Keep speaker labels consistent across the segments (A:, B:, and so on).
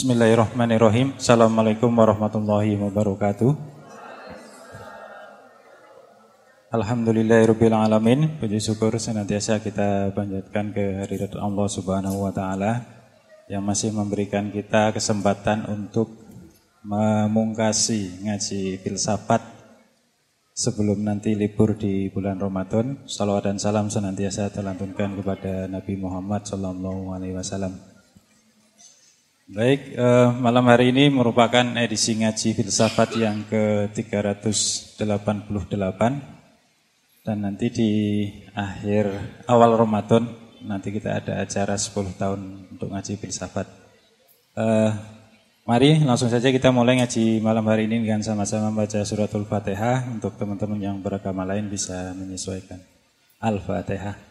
A: Bismillahirrahmanirrahim. Assalamualaikum warahmatullahi wabarakatuh. Alhamdulillahirabbil alamin. Puji syukur senantiasa kita panjatkan kehadirat Allah Subhanahu wa taala yang masih memberikan kita kesempatan untuk memungkasi ngaji filsafat sebelum nanti libur di bulan Ramadan. Salawat dan salam senantiasa terlantunkan kepada Nabi Muhammad sallallahu alaihi wasallam. Baik, malam hari ini merupakan edisi ngaji filsafat yang ke-388 dan nanti di akhir awal Ramadan nanti kita ada acara 10 tahun untuk ngaji filsafat. Mari langsung saja kita mulai ngaji malam hari ini dengan sama-sama baca suratul Fatihah. Untuk teman-teman yang beragama lain bisa menyesuaikan. Al-Fatihah.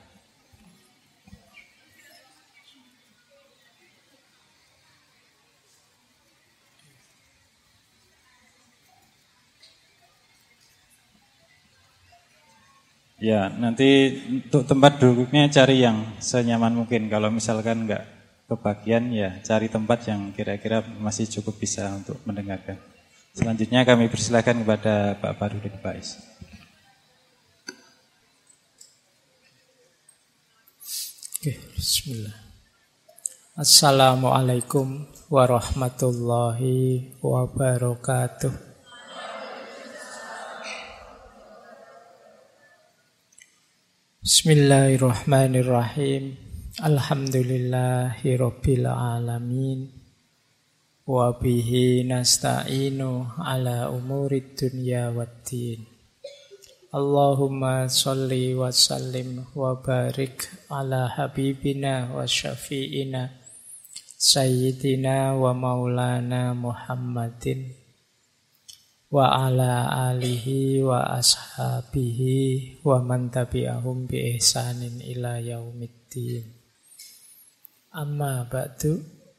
A: Ya, nanti untuk tempat duduknya cari yang senyaman mungkin. Kalau misalkan enggak kebagian, ya cari tempat yang kira-kira masih cukup bisa untuk mendengarkan. Selanjutnya kami persilakan kepada Pak Farudin Faiz.
B: Oke, bismillah. Assalamualaikum warahmatullahi wabarakatuh. Bismillahirrahmanirrahim. Alhamdulillahirabbil alamin. Wa bihi nasta'inu ala umurid dunya waddin. Allahumma shalli wa sallim wa barik ala habibina wa syafi'ina sayyidina wa maulana Muhammadin wa ala alihi wa ashabihi wa man tabi'ahum bi ihsanin ila yaumiddin. Amma ba'du.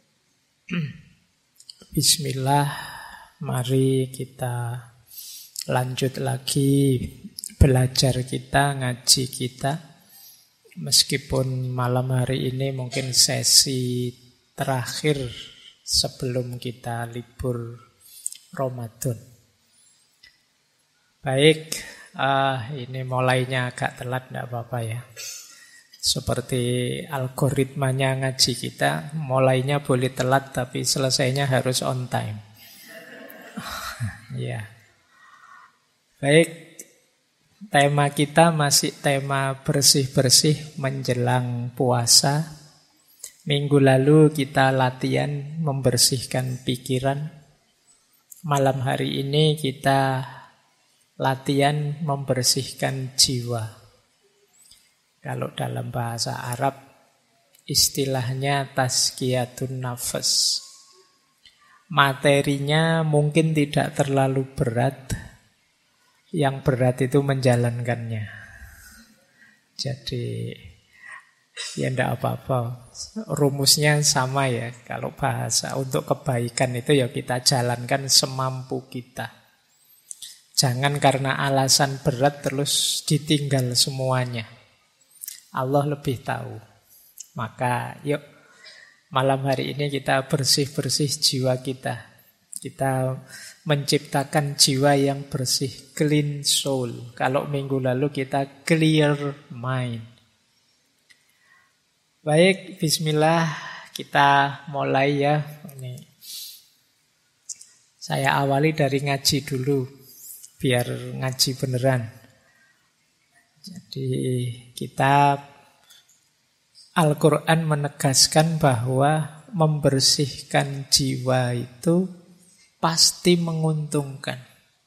B: Bismillah, mari kita lanjut lagi belajar kita, ngaji kita. Meskipun malam hari ini mungkin sesi terakhir sebelum kita libur Ramadan. Baik, ini mulainya agak telat, tidak apa-apa ya. Seperti algoritmanya ngaji kita, mulainya boleh telat tapi selesainya harus on time. Ya. Baik, tema kita masih tema bersih-bersih menjelang puasa. Minggu lalu kita latihan membersihkan pikiran. Malam hari ini kita latihan membersihkan jiwa. Kalau dalam bahasa Arab istilahnya tazkiyatun nafas. Materinya mungkin tidak terlalu berat. Yang berat itu menjalankannya. Jadi ya tidak apa-apa. Rumusnya sama ya. Kalau bahasa untuk kebaikan itu ya kita jalankan semampu kita. Jangan karena alasan berat terus ditinggal semuanya. Allah lebih tahu. Maka yuk malam hari ini kita bersih-bersih jiwa kita. Kita menciptakan jiwa yang bersih, clean soul. Kalau minggu lalu kita clear mind. Baik, bismillah, kita mulai ya. Ini saya awali dari ngaji dulu. Biar ngaji beneran. Jadi kita Al-Quran menegaskan bahwa membersihkan jiwa itu pasti menguntungkan.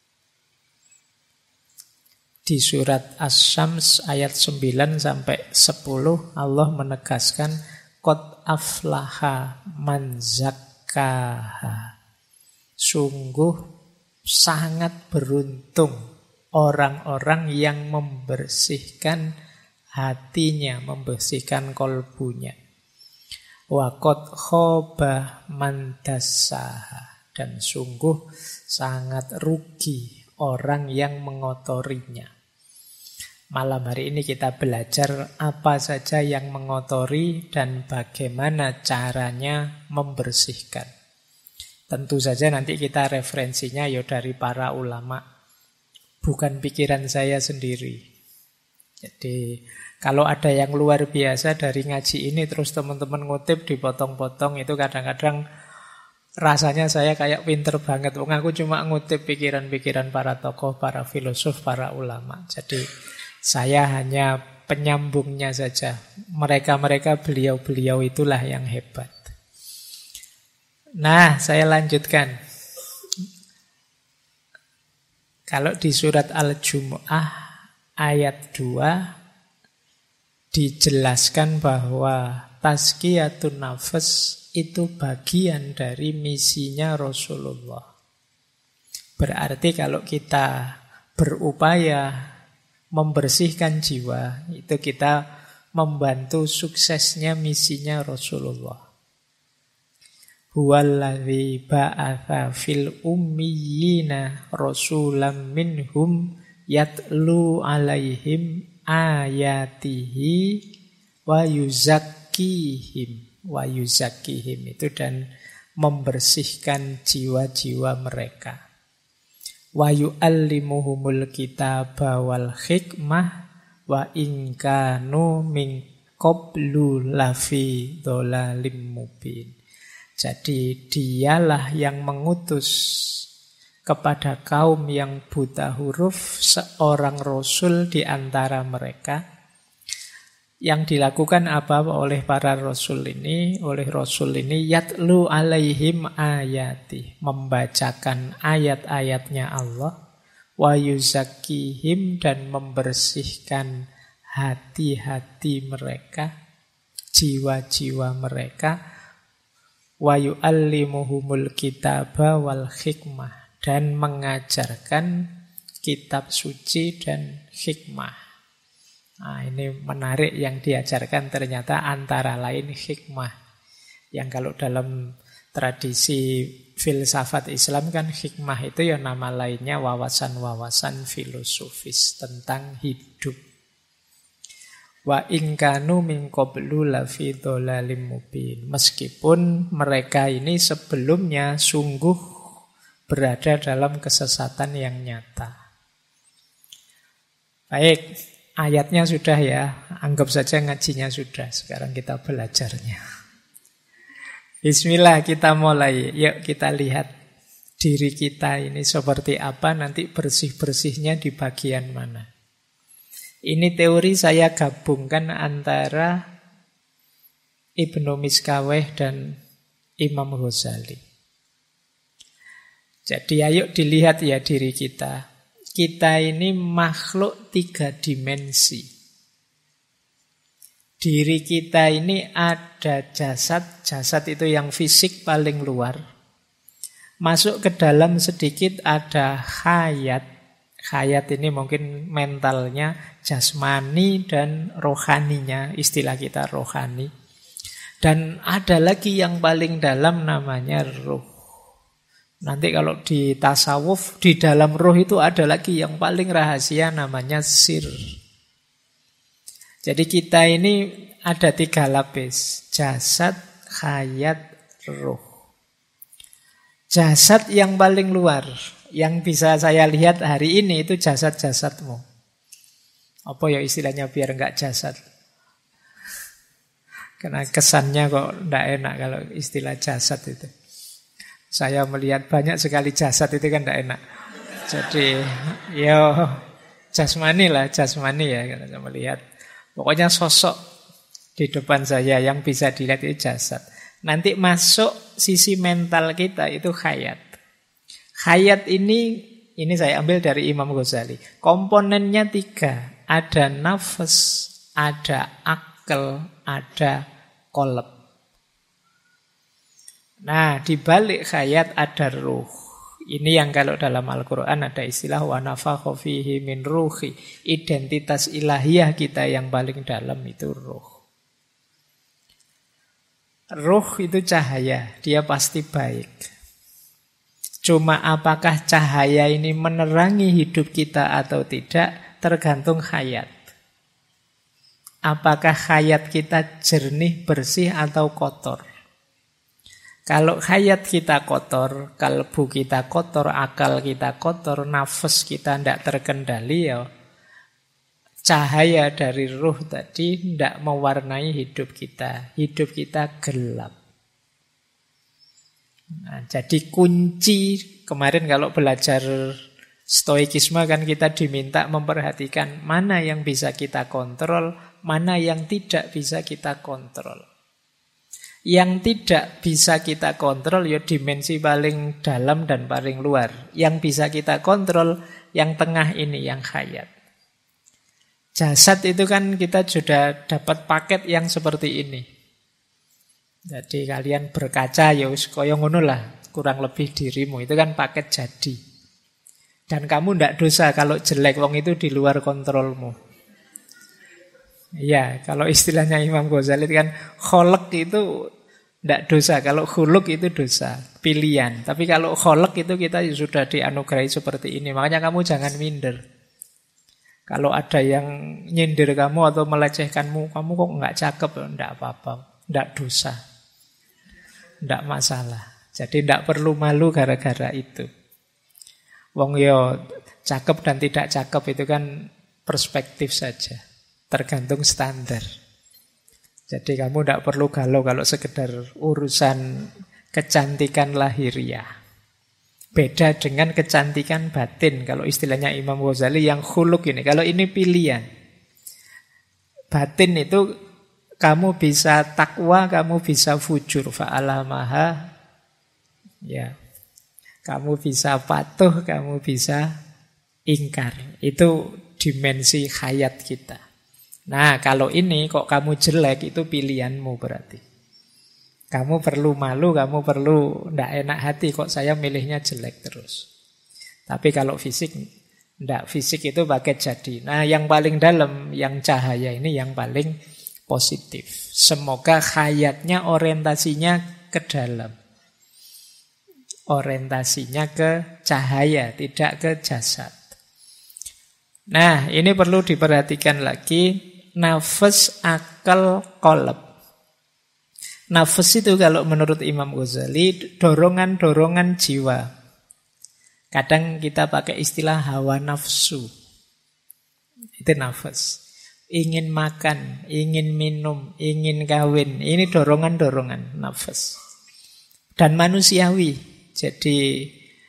B: Di surat Asy-Syams ayat 9 sampai 10 Allah menegaskan qad aflaha man zakkaha. Sungguh sangat beruntung orang-orang yang membersihkan hatinya, membersihkan kolbunya. Wa qad khaba man dassaha. Dan sungguh sangat rugi orang yang mengotorinya. Malam hari ini kita belajar apa saja yang mengotori dan bagaimana caranya membersihkan. Tentu saja nanti kita referensinya ya dari para ulama, bukan pikiran saya sendiri. Jadi kalau ada yang luar biasa dari ngaji ini terus teman-teman ngutip dipotong-potong, itu kadang-kadang rasanya saya kayak pinter banget. Wong aku cuma ngutip pikiran-pikiran para tokoh, para filosof, para ulama. Jadi saya hanya penyambungnya saja. Mereka-mereka, beliau-beliau itulah yang hebat. Nah, saya lanjutkan. Kalau di surat Al-Jumu'ah ayat 2 dijelaskan bahwa tazkiyatun nafs itu bagian dari misinya Rasulullah. Berarti kalau kita berupaya membersihkan jiwa, itu kita membantu suksesnya misinya Rasulullah. Huwallazi ba'atha fil ummiyina rasulam minhum yatlu alaihim ayatihi wa yuzakkihim. Wa yuzakkihim itu dan membersihkan jiwa-jiwa mereka. Wa yu'allimuhumul kitaba wal hikmah wa in kanu min qablu lafi dhalalim mubin. Jadi dialah yang mengutus kepada kaum yang buta huruf seorang rasul di antara mereka. Yang dilakukan apa oleh para rasul ini? Oleh rasul ini yatlu alaihim ayati, membacakan ayat-ayatnya Allah, wa yuzakkihim dan membersihkan hati-hati mereka, jiwa-jiwa mereka. Wa yu'allimuhumul kitaba wal hikmah, dan mengajarkan kitab suci dan hikmah. Nah, ini menarik yang diajarkan ternyata antara lain hikmah. Yang kalau dalam tradisi filsafat Islam kan hikmah itu ya nama lainnya wawasan-wawasan filosofis tentang hidup. Wa in kanu min qablu lafi dhalalim mubin. Meskipun mereka ini sebelumnya sungguh berada dalam kesesatan yang nyata. Baik, ayatnya sudah ya, anggap saja ngajinya sudah. Sekarang kita belajarnya. Bismillah, kita mulai. Yuk kita lihat diri kita ini seperti apa, nanti bersih-bersihnya di bagian mana. Ini teori saya gabungkan antara Ibnu Miskaweh dan Imam Ghazali. Jadi ayo dilihat ya diri kita. Kita ini makhluk 3 dimensi. Diri kita ini ada jasad. Jasad itu yang fisik paling luar. Masuk ke dalam sedikit ada khayat. Khayat ini mungkin mentalnya, jasmani dan rohaninya, istilah kita rohani. Dan ada lagi yang paling dalam namanya ruh. Nanti kalau di tasawuf, di dalam ruh itu ada lagi yang paling rahasia namanya sir. Jadi kita ini ada 3 lapis, jasad, khayat, ruh. Jasad yang paling luar, yang bisa saya lihat hari ini itu jasad-jasadmu. Apa ya istilahnya biar enggak jasad? Karena kesannya kok enggak enak kalau istilah jasad itu. Saya melihat banyak sekali jasad itu kan enggak enak. Jadi ya jasmani lah, jasmani ya kalau saya melihat. Pokoknya sosok di depan saya yang bisa dilihat itu jasad. Nanti masuk sisi mental kita itu khayat. Khayat ini saya ambil dari Imam Ghazali. Komponennya 3. Ada nafas, ada akal, ada qalb. Nah, di balik khayat ada ruh. Ini yang kalau dalam Al-Quran ada istilah wa nafakha fihi min ruhi. Identitas ilahiyah kita yang paling dalam itu ruh. Ruh itu cahaya, dia pasti baik. Cuma apakah cahaya ini menerangi hidup kita atau tidak, tergantung khayat. Apakah khayat kita jernih, bersih atau kotor? Kalau hayat kita kotor, kalbu kita kotor, akal kita kotor, nafas kita tidak terkendali, ya cahaya dari ruh tadi tidak mewarnai hidup kita. Hidup kita gelap. Nah, jadi kunci kemarin kalau belajar stoikisme kan kita diminta memperhatikan mana yang bisa kita kontrol, mana yang tidak bisa kita kontrol. Yang tidak bisa kita kontrol ya dimensi paling dalam dan paling luar. Yang bisa kita kontrol yang tengah ini, yang hayat. Jasad itu kan kita sudah dapat paket yang seperti ini. Jadi kalian berkaca ya wis kaya ngono lah, kurang lebih dirimu itu kan paket jadi. Dan kamu ndak dosa kalau jelek, wong itu di luar kontrolmu. Iya, kalau istilahnya Imam Ghazali kan kholq itu ndak dosa, kalau khuluk itu dosa, pilihan. Tapi kalau kholq itu kita sudah dianugerahi seperti ini. Makanya kamu jangan minder. Kalau ada yang nyindir kamu atau melecehkanmu, kamu kok nggak cakep, ndak apa-apa, ndak dosa, ndak masalah. Jadi ndak perlu malu gara-gara itu. Wong yo cakep dan tidak cakep itu kan perspektif saja, tergantung standar. Jadi kamu tidak perlu galau kalau sekedar urusan kecantikan lahiriah. Beda dengan kecantikan batin. Kalau istilahnya Imam Ghazali yang khuluk ini. Kalau ini pilihan. Batin itu kamu bisa takwa, kamu bisa fujur. Fa'alamaha. Ya. Kamu bisa patuh, kamu bisa ingkar. Itu dimensi hayat kita. Nah, kalau ini kok kamu jelek, itu pilihanmu berarti. Kamu perlu malu, kamu perlu ndak enak hati kok saya milihnya jelek terus. Tapi kalau fisik, ndak, fisik itu paket jadi. Nah, yang paling dalam, yang cahaya ini yang paling positif. Semoga hayatnya orientasinya ke dalam. Orientasinya ke cahaya, tidak ke jasad. Nah, ini perlu diperhatikan lagi, nafas, akal, qalb. Nafas itu kalau menurut Imam Ghazali dorongan-dorongan jiwa. Kadang kita pakai istilah hawa nafsu. Itu nafas. Ingin makan, ingin minum, ingin kawin. Ini dorongan-dorongan nafas. Dan manusiawi. Jadi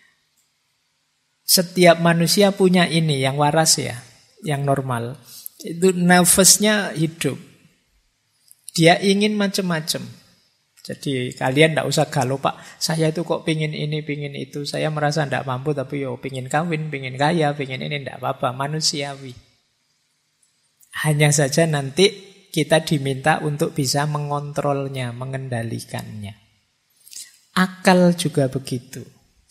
B: setiap manusia punya ini yang waras ya, yang normal. Itu nafasnya hidup. Dia ingin macam-macam. Jadi kalian tidak usah galau, Pak, saya itu kok pingin ini, pingin itu. Saya merasa tidak mampu, tapi yo pingin kawin, pingin kaya, pingin ini, tidak apa-apa. Manusiawi. Hanya saja nanti kita diminta untuk bisa mengontrolnya, mengendalikannya. Akal juga begitu.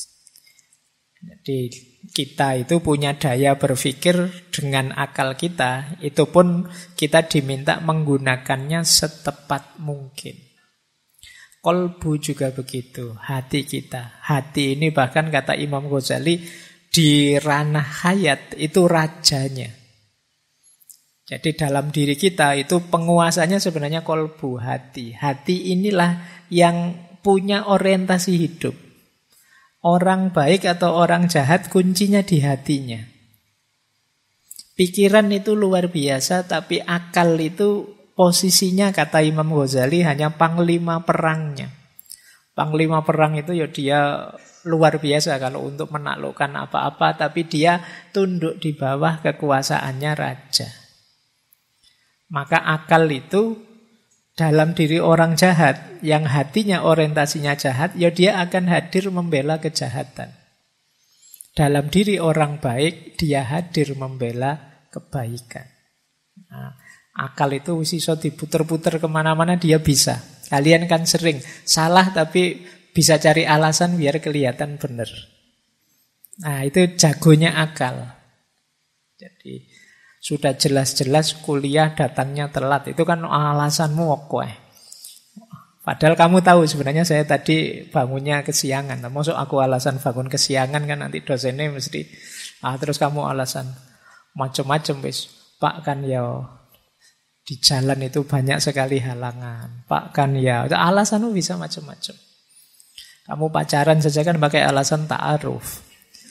B: Jadi kita itu punya daya berpikir dengan akal kita. Itu pun kita diminta menggunakannya setepat mungkin. Qalbu juga begitu, hati kita. Hati ini bahkan kata Imam Ghazali di ranah hayat itu rajanya. Jadi dalam diri kita itu penguasanya sebenarnya qalbu, hati. Hati inilah yang punya orientasi hidup. Orang baik atau orang jahat kuncinya di hatinya. Pikiran itu luar biasa, tapi akal itu posisinya kata Imam Ghazali hanya panglima perangnya. Panglima perang itu ya dia luar biasa kalau untuk menaklukkan apa-apa, tapi dia tunduk di bawah kekuasaannya raja. Maka akal itu dalam diri orang jahat, yang hatinya orientasinya jahat, ya dia akan hadir membela kejahatan. Dalam diri orang baik, dia hadir membela kebaikan. Nah, akal itu iso diputer-puter kemana-mana dia bisa. Kalian kan sering salah tapi bisa cari alasan biar kelihatan benar. Nah, itu jagonya akal. Jadi sudah jelas-jelas kuliah datangnya telat. Itu kan alasanmu oke. Padahal kamu tahu sebenarnya saya tadi bangunnya kesiangan. Maksud aku alasan bangun kesiangan kan nanti dosennya mesti terus kamu alasan macam-macam wis. Pak kan ya di jalan itu banyak sekali halangan. Pak kan ya alasanmu bisa macam-macam. Kamu pacaran saja kan pakai alasan ta'aruf.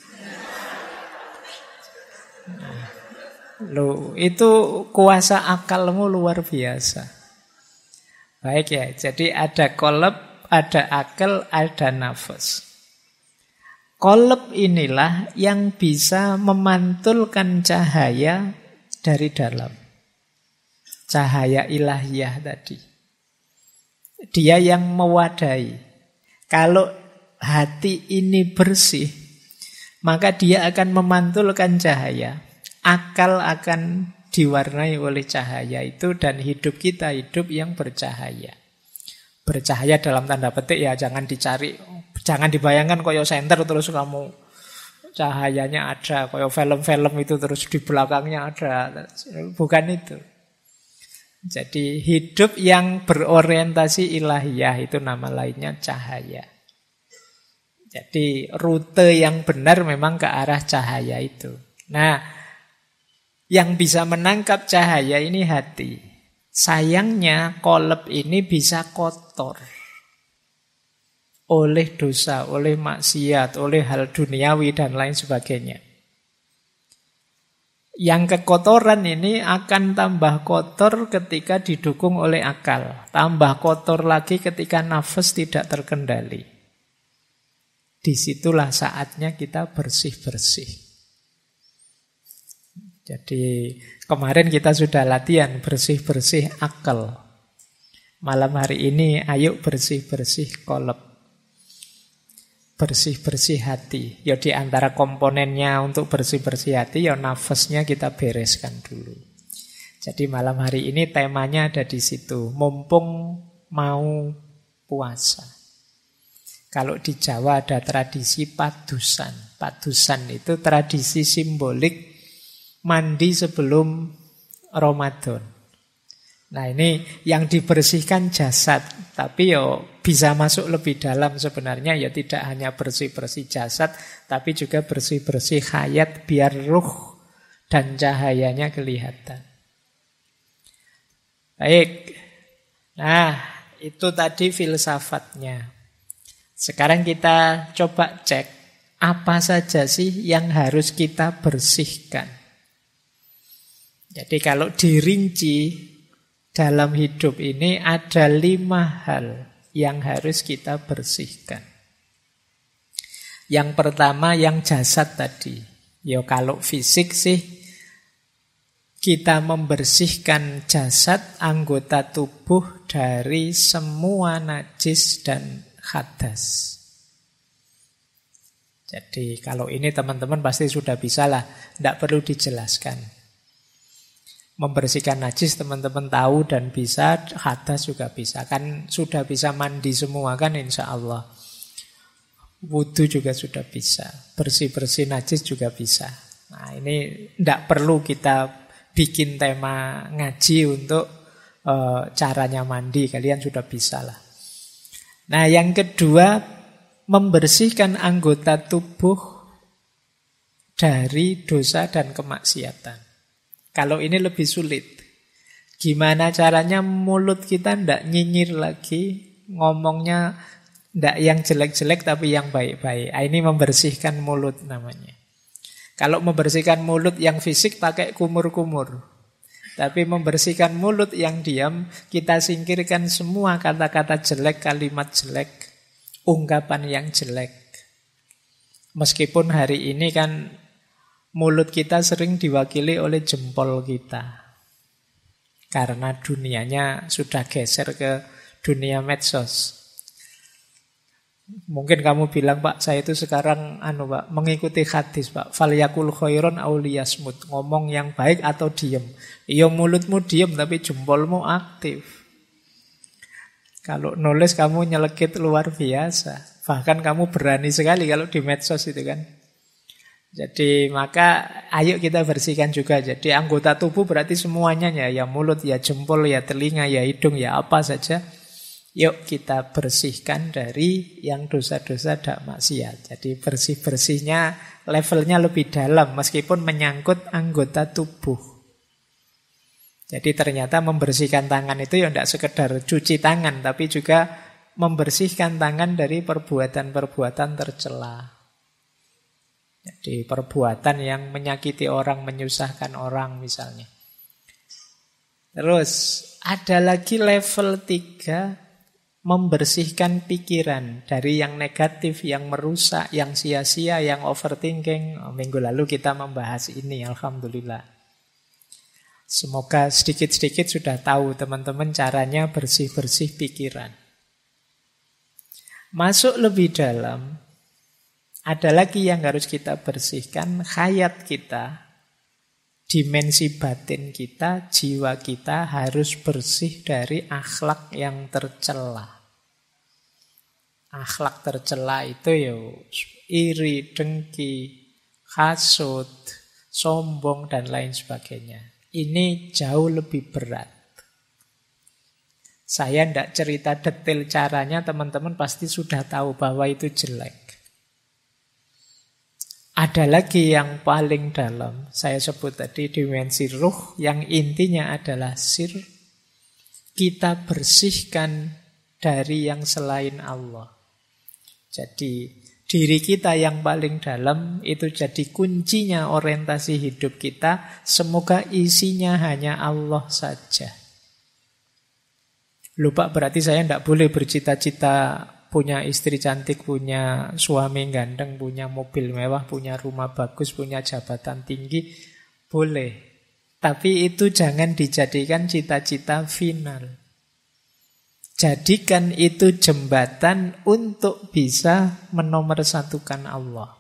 B: Loh, itu kuasa akalmu luar biasa. Baik ya, jadi ada qalb, ada akal, ada nafas. Qalb inilah yang bisa memantulkan cahaya dari dalam. Cahaya ilahiyah tadi. Dia yang mewadahi. Kalau hati ini bersih, maka dia akan memantulkan cahaya. Akal akan diwarnai oleh cahaya itu dan hidup kita hidup yang bercahaya. Bercahaya dalam tanda petik ya, jangan dicari, jangan dibayangkan koyo senter terus kamu cahayanya ada, koyo film-film itu terus di belakangnya ada. Bukan itu. Jadi hidup yang berorientasi ilahiyah itu nama lainnya cahaya. Jadi rute yang benar memang ke arah cahaya itu. Nah, yang bisa menangkap cahaya ini hati. Sayangnya qalb ini bisa kotor oleh dosa, oleh maksiat, oleh hal duniawi dan lain sebagainya. Yang kekotoran ini akan tambah kotor ketika didukung oleh akal. Tambah kotor lagi ketika nafas tidak terkendali. Disitulah saatnya kita bersih-bersih. Jadi kemarin kita sudah latihan bersih-bersih akal. Malam hari ini ayo bersih-bersih qalb. Bersih-bersih hati. Ya di antara komponennya untuk bersih-bersih hati ya nafasnya kita bereskan dulu. Jadi malam hari ini temanya ada di situ. Mumpung mau puasa. Kalau di Jawa ada tradisi padusan. Padusan itu tradisi simbolik mandi sebelum Ramadan. Nah ini yang dibersihkan jasad. Tapi ya bisa masuk lebih dalam sebenarnya. Ya tidak hanya bersih-bersih jasad, tapi juga bersih-bersih hayat biar ruh dan cahayanya kelihatan. Baik. Nah itu tadi filsafatnya. Sekarang kita coba cek apa saja sih yang harus kita bersihkan. Jadi kalau dirinci dalam hidup ini ada 5 hal yang harus kita bersihkan. Yang pertama yang jasad tadi. Ya kalau fisik sih kita membersihkan jasad, anggota tubuh dari semua najis dan hadas. Jadi kalau ini teman-teman pasti sudah bisa lah, tidak perlu dijelaskan. Membersihkan najis teman-teman tahu dan bisa, hadas juga bisa. Kan sudah bisa mandi semua kan insya Allah. Wudu juga sudah bisa. Bersih-bersih najis juga bisa. Nah ini tidak perlu kita bikin tema ngaji untuk caranya mandi. Kalian sudah bisa lah. Nah yang kedua, membersihkan anggota tubuh dari dosa dan kemaksiatan. Kalau ini lebih sulit. Gimana caranya mulut kita tidak nyinyir lagi, ngomongnya tidak yang jelek-jelek tapi yang baik-baik. Ini membersihkan mulut namanya. Kalau membersihkan mulut yang fisik pakai kumur-kumur. Tapi membersihkan mulut yang diam, kita singkirkan semua kata-kata jelek, kalimat jelek, ungkapan yang jelek. Meskipun hari ini kan mulut kita sering diwakili oleh jempol kita. Karena dunianya sudah geser ke dunia medsos. Mungkin kamu bilang, Pak, saya itu sekarang Pak, mengikuti hadis, Pak. Falyakul khairon aw liyasmut. Ngomong yang baik atau diem. Ya mulutmu diem tapi jempolmu aktif. Kalau nulis kamu nyelekit luar biasa. Bahkan kamu berani sekali kalau di medsos itu kan. Jadi maka ayo kita bersihkan juga. Jadi anggota tubuh berarti semuanya ya mulut, ya jempol, ya telinga, ya hidung, ya apa saja. Yuk kita bersihkan dari yang dosa-dosa dan maksiat. Jadi bersih-bersihnya levelnya lebih dalam meskipun menyangkut anggota tubuh. Jadi ternyata membersihkan tangan itu ya tidak sekedar cuci tangan, tapi juga membersihkan tangan dari perbuatan-perbuatan tercela. Jadi perbuatan yang menyakiti orang, menyusahkan orang misalnya. Terus ada lagi level 3, membersihkan pikiran dari yang negatif, yang merusak, yang sia-sia, yang overthinking. Minggu lalu kita membahas ini, alhamdulillah. Semoga sedikit-sedikit sudah tahu teman-teman caranya bersih-bersih pikiran. Masuk lebih dalam, ada lagi yang harus kita bersihkan, hayat kita, dimensi batin kita, jiwa kita harus bersih dari akhlak yang tercela. Akhlak tercela itu ya iri, dengki, hasud, sombong, dan lain sebagainya. Ini jauh lebih berat. Saya tidak cerita detail caranya, teman-teman pasti sudah tahu bahwa itu jelek. Ada lagi yang paling dalam, saya sebut tadi dimensi ruh, yang intinya adalah sir. Kita bersihkan dari yang selain Allah. Jadi diri kita yang paling dalam itu jadi kuncinya orientasi hidup kita. Semoga isinya hanya Allah saja. Lupa berarti saya tidak boleh bercita-cita punya istri cantik, punya suami ganteng, punya mobil mewah, punya rumah bagus, punya jabatan tinggi. Boleh. Tapi itu jangan dijadikan cita-cita final. Jadikan itu jembatan untuk bisa menomorsatukan Allah.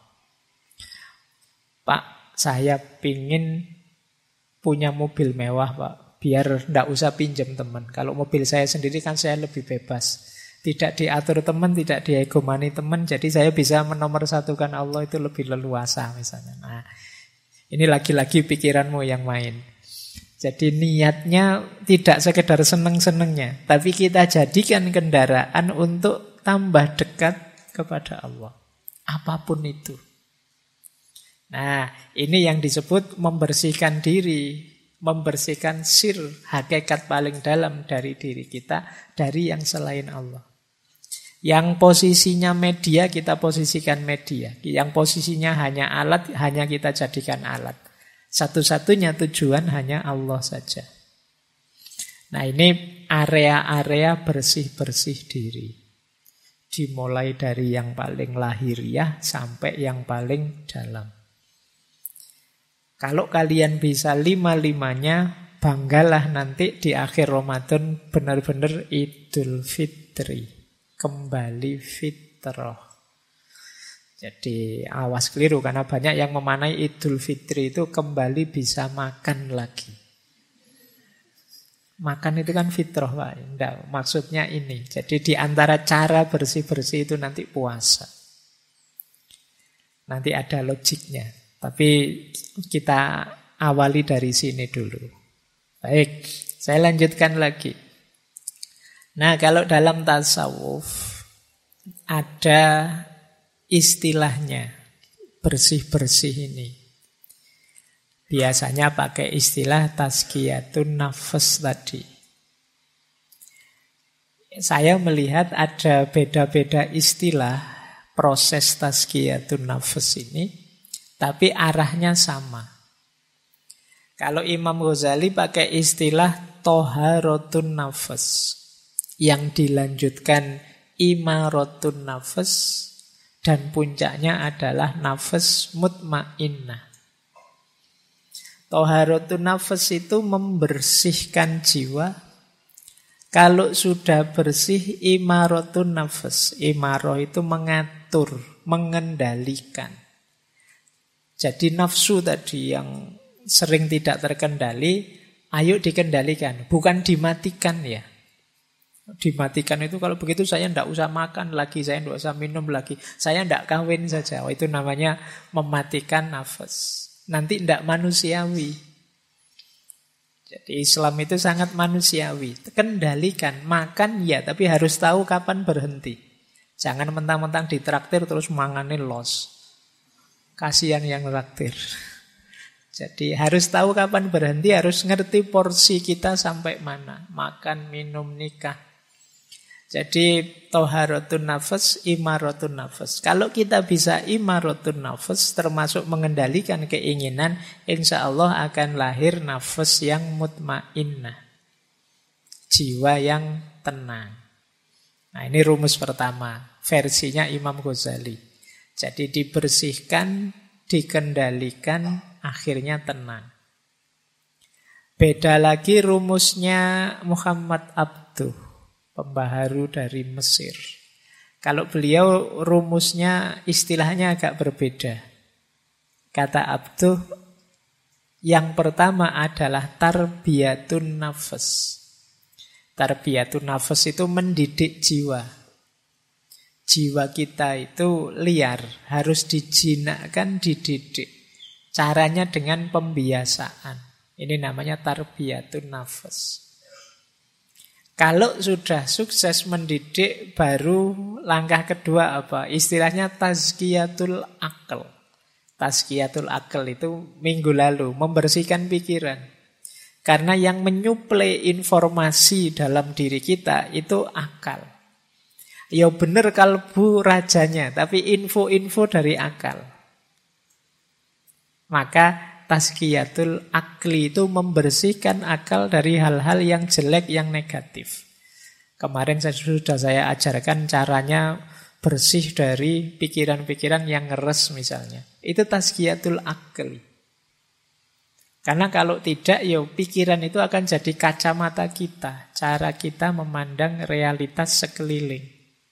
B: Pak, saya pingin punya mobil mewah, Pak. Biar tidak usah pinjam teman. Kalau mobil saya sendiri kan saya lebih bebas. Tidak diatur teman, tidak diegomani teman. Jadi saya bisa menomorsatukan Allah itu lebih leluasa misalnya. Nah, ini lagi-lagi pikiranmu yang main. Jadi niatnya tidak sekedar seneng-senengnya, tapi kita jadikan kendaraan untuk tambah dekat kepada Allah. Apapun itu. Nah, ini yang disebut membersihkan diri. Membersihkan sir, hakikat paling dalam dari diri kita, dari yang selain Allah. Yang posisinya media, kita posisikan media. Yang posisinya hanya alat, hanya kita jadikan alat. Satu-satunya tujuan hanya Allah saja. Nah, ini area-area bersih-bersih diri. Dimulai dari yang paling lahiriah sampai yang paling dalam. Kalau kalian bisa 5-5-nya, banggalah nanti di akhir Ramadan benar-benar Idul Fitri. Kembali fitrah. Jadi awas keliru, karena banyak yang memaknai Idul Fitri itu kembali bisa makan lagi. Makan itu kan fitrah, Pak. Enggak, maksudnya ini. Jadi di antara cara bersih-bersih itu nanti puasa. Nanti ada logiknya. Tapi kita awali dari sini dulu. Baik, saya lanjutkan lagi. Nah, kalau dalam tasawuf ada istilahnya bersih-bersih ini. Biasanya pakai istilah tazkiyatun nafs tadi. Saya melihat ada beda-beda istilah proses tazkiyatun nafs ini. Tapi arahnya sama. Kalau Imam Ghazali pakai istilah toharatun nafas, yang dilanjutkan imaratun nafas, dan puncaknya adalah nafas mutmainnah. Toharatun nafas itu membersihkan jiwa. Kalau sudah bersih, imaratun nafas. Imarah itu mengatur, mengendalikan. Jadi nafsu tadi yang sering tidak terkendali, ayo dikendalikan, bukan dimatikan ya. Dimatikan itu kalau begitu saya tidak usah makan lagi, saya tidak usah minum lagi, saya tidak kawin saja. Itu namanya mematikan nafas. Nanti tidak manusiawi. Jadi Islam itu sangat manusiawi. Kendalikan, makan ya, tapi harus tahu kapan berhenti. Jangan mentang-mentang ditraktir terus manganin los. Kasihan yang traktir. Jadi harus tahu kapan berhenti, harus ngerti porsi kita sampai mana. Makan, minum, nikah. Jadi toharatun nafas, imaratun nafas. Kalau kita bisa imaratun nafas, termasuk mengendalikan keinginan, insya Allah akan lahir nafas yang mutmainnah. Jiwa yang tenang. Nah, ini rumus pertama, versinya Imam Ghazali. Jadi dibersihkan, dikendalikan, akhirnya tenang. Beda lagi rumusnya Muhammad Abduh, pembaharu dari Mesir. Kalau beliau rumusnya istilahnya agak berbeda. Kata Abduh, yang pertama adalah tarbiyatun nafas. Tarbiyatun nafas itu mendidik jiwa. Jiwa kita itu liar, harus dijinakkan, dididik. Caranya dengan pembiasaan. Ini namanya tarbiyatun nafas. Kalau sudah sukses mendidik, baru langkah kedua apa? Istilahnya tazkiyatul akal. Tazkiyatul akal itu minggu lalu, membersihkan pikiran. Karena yang menyuplai informasi dalam diri kita itu akal. Ya benar kalbu rajanya, tapi info-info dari akal. Maka tazkiyatul akli itu membersihkan akal dari hal-hal yang jelek, yang negatif. Kemarin sudah saya ajarkan caranya bersih dari pikiran-pikiran yang ngeres misalnya. Itu tazkiyatul akli. Karena kalau tidak, ya pikiran itu akan jadi kacamata kita. Cara kita memandang realitas sekeliling.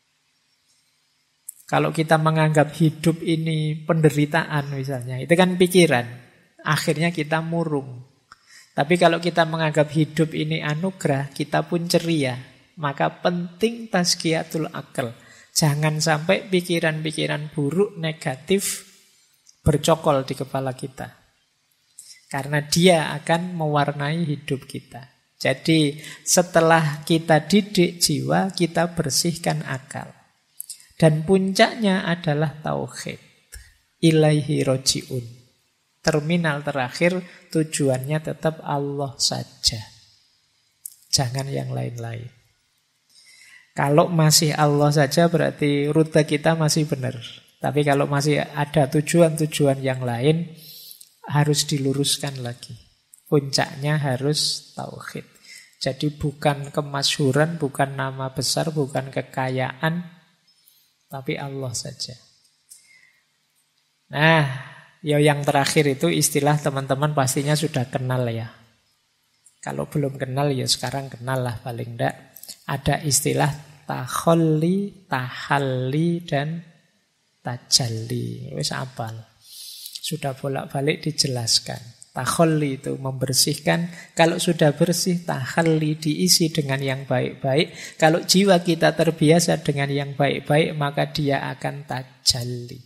B: Kalau kita menganggap hidup ini penderitaan misalnya, itu kan pikiran. Akhirnya kita murung. Tapi kalau kita menganggap hidup ini anugerah, kita pun ceria. Maka penting tazkiyatul akal. Jangan sampai pikiran-pikiran buruk, negatif bercokol di kepala kita. Karena dia akan mewarnai hidup kita. Jadi setelah kita didik jiwa, kita bersihkan akal. Dan puncaknya adalah tauhid. Ilaihi roji'un. Terminal terakhir tujuannya tetap Allah saja. Jangan yang lain-lain. Kalau masih Allah saja berarti rute kita masih benar. Tapi kalau masih ada tujuan-tujuan yang lain, harus diluruskan lagi. Puncaknya harus tauhid. Jadi bukan kemasyhuran, bukan nama besar, bukan kekayaan, tapi Allah saja. Nah, ya yang terakhir itu istilah teman-teman pastinya sudah kenal ya. Kalau belum kenal ya sekarang kenal lah paling enggak. Ada istilah takholli, tahalli, dan tajalli. Wis apal. Sudah bolak-balik dijelaskan. Takholli itu membersihkan. Kalau sudah bersih, tahalli diisi dengan yang baik-baik. Kalau jiwa kita terbiasa dengan yang baik-baik, maka dia akan tajalli.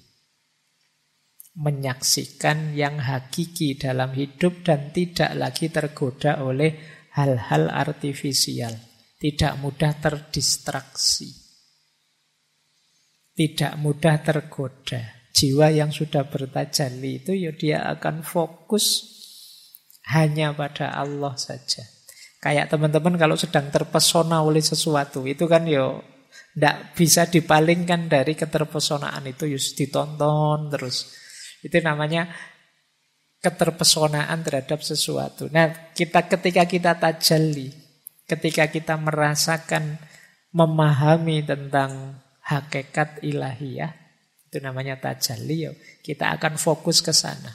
B: Menyaksikan yang hakiki dalam hidup dan tidak lagi tergoda oleh hal-hal artifisial. Tidak mudah terdistraksi. Tidak mudah tergoda. Jiwa yang sudah bertajalli itu ya dia akan fokus hanya pada Allah saja. Kayak teman-teman kalau sedang terpesona oleh sesuatu, itu kan ya tidak bisa dipalingkan dari keterpesonaan itu, just ditonton terus. Itu namanya keterpesonaan terhadap sesuatu. Nah, ketika kita tajalli, ketika kita merasakan, memahami tentang hakikat ilahiyah, itu namanya tajalli, kita akan fokus ke sana.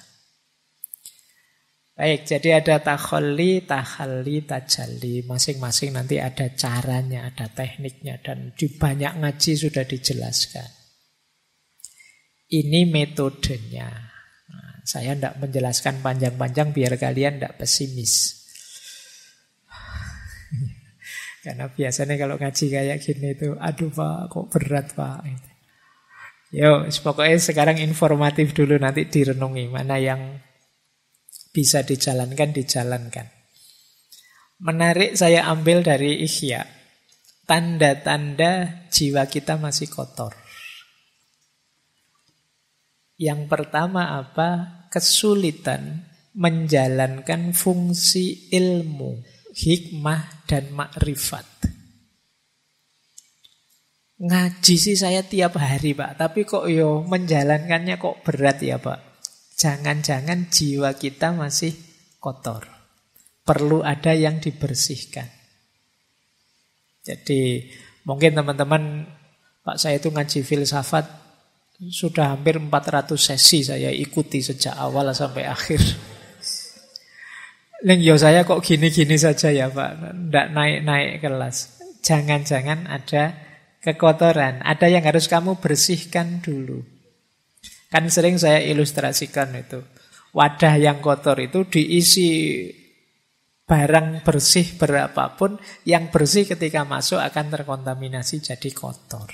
B: Baik, jadi ada takholli, tahalli, tajalli. Masing-masing nanti ada caranya, ada tekniknya, dan di banyak ngaji sudah dijelaskan. Ini metodenya. Nah, saya tidak menjelaskan panjang-panjang biar kalian tidak pesimis. Karena biasanya kalau ngaji kayak gini itu, aduh Pak, kok berat Pak. Yo, pokoknya sekarang informatif dulu, nanti direnungi mana yang bisa dijalankan, dijalankan. Menarik saya ambil dari Ihya. Tanda-tanda jiwa kita masih kotor. Yang pertama apa? Kesulitan menjalankan fungsi ilmu, hikmah, dan makrifat. Ngaji sih saya tiap hari Pak, tapi kok menjalankannya kok berat ya Pak. Jangan-jangan jiwa kita masih kotor. Perlu ada yang dibersihkan. Jadi mungkin teman-teman, Pak saya itu ngaji filsafat sudah hampir 400 sesi saya ikuti sejak awal sampai akhir. Saya kok gini-gini saja ya Pak, nggak naik-naik kelas. Jangan-jangan ada kekotoran, ada yang harus kamu bersihkan dulu. Kan sering saya ilustrasikan itu. Wadah yang kotor itu diisi barang bersih berapapun, yang bersih ketika masuk akan terkontaminasi jadi kotor.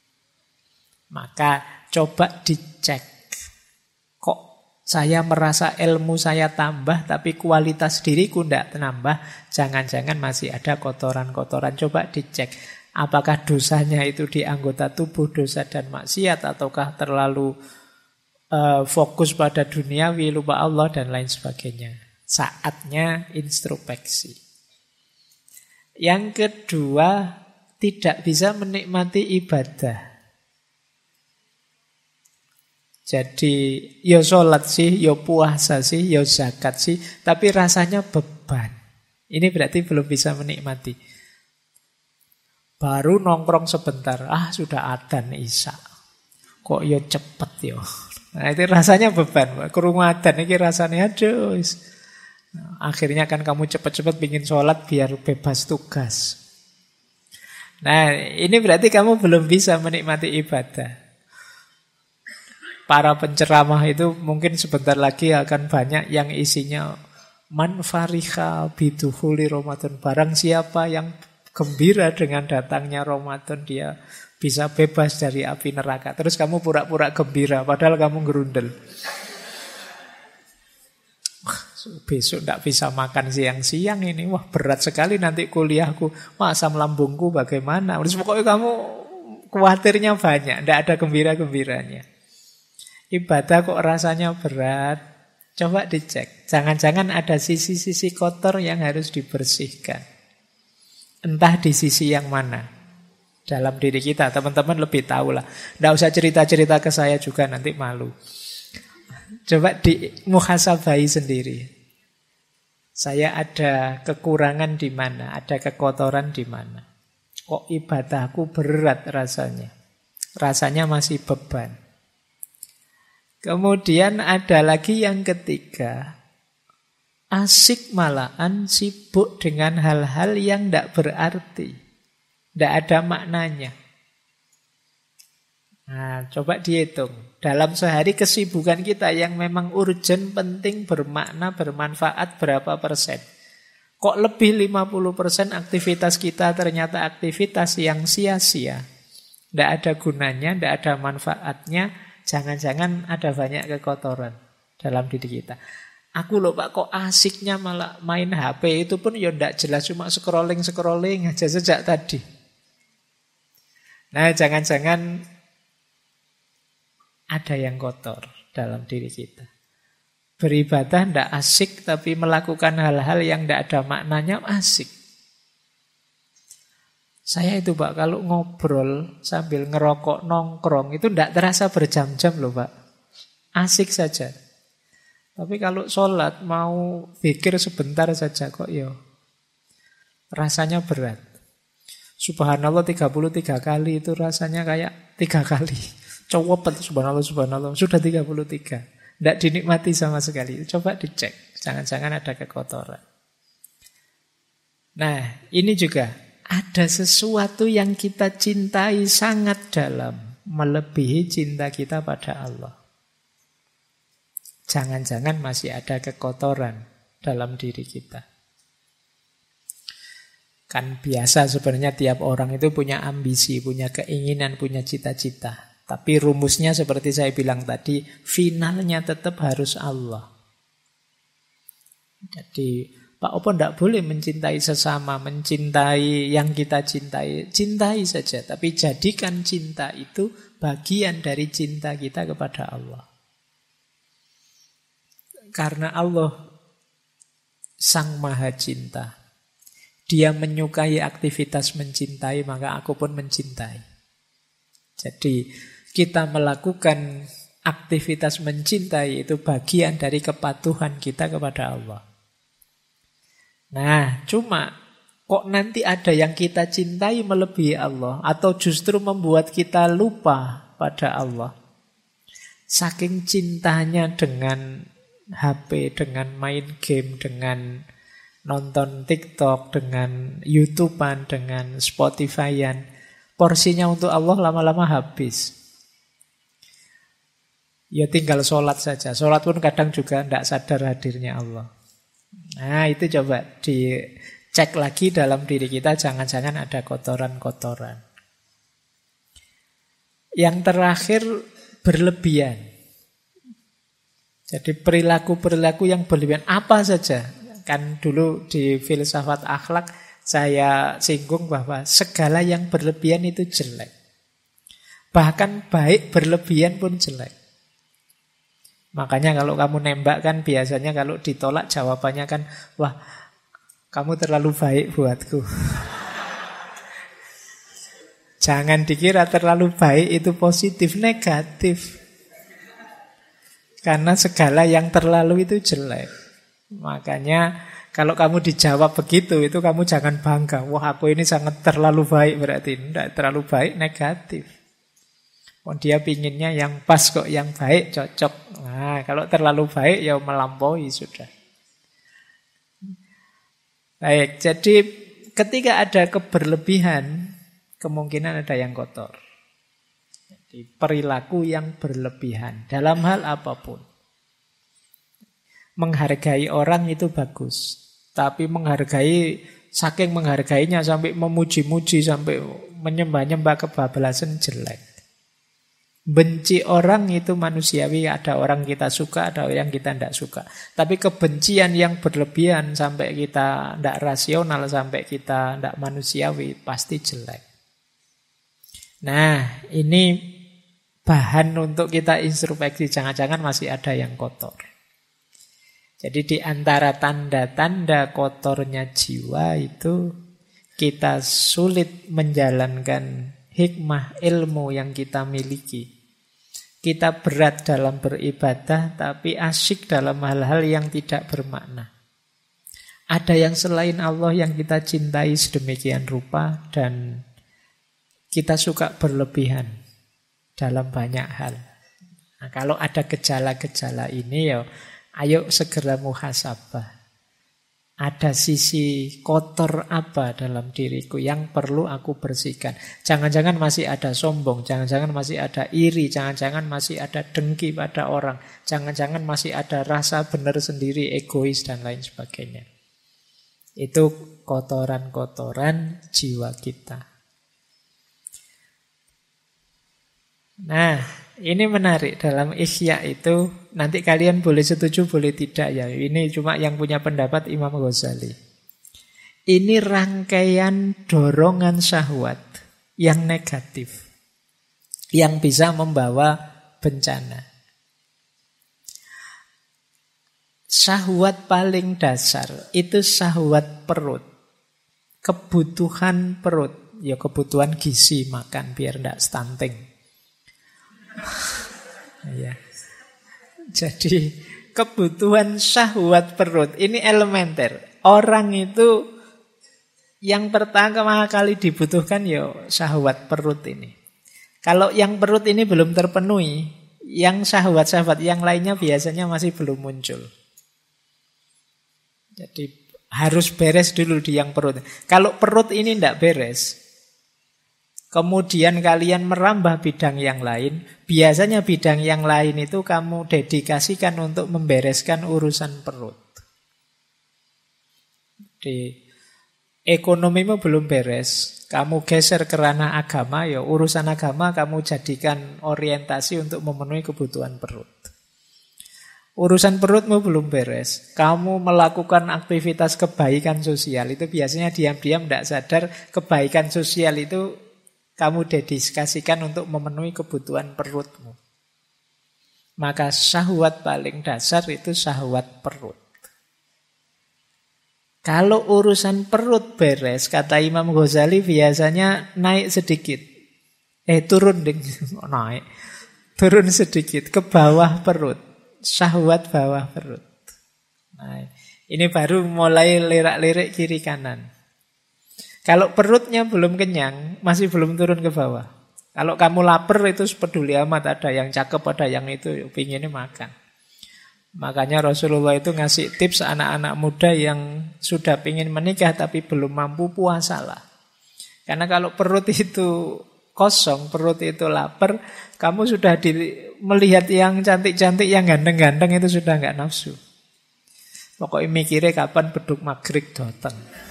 B: Maka coba dicek. Kok saya merasa ilmu saya tambah tapi kualitas diriku tidak nambah, jangan-jangan masih ada kotoran-kotoran. Coba dicek. Apakah dosanya itu di anggota tubuh, dosa dan maksiat, ataukah terlalu fokus pada duniawi, lupa Allah, dan lain sebagainya. Saatnya introspeksi. Yang kedua, tidak bisa menikmati ibadah. Jadi, ya sholat sih, ya puasa sih, ya zakat sih, tapi rasanya beban. Ini berarti belum bisa menikmati. Baru nongkrong sebentar, sudah adzan isya. Kok ya cepet ya. Nah itu rasanya beban. Krungu adzan ini rasanya aduh. Akhirnya kan kamu cepet-cepet bikin sholat biar bebas tugas. Nah ini berarti kamu belum bisa menikmati ibadah. Para penceramah itu mungkin sebentar lagi akan banyak yang isinya man fariha bidukhuli Ramadan. Barang siapa yang gembira dengan datangnya Ramadan, dia bisa bebas dari api neraka. Terus kamu pura-pura gembira, padahal kamu gerundel. Besok tidak bisa makan siang-siang ini. Wah berat sekali nanti kuliahku. Wah asam lambungku bagaimana. Terus pokoknya kamu khawatirnya banyak, tidak ada gembira-gembiranya. Ibadah kok rasanya berat. Coba dicek. Jangan-jangan ada sisi-sisi kotor yang harus dibersihkan. Entah di sisi yang mana dalam diri kita. Teman-teman lebih tahu lah. Tidak usah cerita-cerita ke saya juga, nanti malu. Coba dimuhasabai sendiri. Saya ada kekurangan di mana, ada kekotoran di mana. Kok ibadahku berat rasanya. Rasanya masih beban. Kemudian ada lagi yang ketiga. Asik malahan sibuk dengan hal-hal yang tidak berarti. Tidak ada maknanya. Nah, coba dihitung. Dalam sehari kesibukan kita yang memang urgent, penting, bermakna, bermanfaat berapa persen? Kok lebih 50% aktivitas kita ternyata aktivitas yang sia-sia. Tidak ada gunanya, tidak ada manfaatnya. Jangan-jangan ada banyak kekotoran dalam diri kita. Aku loh Pak, kok asiknya malah main HP, itu pun ya tidak jelas, cuma scrolling aja sejak tadi. Nah jangan-jangan ada yang kotor dalam diri kita. Beribadah tidak asik, tapi melakukan hal-hal yang tidak ada maknanya asik. Saya itu Pak, kalau ngobrol sambil ngerokok nongkrong, itu tidak terasa berjam-jam loh Pak. Asik saja. Tapi kalau sholat mau pikir sebentar saja kok rasanya berat. Subhanallah 33 kali itu rasanya kayak 3 kali. Cowopet subhanallah subhanallah sudah 33. Tidak dinikmati sama sekali. Coba dicek. Jangan-jangan ada kekotoran. Nah ini juga ada sesuatu yang kita cintai sangat dalam, melebihi cinta kita pada Allah. Jangan-jangan masih ada kekotoran dalam diri kita. Kan biasa sebenarnya tiap orang itu punya ambisi, punya keinginan, punya cita-cita. Tapi rumusnya seperti saya bilang tadi, finalnya tetap harus Allah. Jadi Pak Opo tidak boleh mencintai sesama, mencintai yang kita cintai. Cintai saja, tapi jadikan cinta itu bagian dari cinta kita kepada Allah. Karena Allah Sang Maha Cinta. Dia menyukai aktivitas mencintai, maka aku pun mencintai. Jadi kita melakukan aktivitas mencintai itu bagian dari kepatuhan kita kepada Allah. Nah, cuma kok nanti ada yang kita cintai melebihi Allah atau justru membuat kita lupa pada Allah. Saking cintanya dengan HP, dengan main game, dengan nonton TikTok, dengan YouTubean, dengan Spotifyan, porsinya untuk Allah lama-lama habis. Ya tinggal sholat saja. Sholat pun kadang juga tidak sadar hadirnya Allah. Nah itu coba dicek lagi dalam diri kita. Jangan-jangan ada kotoran-kotoran. Yang terakhir berlebihan. Jadi perilaku-perilaku yang berlebihan. Apa saja. Kan dulu di filsafat akhlak saya singgung bahwa segala yang berlebihan itu jelek. Bahkan baik berlebihan pun jelek. Makanya kalau kamu nembak kan biasanya kalau ditolak jawabannya kan, wah kamu terlalu baik buatku. Jangan dikira terlalu baik itu positif, negatif. Karena segala yang terlalu itu jelek. Makanya kalau kamu dijawab begitu, itu kamu jangan bangga. Wah aku ini sangat terlalu baik berarti. Tidak terlalu baik, negatif. Oh, dia pinginnya yang pas kok, yang baik, cocok. Nah, kalau terlalu baik ya melampaui sudah. Baik, jadi ketika ada keberlebihan, kemungkinan ada yang kotor. Jadi perilaku yang berlebihan dalam hal apapun. Menghargai orang itu bagus, tapi saking menghargainya sampai memuji-muji, sampai menyembah-nyembah kebablasan jelek. Benci orang itu manusiawi, ada orang kita suka, ada orang kita tidak suka. Tapi kebencian yang berlebihan sampai kita tidak rasional, sampai kita tidak manusiawi, pasti jelek. Nah, ini bahan untuk kita introspeksi, jangan-jangan masih ada yang kotor. Jadi di antara tanda-tanda kotornya jiwa itu kita sulit menjalankan hikmah ilmu yang kita miliki. Kita berat dalam beribadah, tapi asyik dalam hal-hal yang tidak bermakna. Ada yang selain Allah yang kita cintai sedemikian rupa, dan kita suka berlebihan dalam banyak hal. Nah, kalau ada gejala-gejala ini, ya ayo segera muhasabah. Ada sisi kotor apa dalam diriku yang perlu aku bersihkan. Jangan-jangan masih ada sombong, jangan-jangan masih ada iri, jangan-jangan masih ada dengki pada orang, jangan-jangan masih ada rasa benar sendiri, egois dan lain sebagainya. Itu kotoran-kotoran jiwa kita. Nah, ini menarik dalam Ihya itu, nanti kalian boleh setuju boleh tidak ya. Ini cuma yang punya pendapat Imam Ghazali. Ini rangkaian dorongan syahwat yang negatif, yang bisa membawa bencana. Syahwat paling dasar itu syahwat perut. Kebutuhan perut, ya kebutuhan gizi, makan biar tidak stunting. Ya. Jadi kebutuhan syahwat perut ini elementer. Orang itu yang pertama kali dibutuhkan ya syahwat perut ini. Kalau yang perut ini belum terpenuhi, yang syahwat-syahwat yang lainnya biasanya masih belum muncul. Jadi harus beres dulu di yang perut. Kalau perut ini tidak beres, kemudian kalian merambah bidang yang lain, biasanya bidang yang lain itu kamu dedikasikan untuk membereskan urusan perut. Di ekonomimu belum beres, kamu geser ke ranah agama, ya urusan agama kamu jadikan orientasi untuk memenuhi kebutuhan perut. Urusan perutmu belum beres, kamu melakukan aktivitas kebaikan sosial, itu biasanya diam-diam tidak sadar kebaikan sosial itu kamu dedikasikan untuk memenuhi kebutuhan perutmu. Maka syahwat paling dasar itu syahwat perut. Kalau urusan perut beres, kata Imam Ghazali biasanya naik sedikit. Turun ding, naik. Turun sedikit ke bawah perut. Syahwat bawah perut. Nah, ini baru mulai lirak-lirik kiri kanan. Kalau perutnya belum kenyang, masih belum turun ke bawah. Kalau kamu lapar itu peduli amat, ada yang cakep, ada yang itu pinginnya makan. Makanya Rasulullah itu ngasih tips anak-anak muda yang sudah pingin menikah tapi belum mampu, puasalah. Karena kalau perut itu kosong, perut itu lapar, kamu sudah melihat yang cantik-cantik, yang ganteng-ganteng itu sudah nggak nafsu. Pokoknya mikirnya kapan beduk maghrib datang.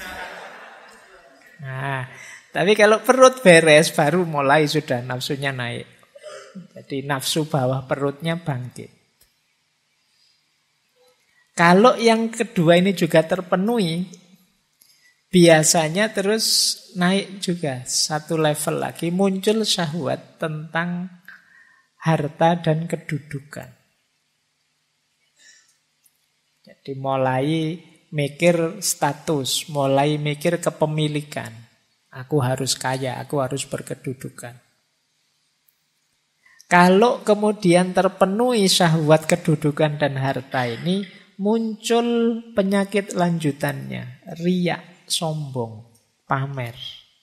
B: Nah, tapi kalau perut beres baru mulai sudah nafsunya naik. Jadi nafsu bawah perutnya bangkit. Kalau yang kedua ini juga terpenuhi, biasanya terus naik juga satu level lagi, muncul syahwat tentang harta dan kedudukan. Jadi mulai mikir status, mulai mikir kepemilikan. Aku harus kaya, aku harus berkedudukan. Kalau kemudian terpenuhi syahwat kedudukan dan harta ini, muncul penyakit lanjutannya, riya, sombong, pamer.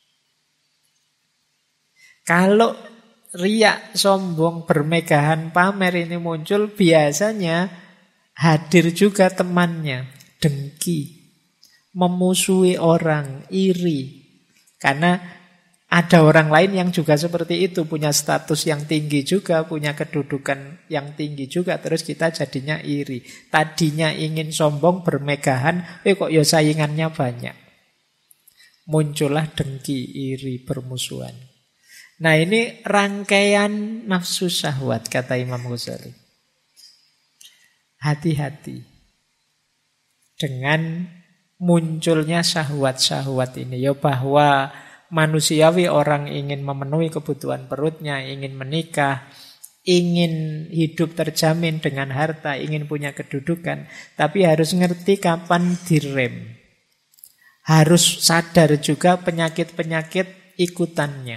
B: Kalau riya, sombong, bermegahan, pamer ini muncul, biasanya hadir juga temannya. Dengki, memusuhi orang, iri. Karena ada orang lain yang juga seperti itu, punya status yang tinggi juga, punya kedudukan yang tinggi juga, terus kita jadinya iri. Tadinya ingin sombong, bermegahan, kok ya saingannya banyak. Muncullah dengki, iri, permusuhan. Nah, ini rangkaian nafsu syahwat, kata Imam Ghazali. Hati-hati dengan munculnya syahwat-syahwat ini. Ya bahwa manusiawi orang ingin memenuhi kebutuhan perutnya, ingin menikah, ingin hidup terjamin dengan harta, ingin punya kedudukan. Tapi harus ngerti kapan direm. Harus sadar juga penyakit-penyakit ikutannya.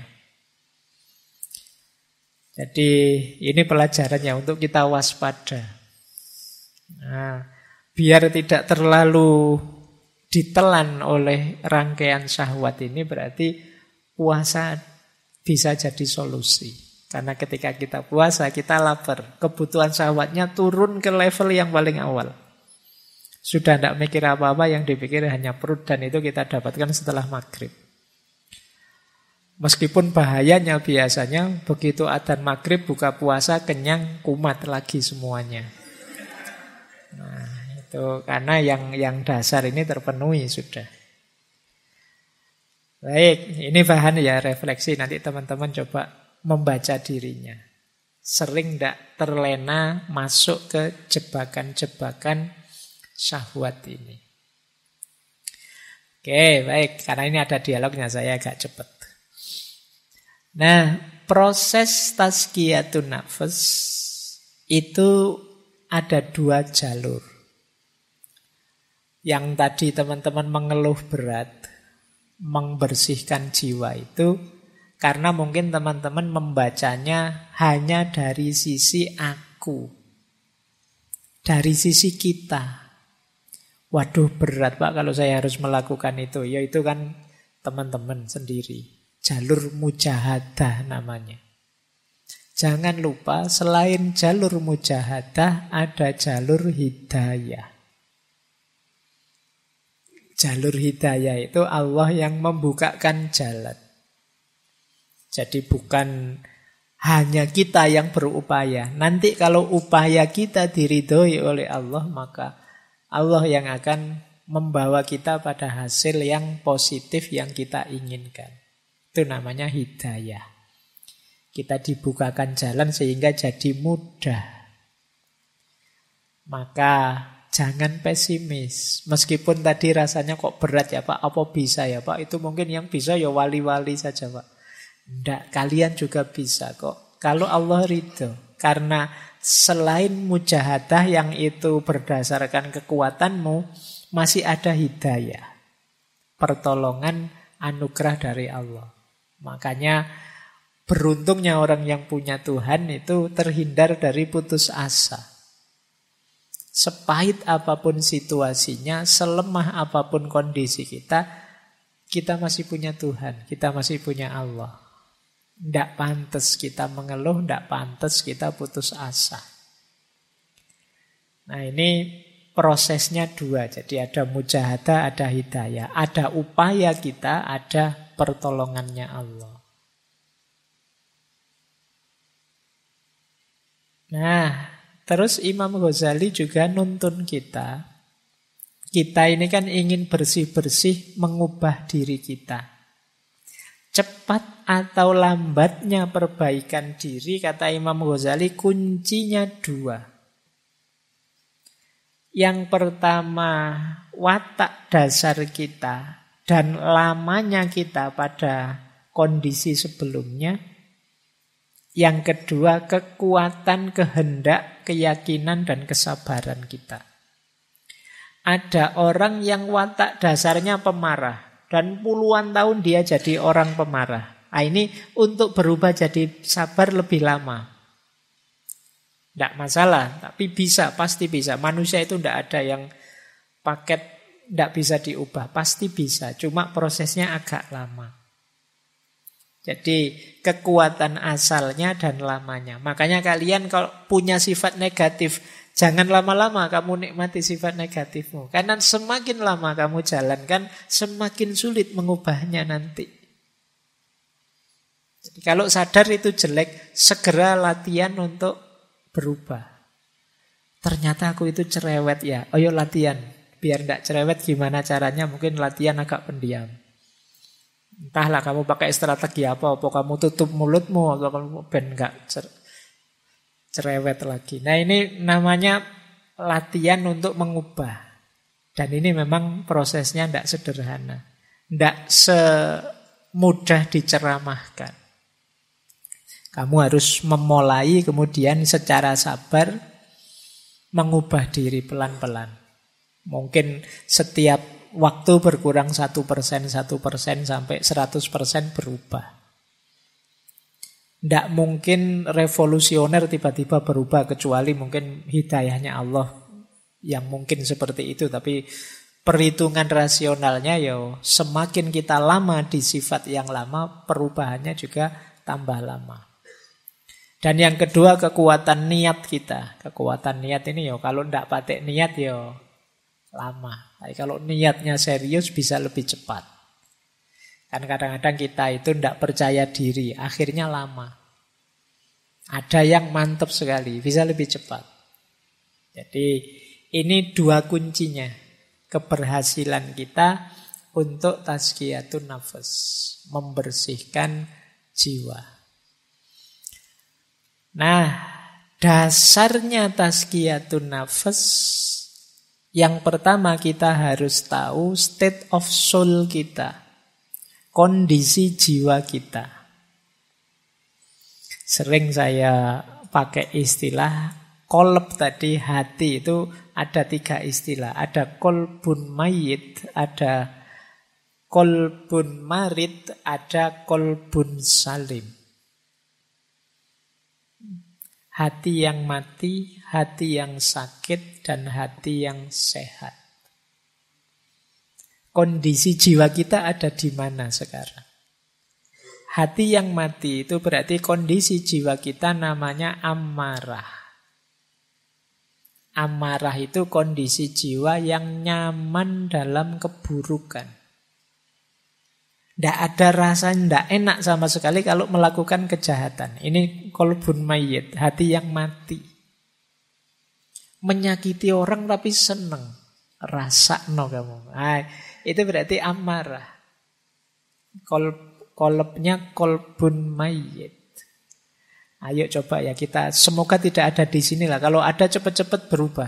B: Jadi ini pelajarannya untuk kita waspada. Nah, biar tidak terlalu ditelan oleh rangkaian syahwat ini, berarti puasa bisa jadi solusi. Karena ketika kita puasa, kita lapar. Kebutuhan syahwatnya turun ke level yang paling awal. Sudah tidak mikir apa-apa, yang dipikir hanya perut, dan itu kita dapatkan setelah maghrib. Meskipun bahayanya biasanya begitu adzan maghrib, buka puasa, kenyang, kumat lagi semuanya. Nah, karena yang dasar ini terpenuhi sudah. Baik, ini bahan ya refleksi. Nanti teman-teman coba membaca dirinya. Sering tidak terlena masuk ke jebakan-jebakan syahwat ini. Oke, baik. Karena ini ada dialognya, saya agak cepat. Nah, proses tazkiyatun nafs itu ada 2 jalur. Yang tadi teman-teman mengeluh berat, membersihkan jiwa itu karena mungkin teman-teman membacanya hanya dari sisi aku, dari sisi kita. Waduh, berat Pak kalau saya harus melakukan itu. Ya itu kan teman-teman sendiri. Jalur mujahadah namanya. Jangan lupa selain jalur mujahadah ada jalur hidayah. Jalur hidayah itu Allah yang membukakan jalan. Jadi bukan hanya kita yang berupaya. Nanti kalau upaya kita diridhoi oleh Allah, maka Allah yang akan membawa kita pada hasil yang positif yang kita inginkan. Itu namanya hidayah. Kita dibukakan jalan sehingga jadi mudah. Maka jangan pesimis. Meskipun tadi rasanya kok berat ya Pak, apa bisa ya Pak? Itu mungkin yang bisa ya wali-wali saja Pak. Tidak, kalian juga bisa kok. Kalau Allah ridho. Karena selain mujahadah yang itu berdasarkan kekuatanmu, masih ada hidayah. Pertolongan, anugerah dari Allah. Makanya Beruntungnya orang yang punya Tuhan itu terhindar dari putus asa. Sepahit apapun situasinya, selemah apapun kondisi kita masih punya Tuhan, kita masih punya Allah. Tidak pantas kita mengeluh, tidak pantas kita putus asa. Nah ini prosesnya dua. Jadi ada mujahadah, ada hidayah. Ada upaya kita, ada pertolongannya Allah. Nah, terus Imam Ghazali juga nuntun kita. Kita ini kan ingin bersih-bersih mengubah diri kita. Cepat atau lambatnya perbaikan diri, kata Imam Ghazali, kuncinya dua. Yang pertama, watak dasar kita dan lamanya kita pada kondisi sebelumnya. Yang kedua, kekuatan, kehendak, keyakinan, dan kesabaran kita. Ada orang yang watak dasarnya pemarah. Dan puluhan tahun dia jadi orang pemarah. Nah, ini untuk berubah jadi sabar lebih lama. Tidak masalah, tapi bisa, pasti bisa. Manusia itu tidak ada yang paket tidak bisa diubah. Pasti bisa, cuma prosesnya agak lama. Jadi kekuatan asalnya dan lamanya. Makanya kalian kalau punya sifat negatif, jangan lama-lama kamu nikmati sifat negatifmu. Karena semakin lama kamu jalankan, semakin sulit mengubahnya nanti. Jadi kalau sadar itu jelek, segera latihan untuk berubah. Ternyata aku itu cerewet ya. Ayo latihan. Biar tidak cerewet gimana caranya? Mungkin latihan agak pendiam. Entahlah kamu pakai strategi apa kamu tutup mulutmu, atau kamu ben enggak cerewet lagi. Nah ini namanya latihan untuk mengubah. Dan ini memang prosesnya tidak sederhana. Tidak semudah diceramahkan. Kamu harus memulai kemudian secara sabar mengubah diri pelan-pelan. Mungkin setiap waktu berkurang 1%, 1% sampai 100% berubah. Tidak mungkin revolusioner tiba-tiba berubah kecuali mungkin hidayahnya Allah yang mungkin seperti itu. Tapi perhitungan rasionalnya ya semakin kita lama di sifat yang lama, perubahannya juga tambah lama. Dan yang kedua kekuatan niat kita. Kekuatan niat ini ya kalau tidak pakai niat ya lama. Tapi kalau niatnya serius bisa lebih cepat. Kan kadang-kadang kita itu tidak percaya diri, akhirnya lama. Ada yang mantap sekali, bisa lebih cepat. Jadi ini dua kuncinya keberhasilan kita untuk tazkiyatun nafas, membersihkan jiwa. Nah, dasarnya tazkiyatun nafas, yang pertama kita harus tahu state of soul kita, kondisi jiwa kita. Sering saya pakai istilah kolb tadi, hati itu ada 3 istilah. Ada kolbun mayit, ada kolbun marid, ada kolbun salim. Hati yang mati, hati yang sakit, dan hati yang sehat. Kondisi jiwa kita ada di mana sekarang? Hati yang mati itu berarti kondisi jiwa kita namanya amarah. Amarah itu kondisi jiwa yang nyaman dalam keburukan. Tidak ada rasa tidak enak sama sekali kalau melakukan kejahatan. Ini kolbun mayit, hati yang mati. Menyakiti orang tapi seneng. Rasakno kamu. Nah, itu berarti amarah. Kolbnya kolbun mayit. Ayo coba ya kita, semoga tidak ada di sini lah. Kalau ada cepat-cepat berubah.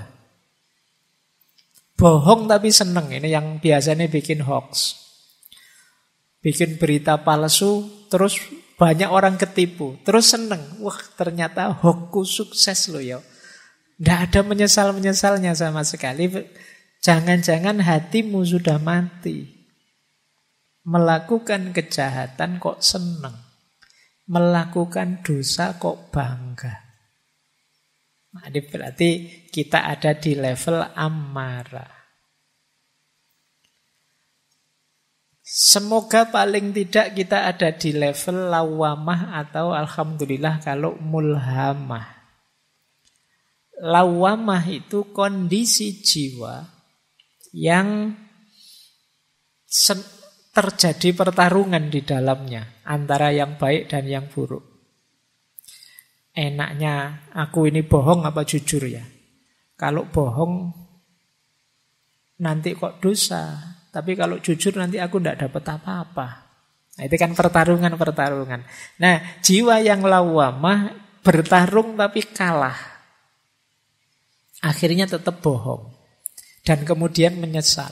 B: Bohong tapi seneng. Ini yang biasanya bikin hoax. Bikin berita palsu, terus banyak orang ketipu, terus seneng. Wah, ternyata hoaxku sukses loh ya. Tidak ada menyesal-menyesalnya sama sekali. Jangan-jangan hatimu sudah mati. Melakukan kejahatan kok seneng. melakukan dosa kok bangga. Nah, ini berarti kita ada di level amarah. Semoga paling tidak kita ada di level lawamah atau alhamdulillah kalau mulhamah. Lawamah itu kondisi jiwa yang terjadi pertarungan di dalamnya antara yang baik dan yang buruk. Enaknya aku ini bohong apa jujur ya? Kalau bohong nanti kok dosa, tapi kalau jujur nanti aku tidak dapat apa-apa. Nah, itu kan pertarungan-pertarungan. Nah, jiwa yang lawamah bertarung tapi kalah. Akhirnya tetap bohong. Dan kemudian menyesal.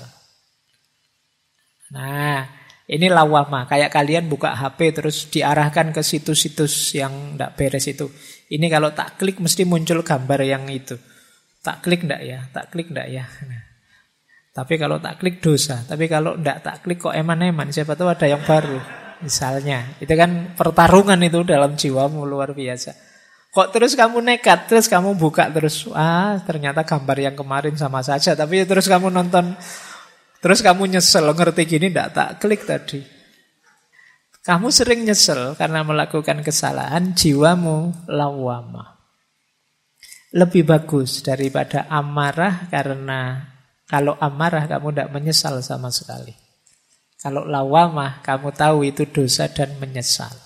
B: Nah, ini lawamah. Kayak kalian buka HP terus diarahkan ke situs-situs yang tidak beres itu. Ini kalau tak klik mesti muncul gambar yang itu. Tak klik enggak ya? Tak klik enggak ya? Nah, tapi kalau tak klik dosa. Tapi kalau enggak tak klik kok eman-eman. Siapa tahu ada yang baru. Misalnya. Itu kan pertarungan itu dalam jiwamu luar biasa. Kok terus kamu nekat, terus kamu buka terus. Ternyata gambar yang kemarin sama saja. Tapi terus kamu nonton. Terus kamu nyesel, ngerti gini enggak tak klik tadi. Kamu sering nyesel karena melakukan kesalahan, jiwamu lawamah. Lebih bagus daripada amarah karena kalau amarah kamu tidak menyesal sama sekali. Kalau lawamah kamu tahu itu dosa dan menyesal.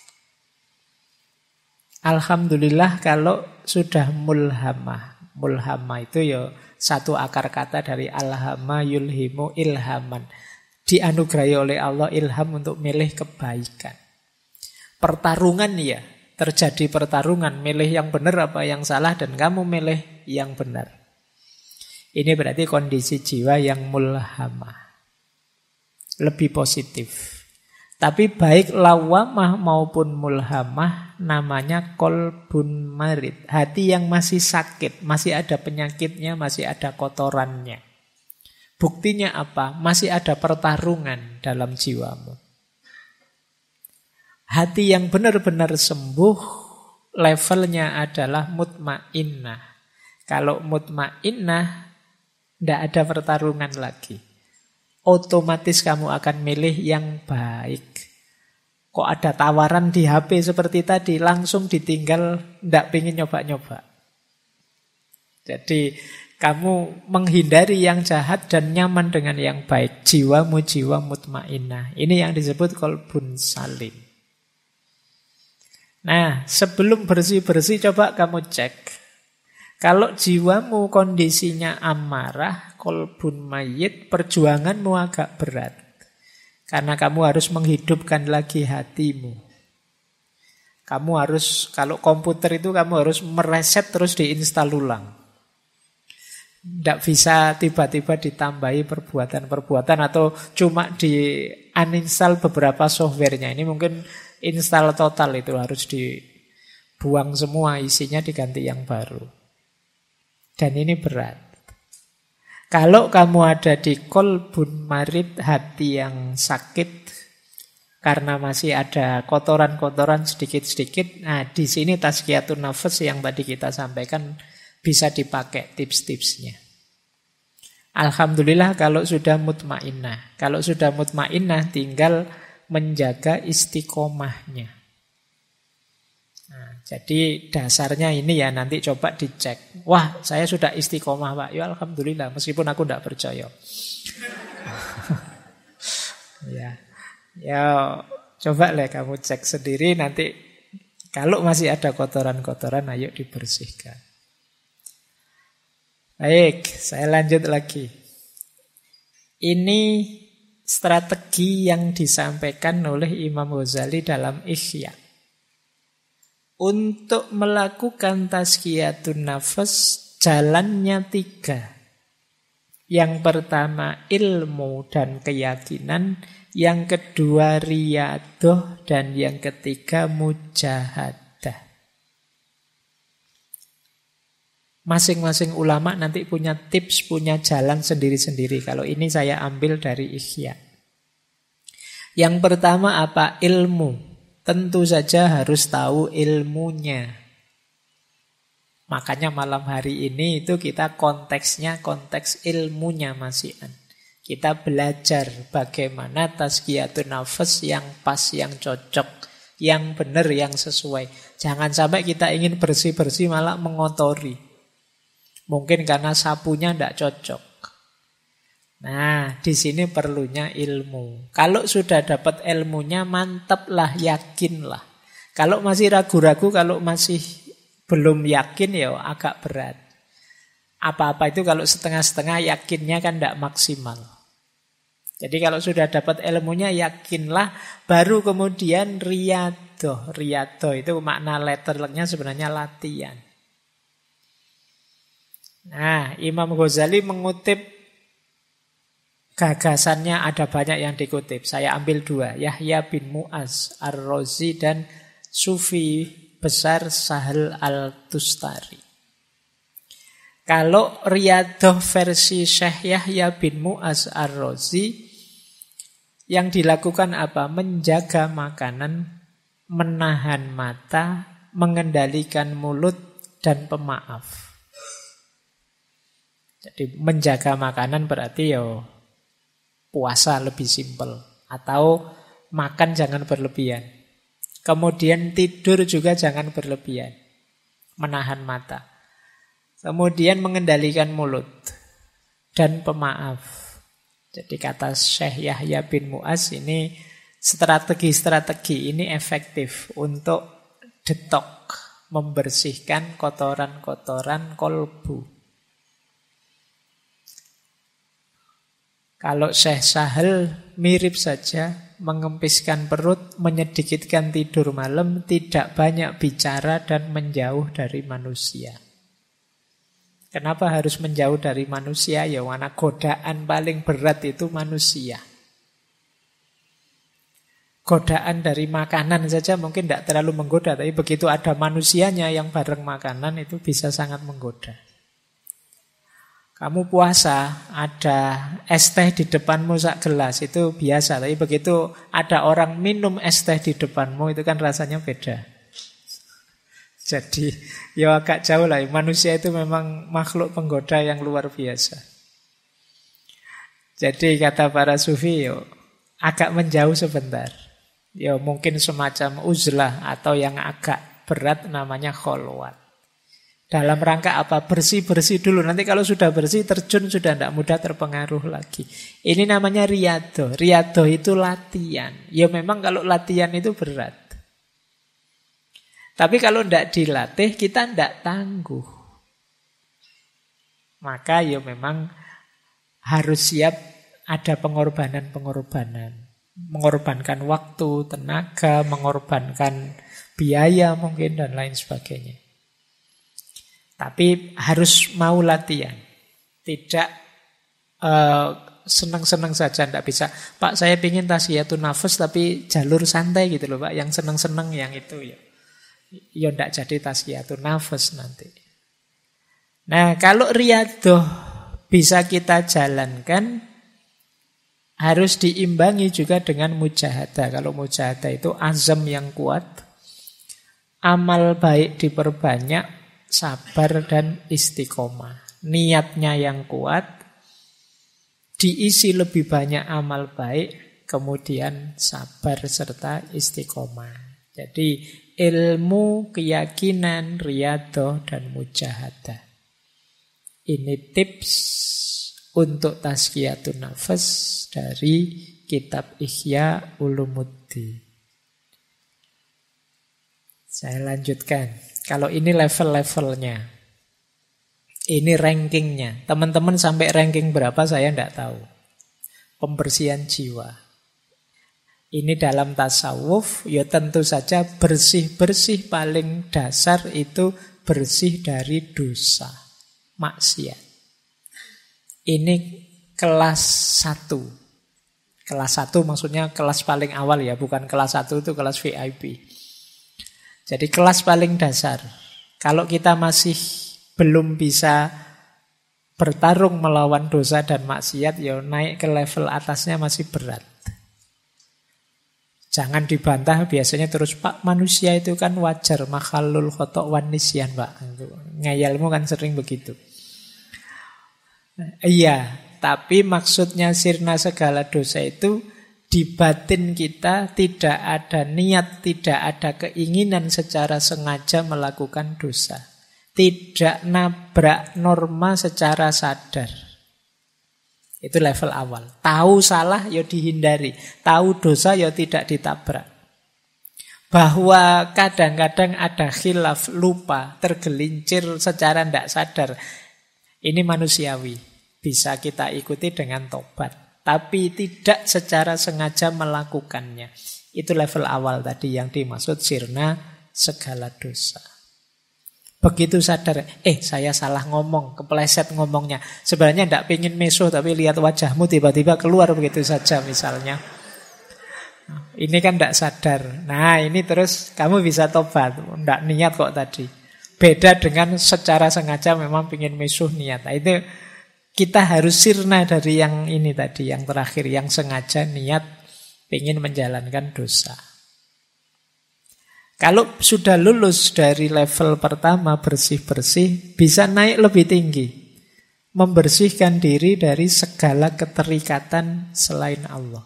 B: Alhamdulillah kalau sudah mulhamah. Mulhamah itu ya satu akar kata dari alhama yulhimu ilhaman. Dianugerahi oleh Allah ilham untuk milih kebaikan. Pertarungan ya, terjadi pertarungan. Milih yang benar apa yang salah dan kamu milih yang benar. Ini berarti kondisi jiwa yang mulhamah. Lebih positif. Tapi baik lawamah maupun mulhamah namanya kolbun marid. Hati yang masih sakit, masih ada penyakitnya, masih ada kotorannya. Buktinya apa? Masih ada pertarungan dalam jiwamu. Hati yang benar-benar sembuh, levelnya adalah mutmainnah. Kalau mutmainnah, tidak ada pertarungan lagi. Otomatis kamu akan milih yang baik. Kok ada tawaran di HP seperti tadi, langsung ditinggal, tidak ingin nyoba-nyoba. Jadi kamu menghindari yang jahat dan nyaman dengan yang baik. Jiwamu jiwa mutmainnah. Ini yang disebut qalbun salim. Nah, sebelum bersih-bersih coba kamu cek. Kalau jiwamu kondisinya amarah, kolbun mayit, perjuanganmu agak berat. Karena kamu harus menghidupkan lagi hatimu. Kamu harus, kalau komputer itu kamu harus mereset terus diinstal ulang. Tidak bisa tiba-tiba ditambahi perbuatan-perbuatan atau cuma di uninstall beberapa softwarenya. Ini mungkin install total itu harus dibuang semua, isinya diganti yang baru. Dan ini berat. Kalau kamu ada di kolbun marid, hati yang sakit karena masih ada kotoran-kotoran sedikit-sedikit, nah di sini tazkiyatun nafas yang tadi kita sampaikan bisa dipakai tips-tipsnya. Alhamdulillah kalau sudah mutmainnah. Kalau sudah mutmainnah tinggal menjaga istiqomahnya. Nah, jadi dasarnya ini ya nanti coba dicek. Wah, saya sudah istiqomah Pak. Ya alhamdulillah meskipun aku tidak percaya. Ya coba lah kamu cek sendiri nanti. Kalau masih ada kotoran-kotoran ayo dibersihkan. Baik, saya lanjut lagi. Ini strategi yang disampaikan oleh Imam Ghazali dalam Ihya. Untuk melakukan tazkiyatun nafas, jalannya 3. Yang pertama ilmu dan keyakinan, yang kedua riyadoh, dan yang ketiga mujahadah. Masing-masing ulama nanti punya tips, punya jalan sendiri-sendiri. Kalau ini saya ambil dari Ihya. Yang pertama apa? Ilmu. tentu saja harus tahu ilmunya. Makanya malam hari ini itu kita konteksnya konteks ilmunya masihan. Kita belajar bagaimana tazkiyatun nafas yang pas, yang cocok, yang benar, yang sesuai. Jangan sampai kita ingin bersih-bersih malah mengotori. Mungkin karena sapunya tidak cocok. Nah, di sini perlunya ilmu. Kalau sudah dapat ilmunya, mantaplah, yakinlah. Kalau masih ragu-ragu, kalau masih belum yakin, ya agak berat. Apa-apa itu kalau setengah-setengah, yakinnya kan tidak maksimal. Jadi kalau sudah dapat ilmunya, yakinlah, baru kemudian riyadhah. Riyadhah itu makna letternya sebenarnya latihan. Nah, Imam Ghazali mengutip gagasannya, ada banyak yang dikutip. Saya ambil 2, Yahya bin Mu'az Ar-Razi dan Sufi besar Sahal Al-Tustari. Kalau riyadhah versi Syekh Yahya bin Mu'az Ar-Razi, yang dilakukan apa? Menjaga makanan, menahan mata, mengendalikan mulut, dan pemaaf. Jadi menjaga makanan berarti ya puasa lebih simpel. Atau makan jangan berlebihan. Kemudian tidur juga jangan berlebihan. Menahan mata. Kemudian mengendalikan mulut. Dan pemaaf. Jadi kata Syekh Yahya bin Mu'az ini strategi-strategi ini efektif untuk detok, membersihkan kotoran-kotoran kolbu. Kalau Syekh Sahal mirip saja, mengempiskan perut, menyedikitkan tidur malam, tidak banyak bicara dan menjauh dari manusia. Kenapa harus menjauh dari manusia? Ya, karena godaan paling berat itu manusia. Godaan dari makanan saja mungkin tidak terlalu menggoda, tapi begitu ada manusianya yang bareng makanan itu bisa sangat menggoda. Kamu puasa, ada es teh di depanmu sak gelas, itu biasa. Tapi begitu ada orang minum es teh di depanmu, itu kan rasanya beda. Jadi ya agak jauh lah. Manusia itu memang makhluk penggoda yang luar biasa. Jadi kata para sufi, yo, agak menjauh sebentar. Ya mungkin semacam uzlah atau yang agak berat namanya kholwat. Dalam rangka apa? Bersih-bersih dulu. Nanti kalau sudah bersih, terjun sudah tidak mudah terpengaruh lagi. Ini namanya riyadhah. Riyadhah itu latihan. Ya memang kalau latihan itu berat. Tapi kalau tidak dilatih, kita tidak tangguh. Maka ya memang harus siap ada pengorbanan-pengorbanan. Mengorbankan waktu, tenaga, mengorbankan biaya mungkin dan lain sebagainya. Tapi harus mau latihan. Tidak senang-senang saja, tidak bisa. Pak, saya ingin tazkiyatun nafas tapi jalur santai gitu loh Pak. Yang senang-senang yang itu ya. Ya tidak jadi tazkiyatun nafas nanti. Nah, kalau riyadhah bisa kita jalankan, harus diimbangi juga dengan mujahadah. Kalau mujahadah itu azam yang kuat, amal baik diperbanyak, sabar dan istiqomah. Niatnya yang kuat, diisi lebih banyak amal baik, kemudian sabar serta istiqomah. Jadi ilmu, keyakinan, riyadhah, dan mujahadah. Ini tips untuk tazkiyatun nafas dari kitab Ihya Ulumuddin. Saya lanjutkan. Kalau ini level-levelnya. Ini rankingnya. Teman-teman sampai ranking berapa saya tidak tahu. Pembersihan jiwa. Ini dalam tasawuf, ya tentu saja bersih-bersih paling dasar itu bersih dari dosa, maksiat. Ini kelas 1. Kelas 1 maksudnya kelas paling awal ya, bukan kelas 1 itu kelas VIP. Jadi kelas paling dasar. Kalau kita masih belum bisa bertarung melawan dosa dan maksiat, ya naik ke level atasnya masih berat. Jangan dibantah biasanya terus, Pak, manusia itu kan wajar, makhlul khotok wan nisyan, Pak. Ngayalmu kan sering begitu. Iya, tapi maksudnya sirna segala dosa itu di batin kita tidak ada niat, tidak ada keinginan secara sengaja melakukan dosa. Tidak nabrak norma secara sadar. Itu level awal. Tahu salah ya dihindari, tahu dosa ya tidak ditabrak. Bahwa kadang-kadang ada khilaf, lupa, tergelincir secara tidak sadar. Ini manusiawi, bisa kita ikuti dengan tobat. Tapi tidak secara sengaja melakukannya. Itu level awal tadi yang dimaksud sirna segala dosa. Begitu sadar, saya salah ngomong, kepleset ngomongnya. Sebenarnya tidak pengen mesuh, tapi lihat wajahmu tiba-tiba keluar begitu saja misalnya. Ini kan tidak sadar. Nah ini terus kamu bisa tobat, tidak niat kok tadi. Beda dengan secara sengaja memang pengen mesuh niat. Nah, itu kita harus sirna dari yang ini tadi, yang terakhir, yang sengaja niat pengen menjalankan dosa. Kalau sudah lulus dari level pertama bersih-bersih, bisa naik lebih tinggi. Membersihkan diri dari segala keterikatan selain Allah.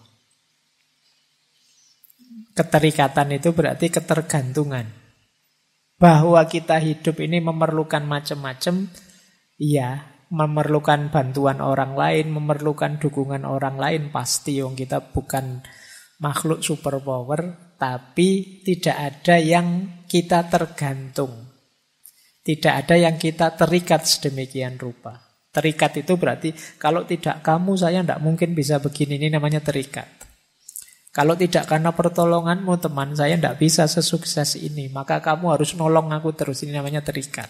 B: Keterikatan itu berarti ketergantungan. Bahwa kita hidup ini memerlukan macam-macam, iya, memerlukan bantuan orang lain, memerlukan dukungan orang lain, pasti kita bukan makhluk superpower. Tapi tidak ada yang kita tergantung. Tidak ada yang kita terikat sedemikian rupa. Terikat itu berarti kalau tidak kamu saya tidak mungkin bisa begini. Ini namanya terikat. Kalau tidak karena pertolonganmu teman saya tidak bisa sesukses ini. Maka kamu harus nolong aku terus. Ini namanya terikat.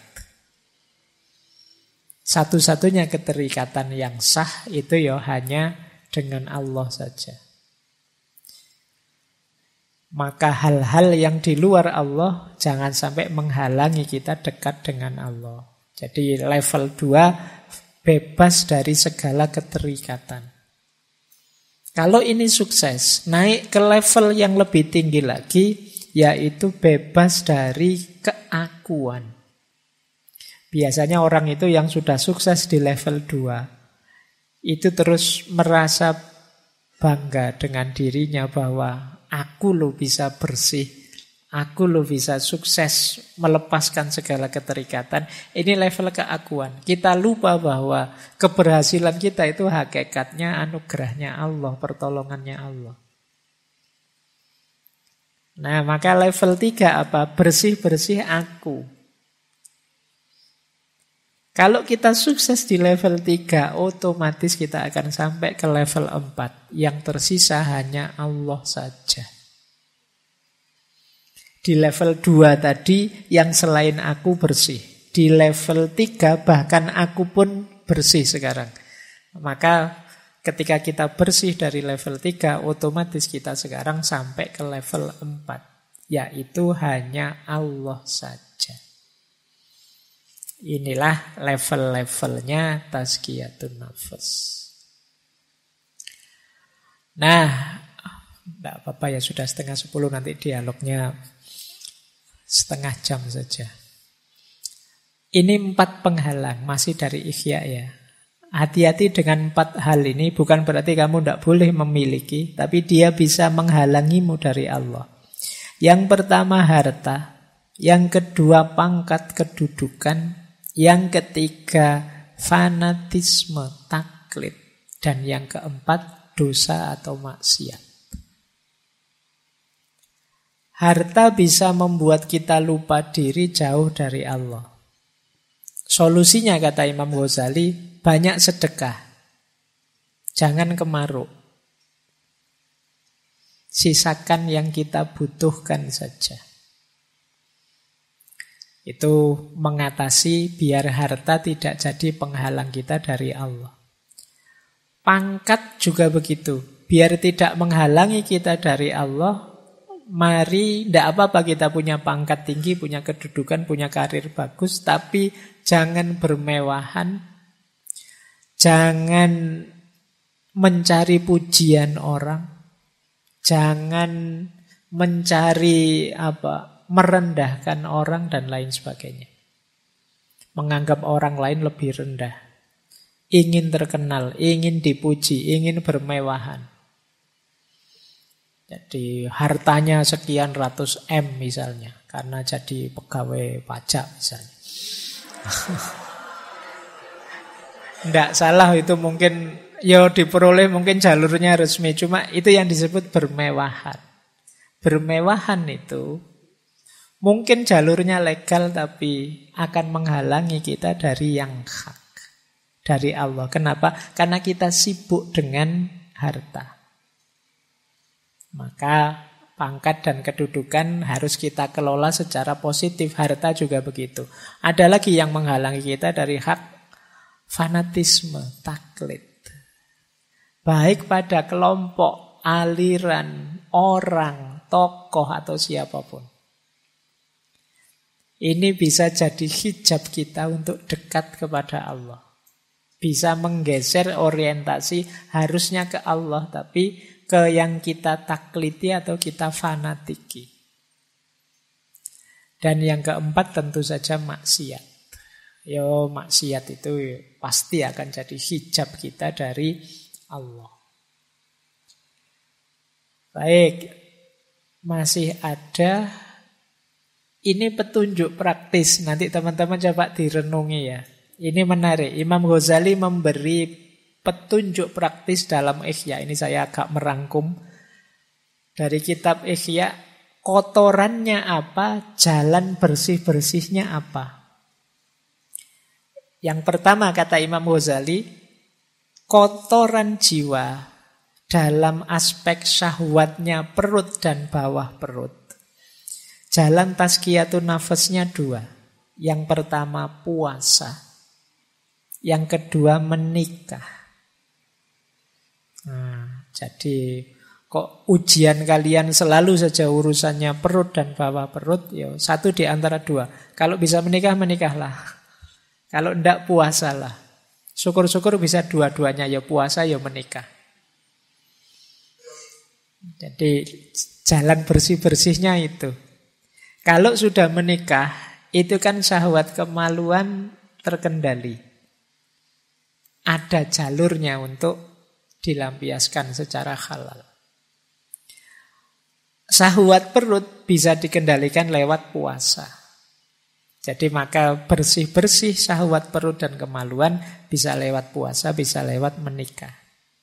B: Satu-satunya keterikatan yang sah itu ya hanya dengan Allah saja. Maka hal-hal yang di luar Allah jangan sampai menghalangi kita dekat dengan Allah. Jadi level 2 bebas dari segala keterikatan. Kalau ini sukses, naik ke level yang lebih tinggi lagi, yaitu bebas dari keakuan. Biasanya orang itu yang sudah sukses di level 2, itu terus merasa bangga dengan dirinya bahwa aku lo bisa bersih, aku lo bisa sukses melepaskan segala keterikatan. Ini level keakuan. Kita lupa bahwa keberhasilan kita itu hakikatnya anugerahnya Allah, pertolongannya Allah. Nah, maka level 3 apa? Bersih-bersih aku. Kalau kita sukses di level 3, otomatis kita akan sampai ke level 4. Yang tersisa hanya Allah saja. Di level 2 tadi, yang selain aku bersih. Di level 3, bahkan aku pun bersih sekarang. Maka ketika kita bersih dari level 3, otomatis kita sekarang sampai ke level 4. Yaitu hanya Allah saja. Inilah level-levelnya tazkiyatun nafas. Nah, tidak apa-apa ya, sudah 9:30, nanti dialognya setengah jam saja. Ini 4 penghalang, masih dari Ihya ya. Hati-hati dengan 4 hal ini, bukan berarti kamu tidak boleh memiliki, tapi dia bisa menghalangimu dari Allah. Yang pertama harta, yang kedua pangkat kedudukan, yang ketiga fanatisme, taklid, dan yang keempat dosa atau maksiat. Harta bisa membuat kita lupa diri, jauh dari Allah. Solusinya kata Imam Ghazali, banyak sedekah. Jangan kemaruk. Sisakan yang kita butuhkan saja. Itu mengatasi biar harta tidak jadi penghalang kita dari Allah. Pangkat juga begitu. Biar tidak menghalangi kita dari Allah, mari, tidak apa-apa kita punya pangkat tinggi, punya kedudukan, punya karir bagus, tapi jangan bermewahan, jangan mencari pujian orang, jangan mencari merendahkan orang dan lain sebagainya. Menganggap orang lain lebih rendah. Ingin terkenal, ingin dipuji, ingin bermewahan. Jadi hartanya sekian ratus M misalnya, karena jadi pegawai pajak misalnya. Tidak salah itu, mungkin ya diperoleh, mungkin jalurnya resmi, cuma itu yang disebut bermewahan. Bermewahan itu mungkin jalurnya legal tapi akan menghalangi kita dari yang hak, dari Allah. Kenapa? Karena kita sibuk dengan harta. Maka pangkat dan kedudukan harus kita kelola secara positif. Harta juga begitu. Ada lagi yang menghalangi kita dari hak, fanatisme, taklid. Baik pada kelompok, aliran, orang, tokoh atau siapapun. Ini bisa jadi hijab kita untuk dekat kepada Allah. Bisa menggeser orientasi harusnya ke Allah, tapi ke yang kita takliti atau kita fanatiki. Dan yang keempat tentu saja maksiat. Maksiat itu pasti akan jadi hijab kita dari Allah. Baik, masih ada. Ini petunjuk praktis. Nanti teman-teman coba direnungi ya. Ini menarik. Imam Ghazali memberi petunjuk praktis dalam Ihya. Ini saya agak merangkum dari kitab Ihya. Kotorannya apa? Jalan bersih-bersihnya apa? Yang pertama kata Imam Ghazali, kotoran jiwa dalam aspek syahwatnya perut dan bawah perut. Jalan tazkiyatun nafasnya dua. Yang pertama puasa. Yang kedua menikah. Jadi kok ujian kalian selalu saja urusannya perut dan bawah perut? Satu di antara dua. Kalau bisa menikah, menikahlah. Kalau enggak, puasalah. Syukur-syukur bisa dua-duanya, ya puasa ya menikah. Jadi jalan bersih-bersihnya itu. Kalau sudah menikah, itu kan syahwat kemaluan terkendali. Ada jalurnya untuk dilampiaskan secara halal. Syahwat perut bisa dikendalikan lewat puasa. Jadi maka bersih-bersih syahwat perut dan kemaluan bisa lewat puasa, bisa lewat menikah.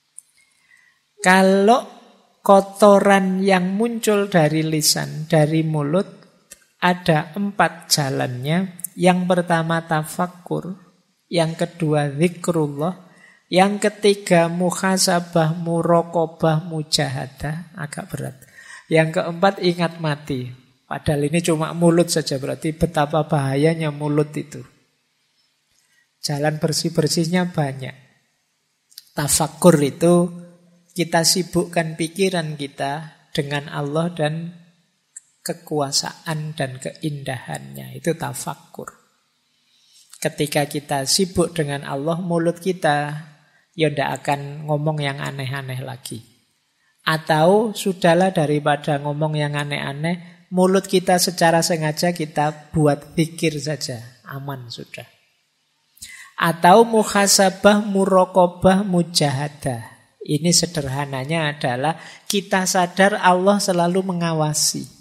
B: Kalau kotoran yang muncul dari lisan, dari mulut, ada 4 jalannya. Yang pertama tafakkur, yang kedua zikrullah, yang ketiga muhasabah, muraqabah, mujahadah, agak berat. Yang keempat ingat mati. Padahal ini cuma mulut saja, berarti betapa bahayanya mulut itu. Jalan bersih-bersihnya banyak. Tafakkur itu kita sibukkan pikiran kita dengan Allah dan kekuasaan dan keindahannya. Itu tafakkur. Ketika kita sibuk dengan Allah, mulut kita tidak akan ngomong yang aneh-aneh lagi. Atau sudahlah, daripada ngomong yang aneh-aneh, mulut kita secara sengaja kita buat pikir saja. Aman sudah. Atau muhasabah, muraqabah, mujahadah. Ini sederhananya adalah kita sadar Allah selalu mengawasi.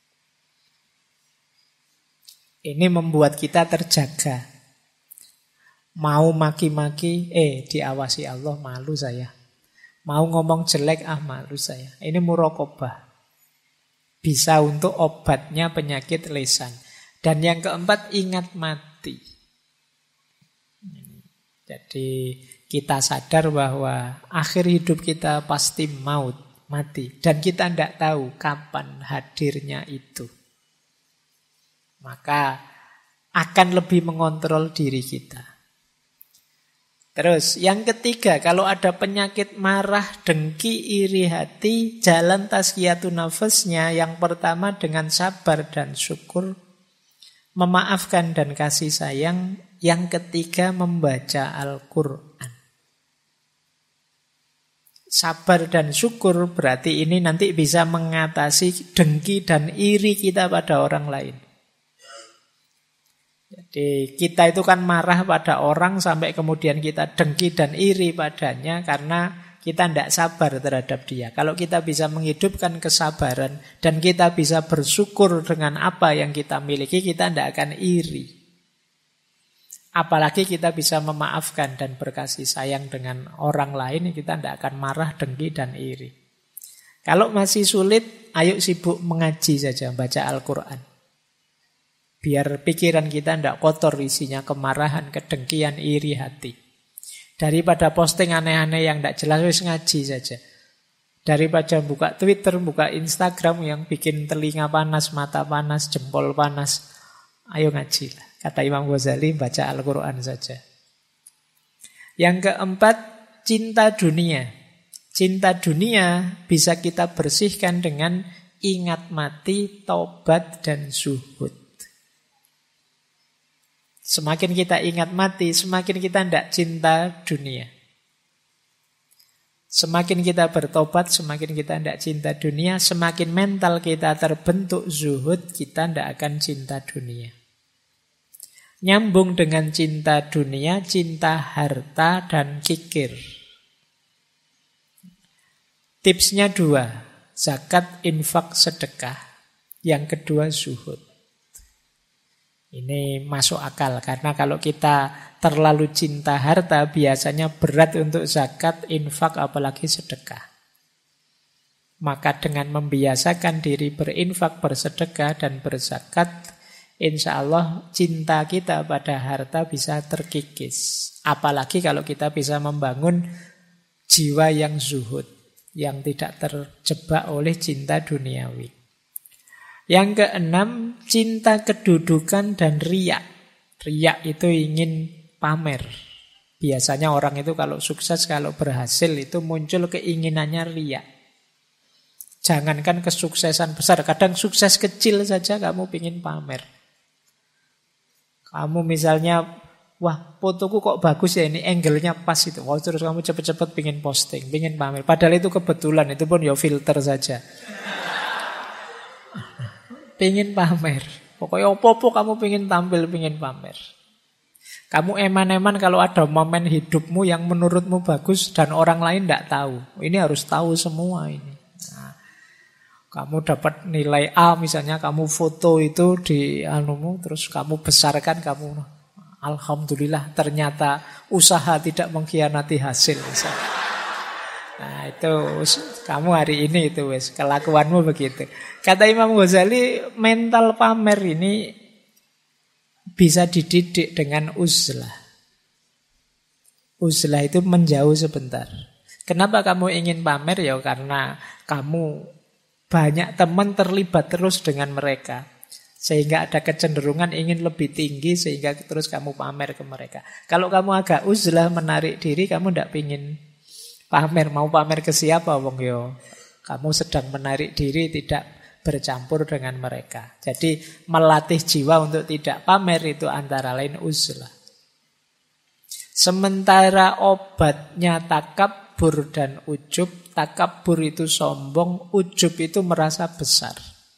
B: Ini membuat kita terjaga. Mau maki-maki, diawasi Allah, malu saya. Mau ngomong jelek, malu saya. Ini muraqabah. Bisa untuk obatnya penyakit lisan. Dan yang keempat, ingat mati. Jadi kita sadar bahwa akhir hidup kita pasti maut, mati. Dan kita tidak tahu kapan hadirnya itu. Maka akan lebih mengontrol diri kita. Terus yang ketiga, kalau ada penyakit marah, dengki, iri hati, jalan tazkiyatun nafasnya yang pertama dengan sabar dan syukur, memaafkan dan kasih sayang, yang ketiga membaca Al-Quran. Sabar dan syukur berarti ini nanti bisa mengatasi dengki dan iri kita pada orang lain. Jadi kita itu kan marah pada orang sampai kemudian kita dengki dan iri padanya karena kita tidak sabar terhadap dia. Kalau kita bisa menghidupkan kesabaran dan kita bisa bersyukur dengan apa yang kita miliki, kita tidak akan iri. Apalagi kita bisa memaafkan dan berkasih sayang dengan orang lain, kita tidak akan marah, dengki, dan iri. Kalau masih sulit, ayo sibuk mengaji saja, baca Al-Quran. Biar pikiran kita tidak kotor isinya kemarahan, kedengkian, iri hati. Daripada posting aneh-aneh yang tidak jelas, wis ngaji saja. Daripada buka Twitter, buka Instagram yang bikin telinga panas, mata panas, jempol panas, ayo ngaji lah. Kata Imam Ghazali, baca Al-Quran saja. Yang keempat, cinta dunia. Cinta dunia bisa kita bersihkan dengan ingat mati, taubat, dan zuhud. Semakin kita ingat mati, semakin kita tidak cinta dunia. Semakin kita bertobat, semakin kita tidak cinta dunia. Semakin mental kita terbentuk zuhud, kita tidak akan cinta dunia. Nyambung dengan cinta dunia, cinta harta dan kikir. Tipsnya 2, zakat, infak, sedekah. Yang kedua zuhud. Ini masuk akal karena kalau kita terlalu cinta harta biasanya berat untuk zakat, infak, apalagi sedekah. Maka dengan membiasakan diri berinfak, bersedekah, dan berzakat, insya Allah cinta kita pada harta bisa terkikis. Apalagi kalau kita bisa membangun jiwa yang zuhud, yang tidak terjebak oleh cinta duniawi. Yang keenam, cinta kedudukan dan riya. Riya itu ingin pamer. Biasanya orang itu kalau sukses, kalau berhasil itu muncul keinginannya riya. Jangankan kesuksesan besar, kadang sukses kecil saja kamu ingin pamer. Kamu misalnya, wah fotoku kok bagus ya, ini angle-nya pas itu. Wah, terus kamu cepet-cepet ingin posting, ingin pamer. Padahal itu kebetulan, itu pun ya filter saja. Pengen pamer. Pokoknya opo-opo kamu pengen tampil, pengen pamer. Kamu eman-eman kalau ada momen hidupmu yang menurutmu bagus dan orang lain tidak tahu. Ini harus tahu semua ini. Nah, kamu dapat nilai A misalnya, kamu foto itu di anumu, terus kamu besarkan, kamu alhamdulillah ternyata usaha tidak mengkhianati hasil misalnya. Nah itu kamu hari ini itu wes kelakuanmu begitu. Kata Imam Ghazali, mental pamer ini bisa dididik dengan uzlah. Uzlah itu menjauh sebentar. Kenapa kamu ingin pamer? Ya karena kamu banyak teman terlibat terus dengan mereka. Sehingga ada kecenderungan ingin lebih tinggi sehingga terus kamu pamer ke mereka. Kalau kamu agak uzlah, menarik diri, kamu tidak ingin pamer. Mau pamer ke siapa wong yo? Kamu sedang menarik diri, tidak bercampur dengan mereka. Jadi melatih jiwa untuk tidak pamer itu antara lain uzlah. Sementara obatnya takabur dan ujub. Takabur itu sombong, ujub itu merasa besar.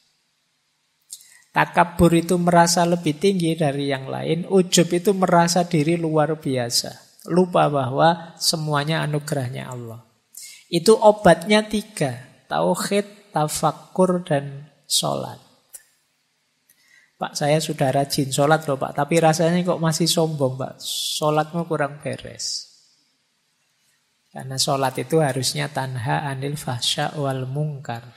B: Takabur itu merasa lebih tinggi dari yang lain, ujub itu merasa diri luar biasa. Lupa bahwa semuanya anugerahnya Allah. Itu obatnya 3. Tauhid, tafakkur, dan sholat. Pak, saya sudah rajin sholat loh Pak, tapi rasanya kok masih sombong Pak. Sholatmu kurang beres. Karena sholat itu harusnya tanha anil fahsya wal mungkar.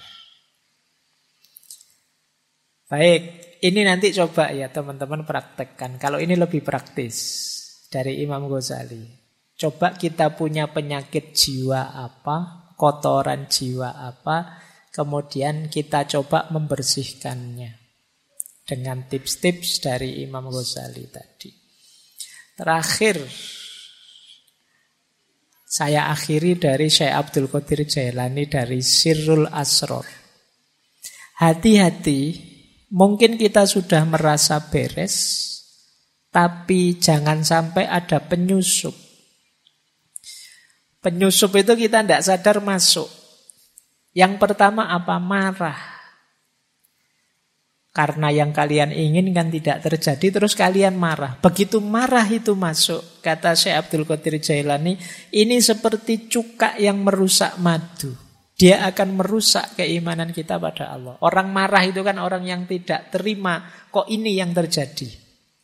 B: Baik, ini nanti coba ya teman-teman praktekkan. Kalau ini lebih praktis. Dari Imam Ghazali. Coba kita punya penyakit jiwa apa, kotoran jiwa apa, kemudian kita coba membersihkannya dengan tips-tips dari Imam Ghazali tadi. Terakhir, saya akhiri dari Syekh Abdul Qadir Jailani dari Sirrul Asror. Hati-hati, mungkin kita sudah merasa beres, tapi jangan sampai ada penyusup. Penyusup itu kita tidak sadar masuk. Yang pertama apa? Marah. Karena yang kalian inginkan tidak terjadi, terus kalian marah. Begitu marah itu masuk, kata Syekh Abdul Qadir Jailani, ini seperti cuka yang merusak madu. Dia akan merusak keimanan kita pada Allah. Orang marah itu kan orang yang tidak terima, kok ini yang terjadi.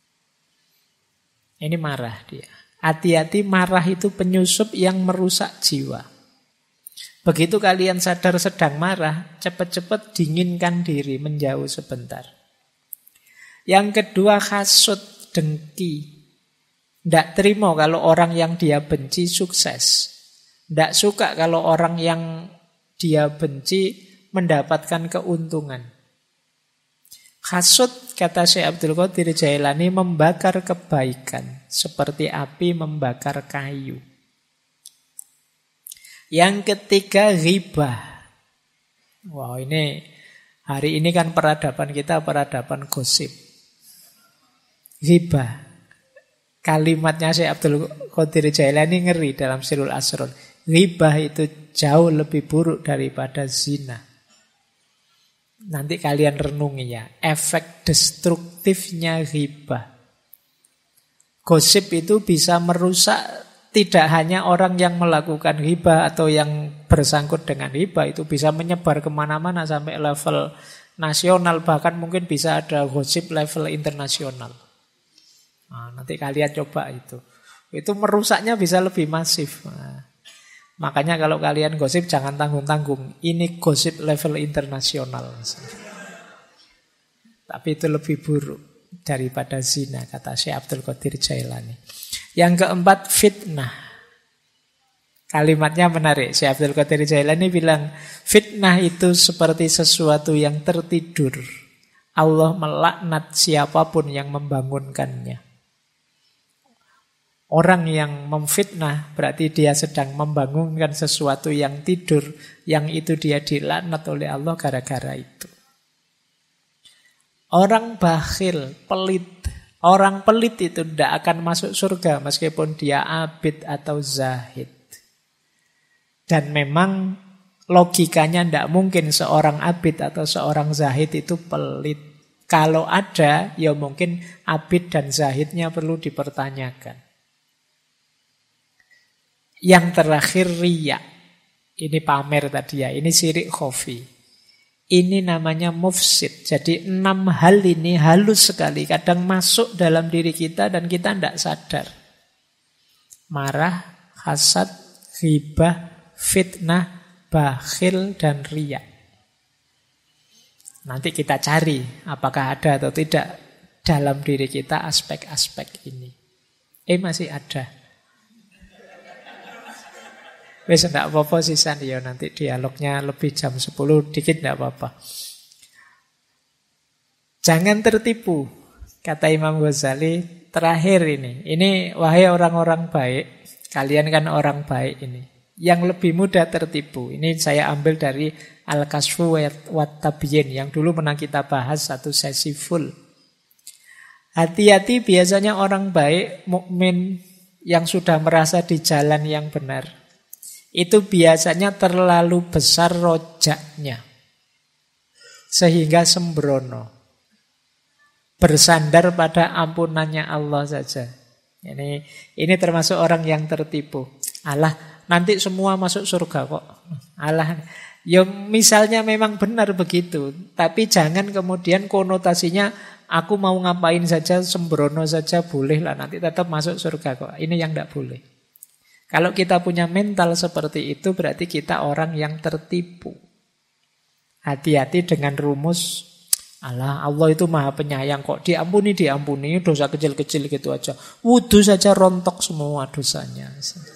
B: Ini marah dia. Hati-hati, marah itu penyusup yang merusak jiwa. Begitu kalian sadar sedang marah, cepat-cepat dinginkan diri, menjauh sebentar. Yang kedua, hasud, dengki. Tidak terima kalau orang yang dia benci sukses. Tidak suka kalau orang yang dia benci mendapatkan keuntungan. Hasud, kata Syekh Abdul Qadir Jailani, membakar kebaikan seperti api membakar kayu. Yang ketiga, ghibah. Wow, ini hari ini kan peradaban kita peradaban gosip. Ghibah. Kalimatnya Syekh Abdul Qadir Jailani ngeri dalam Sirul Asrul. Ghibah itu jauh lebih buruk daripada zina. Nanti kalian renungi ya, efek destruktifnya ghibah. Gosip itu bisa merusak tidak hanya orang yang melakukan hibah atau yang bersangkut dengan hibah, itu bisa menyebar kemana-mana sampai level nasional, bahkan mungkin bisa ada gosip level internasional. Nah, nanti kalian coba itu merusaknya bisa lebih masif. Nah, makanya kalau kalian gosip jangan tanggung-tanggung, ini gosip level internasional. Tapi itu lebih buruk daripada zina, kata Syekh Abdul Qadir Jailani. Yang keempat, fitnah. Kalimatnya menarik. Syekh Abdul Qadir Jailani bilang, fitnah itu seperti sesuatu yang tertidur. Allah melaknat siapapun yang membangunkannya. Orang yang memfitnah berarti dia sedang membangunkan sesuatu yang tidur, yang itu dia dilaknat oleh Allah gara-gara itu. Orang bakhil, pelit. Orang pelit itu tidak akan masuk surga meskipun dia abid atau zahid. Dan memang logikanya tidak mungkin seorang abid atau seorang zahid itu pelit. Kalau ada, ya mungkin abid dan zahidnya perlu dipertanyakan. Yang terakhir, riya. Ini pamer tadi ya, ini syirik khafi. Ini namanya mufsid. Jadi 6 hal ini halus sekali. Kadang masuk dalam diri kita dan kita tidak sadar. Marah, hasad, ghibah, fitnah, bakhil, dan riya. Nanti kita cari apakah ada atau tidak dalam diri kita aspek-aspek ini. Masih ada. Wes enggak apa-apa sisan ya, nanti dialognya lebih jam 10 dikit enggak apa-apa. Jangan tertipu, kata Imam Ghazali terakhir ini. Ini wahai orang-orang baik, kalian kan orang baik ini. Yang lebih mudah tertipu. Ini saya ambil dari Al-Kasfu wat Tabyin yang dulu pernah kita bahas satu sesi full. Hati-hati, biasanya orang baik, mukmin yang sudah merasa di jalan yang benar, itu biasanya terlalu besar rojaknya sehingga sembrono, bersandar pada ampunannya Allah saja. Ini termasuk orang yang tertipu. Allah, nanti semua masuk surga kok. Allah, ya misalnya memang benar begitu, tapi jangan kemudian konotasinya aku mau ngapain saja, sembrono saja boleh lah, nanti tetap masuk surga kok. Ini yang tidak boleh. Kalau kita punya mental seperti itu, berarti kita orang yang tertipu. Hati-hati dengan rumus, Allah itu maha penyayang kok, diampuni, dosa kecil-kecil gitu aja. Wudu saja rontok semua dosanya.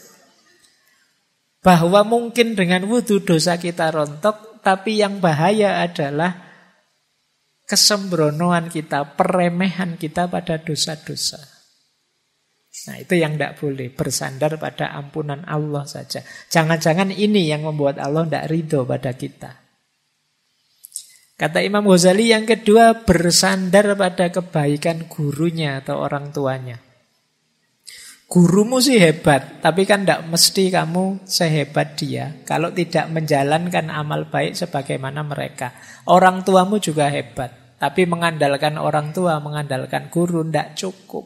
B: Bahwa mungkin dengan wudu dosa kita rontok, tapi yang bahaya adalah kesembronoan kita, peremehan kita pada dosa-dosa. Nah, itu yang tidak boleh, bersandar pada ampunan Allah saja. Jangan-jangan ini yang membuat Allah tidak ridho pada kita. Kata Imam Ghazali yang kedua, bersandar pada kebaikan gurunya atau orang tuanya. Gurumu sih hebat, tapi kan tidak mesti kamu sehebat dia kalau tidak menjalankan amal baik sebagaimana mereka. Orang tuamu juga hebat, tapi mengandalkan orang tua, mengandalkan guru tidak cukup.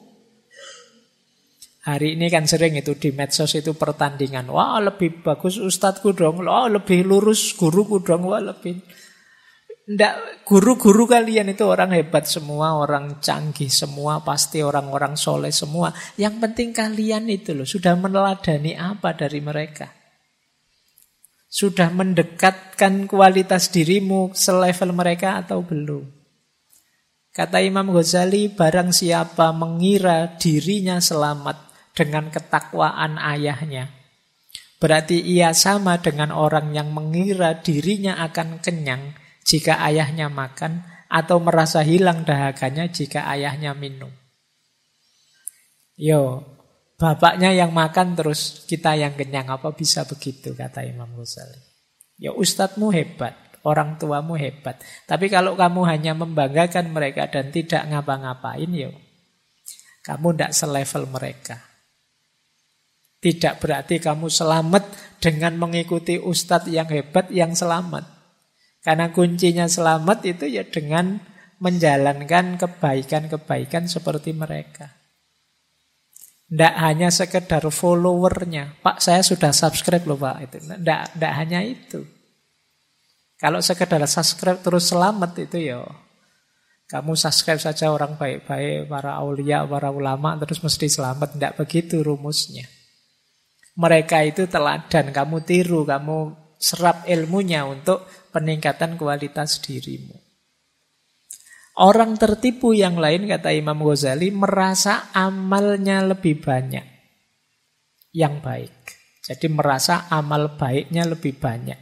B: Hari ini kan sering itu di medsos itu pertandingan. Wah lebih bagus ustadzku dong, wah lebih lurus guruku dong, wah lebih... Nggak, guru-guru kalian itu orang hebat semua, orang canggih semua, pasti orang-orang soleh semua. Yang penting kalian itu loh, sudah meneladani apa dari mereka? Sudah mendekatkan kualitas dirimu selevel mereka atau belum? Kata Imam Ghazali, barang siapa mengira dirinya selamat dengan ketakwaan ayahnya, berarti ia sama dengan orang yang mengira dirinya akan kenyang jika ayahnya makan, atau merasa hilang dahaganya jika ayahnya minum. Yo, bapaknya yang makan terus kita yang kenyang, apa bisa begitu, kata Imam Ghazali. Ya ustadzmu hebat, orang tuamu hebat. Tapi kalau kamu hanya membanggakan mereka dan tidak ngapa-ngapain, yo, kamu tidak selevel mereka. Tidak berarti kamu selamat dengan mengikuti ustadz yang hebat yang selamat. Karena kuncinya selamat itu ya dengan menjalankan kebaikan-kebaikan seperti mereka. Tidak hanya sekedar followernya. Pak, saya sudah subscribe loh Pak. Tidak hanya itu. Kalau sekedar subscribe terus selamat itu ya, kamu subscribe saja orang baik-baik, para aulia, para ulama, terus mesti selamat. Tidak begitu rumusnya. Mereka itu teladan, kamu tiru, kamu serap ilmunya untuk peningkatan kualitas dirimu. Orang tertipu yang lain, kata Imam Ghazali, merasa amalnya lebih banyak yang baik. Jadi merasa amal baiknya lebih banyak.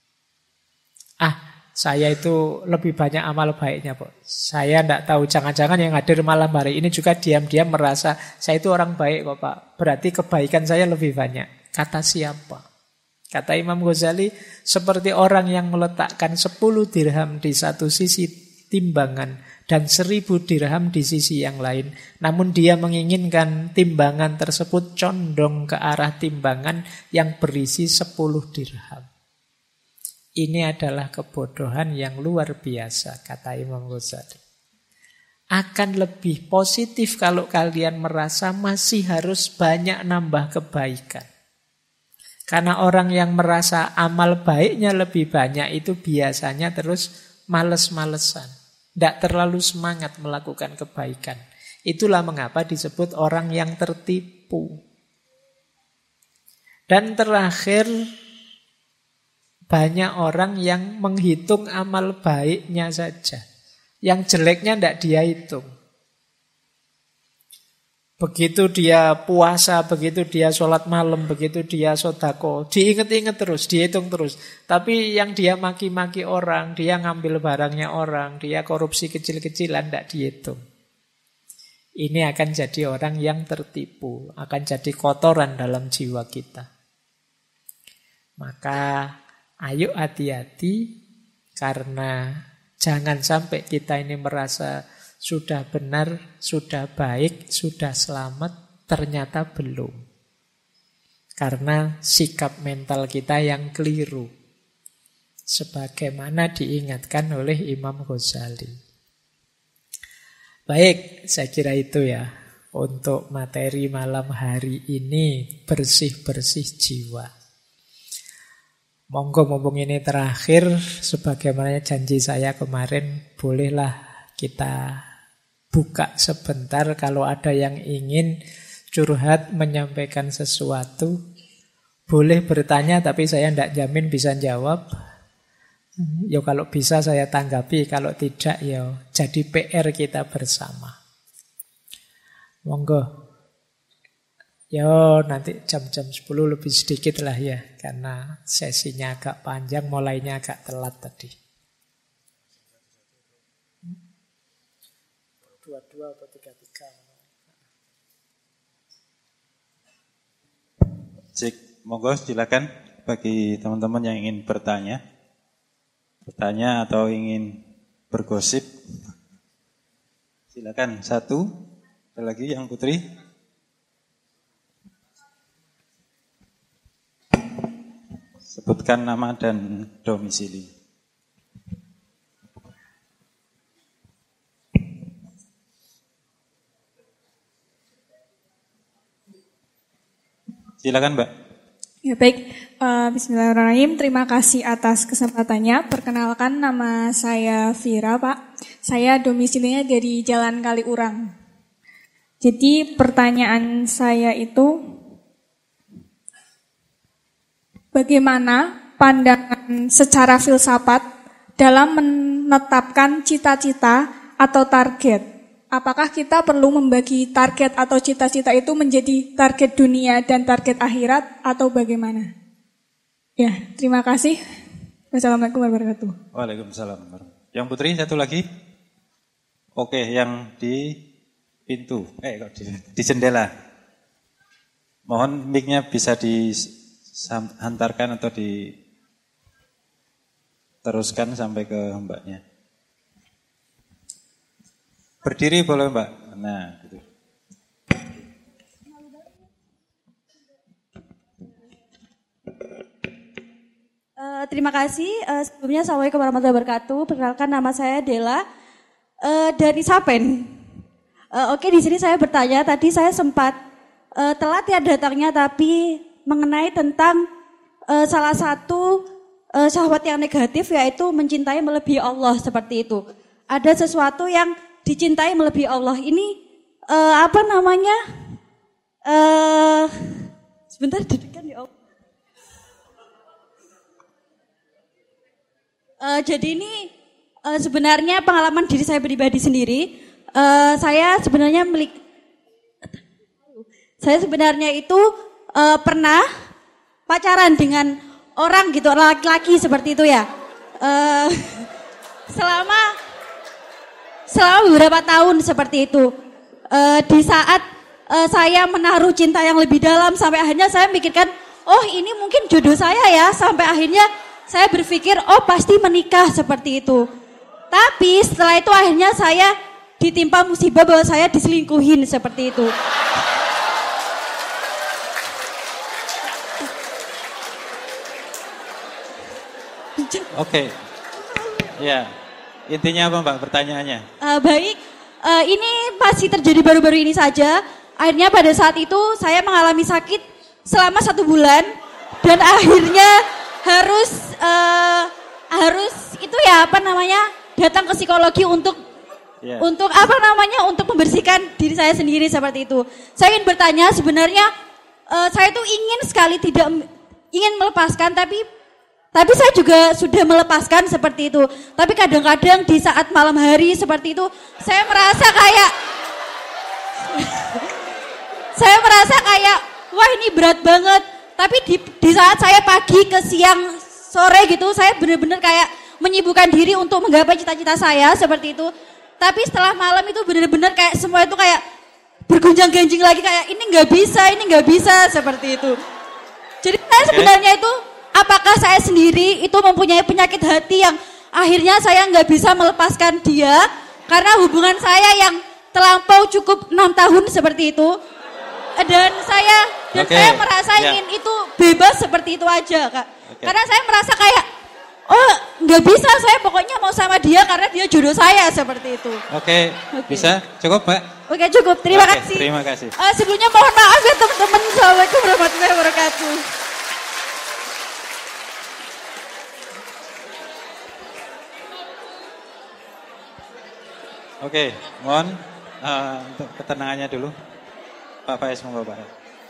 B: Saya itu lebih banyak amal baiknya, Pak. Saya tidak tahu, jangan-jangan yang hadir malam hari ini juga diam-diam merasa saya itu orang baik kok Pak. Berarti kebaikan saya lebih banyak. Kata siapa? Kata Imam Ghazali, seperti orang yang meletakkan 10 dirham di satu sisi timbangan dan 1000 dirham di sisi yang lain. Namun dia menginginkan timbangan tersebut condong ke arah timbangan yang berisi 10 dirham. Ini adalah kebodohan yang luar biasa, kata Imam Ghazali. Akan lebih positif kalau kalian merasa masih harus banyak nambah kebaikan. Karena orang yang merasa amal baiknya lebih banyak itu biasanya terus males-malesan. Tidak terlalu semangat melakukan kebaikan. Itulah mengapa disebut orang yang tertipu. Dan terakhir, banyak orang yang menghitung amal baiknya saja. Yang jeleknya tidak dia hitung. Begitu dia puasa, begitu dia sholat malam, begitu dia sodako, diinget-inget terus, dihitung terus. Tapi yang dia maki-maki orang, dia ngambil barangnya orang, dia korupsi kecil-kecilan, tidak dihitung. Ini akan jadi orang yang tertipu, akan jadi kotoran dalam jiwa kita. Maka ayo hati-hati, karena jangan sampai kita ini merasa sudah benar, sudah baik, sudah selamat, ternyata belum. Karena sikap mental kita yang keliru. Sebagaimana diingatkan oleh Imam Ghazali. Baik, saya kira itu ya. Untuk materi malam hari ini, bersih-bersih jiwa. Monggo mumpung ini terakhir, sebagaimana janji saya kemarin, bolehlah kita buka sebentar kalau ada yang ingin curhat, menyampaikan sesuatu. Boleh bertanya, tapi saya tidak jamin bisa jawab. Ya kalau bisa saya tanggapi, kalau tidak ya jadi PR kita bersama. Monggo. Yo nanti jam-jam 10 lebih sedikit lah ya, karena sesinya agak panjang, mulainya agak telat tadi. 22 atau 33.
A: Cik, monggo silakan bagi teman-teman yang ingin bertanya atau ingin bergosip. Silakan, satu. Ada lagi yang Putri? Sebutkan nama dan domisili. Silakan, Mbak.
C: Ya baik, bismillahirrahmanirrahim. Terima kasih atas kesempatannya. Perkenalkan, nama saya Vira, Pak. Saya domisilinya dari Jalan Kaliurang. Jadi pertanyaan saya itu, bagaimana pandangan secara filsafat dalam menetapkan cita-cita atau target? Apakah kita perlu membagi target atau cita-cita itu menjadi target dunia dan target akhirat atau bagaimana? Ya, terima kasih. Wassalamualaikum warahmatullahi wabarakatuh.
A: Waalaikumsalam. Yang Putri satu lagi. Oke, yang di pintu. Di jendela. Mohon mic-nya bisa dihantarkan atau diteruskan sampai ke mbaknya. Berdiri boleh, Mbak. Nah, gitu.
D: Terima kasih. Sebelumnya Assalamualaikum warahmatullahi wabarakatuh. Perkenalkan, nama saya Dela dari Sapen. Oke, di sini saya bertanya. Tadi saya sempat telat ya datangnya, tapi mengenai tentang salah satu syahwat yang negatif, yaitu mencintai melebihi Allah seperti itu. Ada sesuatu yang dicintai melebihi Allah. Ini apa namanya? Sebentar, dudukkan ya Allah. Jadi ini sebenarnya pengalaman diri saya pribadi sendiri. Saya sebenarnya itu pernah pacaran dengan orang gitu, laki-laki seperti itu ya. Selama beberapa tahun seperti itu. Di saat saya menaruh cinta yang lebih dalam, sampai akhirnya saya mikirkan, oh ini mungkin jodoh saya ya. Sampai akhirnya saya berpikir, oh pasti menikah seperti itu. Tapi setelah itu akhirnya saya ditimpa musibah bahwa saya diselingkuhin seperti itu.
A: Oke. Ya. Intinya apa, Mbak, pertanyaannya?
D: Baik, ini masih terjadi baru-baru ini saja. Akhirnya pada saat itu saya mengalami sakit selama 1 bulan. Dan akhirnya harus itu ya datang ke psikologi untuk untuk membersihkan diri saya sendiri seperti itu. Saya ingin bertanya, sebenarnya saya tuh ingin sekali ingin melepaskan, tapi saya juga sudah melepaskan seperti itu. Tapi kadang-kadang di saat malam hari seperti itu, saya merasa kayak wah ini berat banget. Tapi di saat saya pagi ke siang sore gitu, saya benar-benar kayak menyibukkan diri untuk menggapai cita-cita saya seperti itu. Tapi setelah malam itu benar-benar kayak semua itu kayak bergonjang-ganjing lagi, kayak ini nggak bisa seperti itu. Jadi saya sebenarnya itu, apakah saya sendiri itu mempunyai penyakit hati yang akhirnya saya nggak bisa melepaskan dia karena hubungan saya yang terlampau cukup 6 tahun seperti itu, dan saya merasa ingin itu bebas seperti itu aja, Kak. Karena saya merasa kayak oh nggak bisa, saya pokoknya mau sama dia karena dia jodoh saya seperti itu.
A: Oke. Bisa cukup, Pak?
D: Oke, cukup. Terima kasih.
A: Terima kasih.
D: Sebelumnya mohon maaf ya teman-teman. Assalamualaikum warahmatullahi wabarakatuh.
A: Oke, mohon untuk ketenangannya dulu. Pak Faiz, monggo, Pak.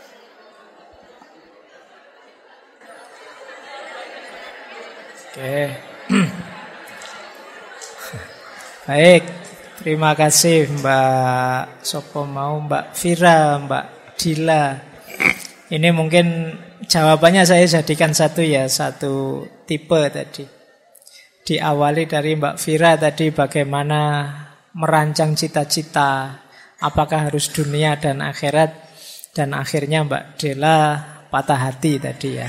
B: Oke. Baik, terima kasih Mbak Mbak Vira, Mbak Dila. Ini mungkin jawabannya saya jadikan satu tipe tadi. Diawali dari Mbak Vira tadi, bagaimana merancang cita-cita, apakah harus dunia dan akhirat, dan akhirnya Mbak Dela patah hati tadi ya.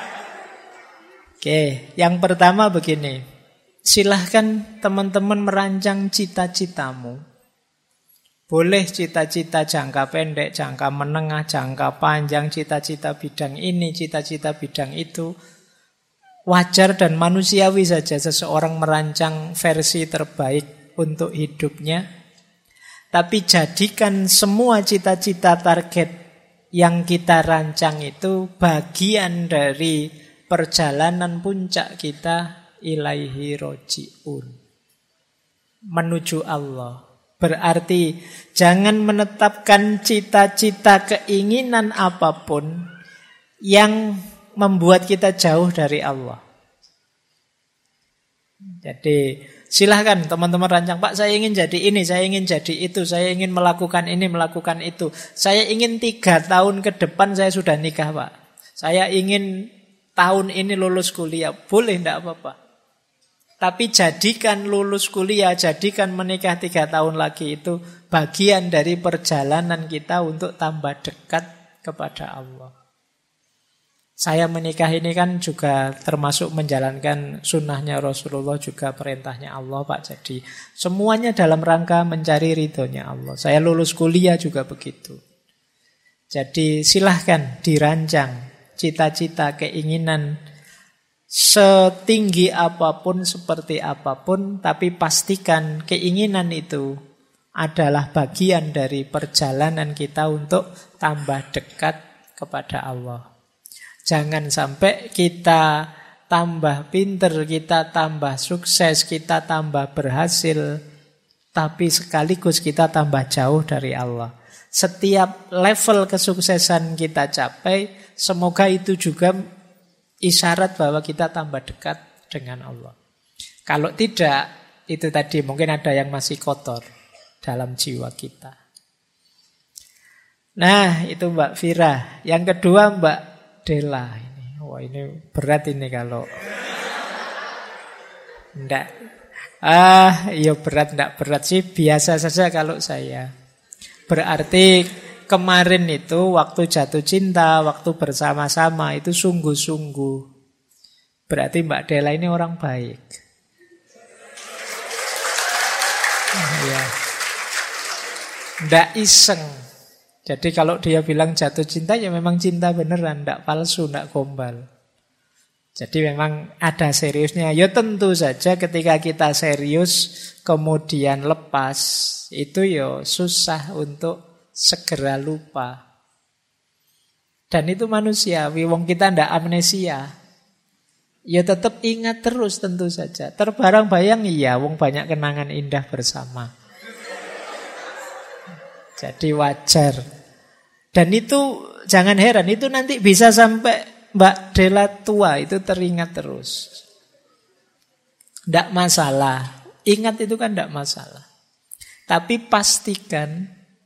B: Oke, yang pertama begini, silahkan teman-teman merancang cita-citamu. Boleh cita-cita jangka pendek, jangka menengah, jangka panjang, cita-cita bidang ini, cita-cita bidang itu. wajar dan manusiawi saja seseorang merancang versi terbaik untuk hidupnya. Tapi jadikan semua cita-cita target yang kita rancang itu bagian dari perjalanan puncak kita ilaihi roji'un, menuju Allah. Berarti jangan menetapkan cita-cita keinginan apapun yang membuat kita jauh dari Allah. Jadi silahkan teman-teman rancang, Pak saya ingin jadi ini, saya ingin jadi itu, saya ingin melakukan ini, melakukan itu. Saya ingin 3 tahun ke depan saya sudah nikah Pak. Saya ingin tahun ini lulus kuliah. Boleh, tidak apa-apa. Tapi jadikan lulus kuliah, jadikan menikah 3 tahun lagi itu bagian dari perjalanan kita untuk tambah dekat kepada Allah. Saya menikah ini kan juga termasuk menjalankan sunnahnya Rasulullah, juga perintahnya Allah Pak. Jadi semuanya dalam rangka mencari ridhonya Allah. Saya lulus kuliah juga begitu. Jadi silahkan dirancang cita-cita, keinginan setinggi apapun, seperti apapun, tapi pastikan keinginan itu adalah bagian dari perjalanan kita untuk tambah dekat kepada Allah. Jangan sampai kita tambah pinter, kita tambah sukses, kita tambah berhasil, tapi sekaligus kita tambah jauh dari Allah. Setiap level kesuksesan kita capai, semoga itu juga isyarat bahwa kita tambah dekat dengan Allah. Kalau tidak, itu tadi mungkin ada yang masih kotor dalam jiwa kita. Nah, itu Mbak Fira. Yang kedua Mbak Dela. Wah, ini berat ini kalau enggak. Iya berat, enggak berat sih, biasa saja kalau saya. Berarti kemarin itu waktu jatuh cinta, waktu bersama-sama itu sungguh-sungguh. Berarti Mbak Dela ini orang baik. Ya. Nggak iseng. Jadi kalau dia bilang jatuh cinta ya memang cinta beneran, nggak palsu, nggak gombal. Jadi memang ada seriusnya. Ya tentu saja ketika kita serius kemudian lepas, itu ya susah untuk segera lupa. Dan itu manusiawi, wong kita ndak amnesia. Ya tetap ingat terus tentu saja. Terbarang-bayang iya, wong banyak kenangan indah bersama. Jadi wajar. Dan itu jangan heran, itu nanti bisa sampai Mbak Dela tua itu teringat terus. Ndak masalah. Ingat itu kan ndak masalah. Tapi pastikan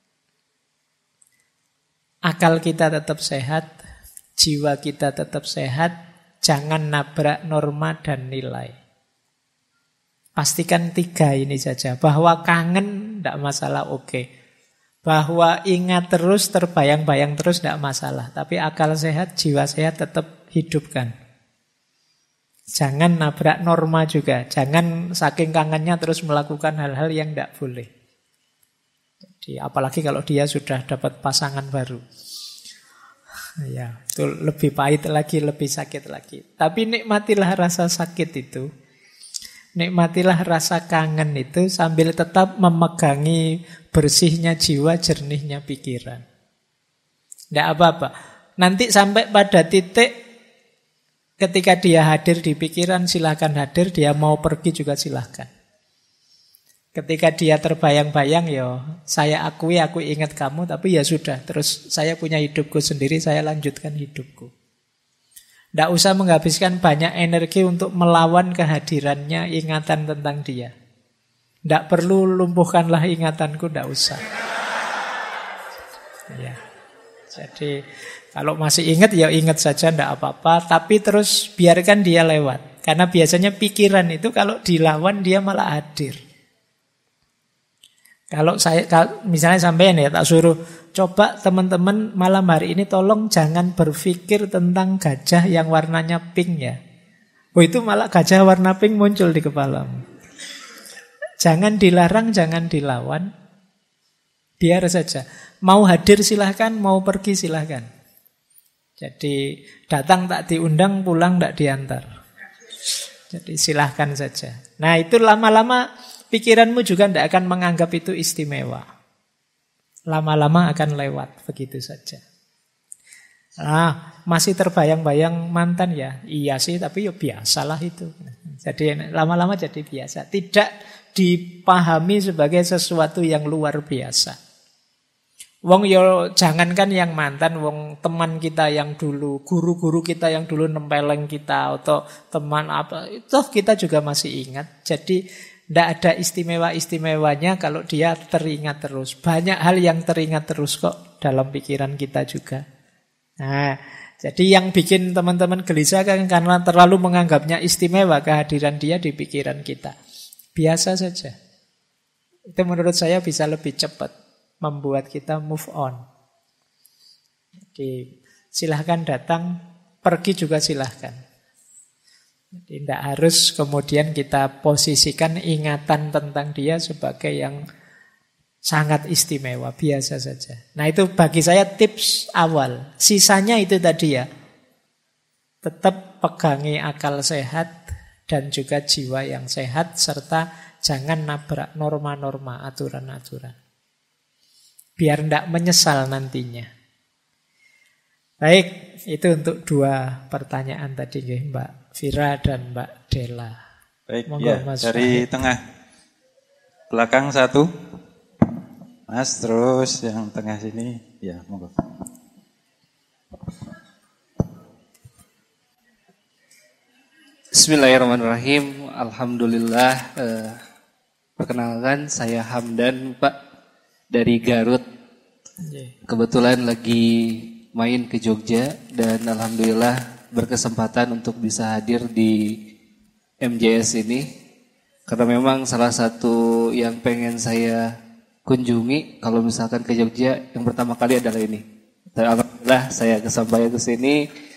B: akal kita tetap sehat, jiwa kita tetap sehat, jangan nabrak norma dan nilai. Pastikan 3 ini saja, bahwa kangen tidak masalah, oke. Bahwa ingat terus, terbayang-bayang terus tidak masalah. Tapi akal sehat, jiwa sehat tetap hidupkan. Jangan nabrak norma juga, jangan saking kangennya terus melakukan hal-hal yang tidak boleh. Jadi apalagi kalau dia sudah dapat pasangan baru. Ya, itu lebih pahit lagi, lebih sakit lagi. Tapi nikmatilah rasa sakit itu. Nikmatilah rasa kangen itu sambil tetap memegangi bersihnya jiwa, jernihnya pikiran. Tidak apa-apa. Nanti sampai pada titik ketika dia hadir di pikiran, silahkan hadir. Dia mau pergi juga silahkan. Ketika dia terbayang-bayang, ya saya akui, aku ingat kamu, tapi ya sudah. Terus saya punya hidupku sendiri, saya lanjutkan hidupku. Tidak usah menghabiskan banyak energi untuk melawan kehadirannya, ingatan tentang dia. Tidak perlu lumpuhkanlah ingatanku, tidak usah. Ya. Jadi kalau masih ingat, ya ingat saja, tidak apa-apa. Tapi terus biarkan dia lewat. Karena biasanya pikiran itu kalau dilawan dia malah hadir. Kalau saya misalnya sampean ya tak suruh coba teman-teman malam hari ini tolong jangan berpikir tentang gajah yang warnanya pink ya. Oh itu malah gajah warna pink muncul di kepalamu. Jangan dilarang, jangan dilawan. Biar saja. Mau hadir silahkan, mau pergi silahkan. Jadi datang tak diundang, pulang tak diantar. Jadi silahkan saja. Nah itu lama-lama pikiranmu juga tidak akan menganggap itu istimewa. Lama-lama akan lewat begitu saja. Nah masih terbayang-bayang mantan ya? Iya sih tapi ya biasalah itu. Jadi lama-lama jadi biasa. Tidak dipahami sebagai sesuatu yang luar biasa. Wong yo jangankan yang mantan, wong teman kita yang dulu, guru-guru kita yang dulu nempeleng kita atau teman apa, itu kita juga masih ingat. Jadi tidak ada istimewa-istimewanya kalau dia teringat terus. Banyak hal yang teringat terus kok dalam pikiran kita juga. Nah, jadi yang bikin teman-teman gelisah kan karena terlalu menganggapnya istimewa kehadiran dia di pikiran kita. Biasa saja. Itu menurut saya bisa lebih cepat membuat kita move on. Jadi silahkan datang, pergi juga silahkan. Jadi tidak harus kemudian kita posisikan ingatan tentang dia sebagai yang sangat istimewa, biasa saja. Nah itu bagi saya tips awal. Sisanya itu tadi ya, tetap pegangi akal sehat dan juga jiwa yang sehat, serta jangan nabrak norma-norma, aturan-aturan. Biar tidak menyesal nantinya. Baik, itu untuk 2 pertanyaan tadi Mbak Vira dan Mbak Della.
A: Baik,
B: monggo,
A: ya,
B: Mas
A: dari
B: Fahid.
A: tengah. Belakang 1. Mas, terus yang tengah sini. Ya, monggo.
E: Bismillahirrahmanirrahim. Alhamdulillah. Perkenalkan saya Hamdan, Pak. Dari Garut. Kebetulan lagi main ke Jogja dan alhamdulillah berkesempatan untuk bisa hadir di MJS ini. Karena memang salah satu yang pengen saya kunjungi kalau misalkan ke Jogja yang pertama kali adalah ini. Dan alhamdulillah saya kesampaian ke sini.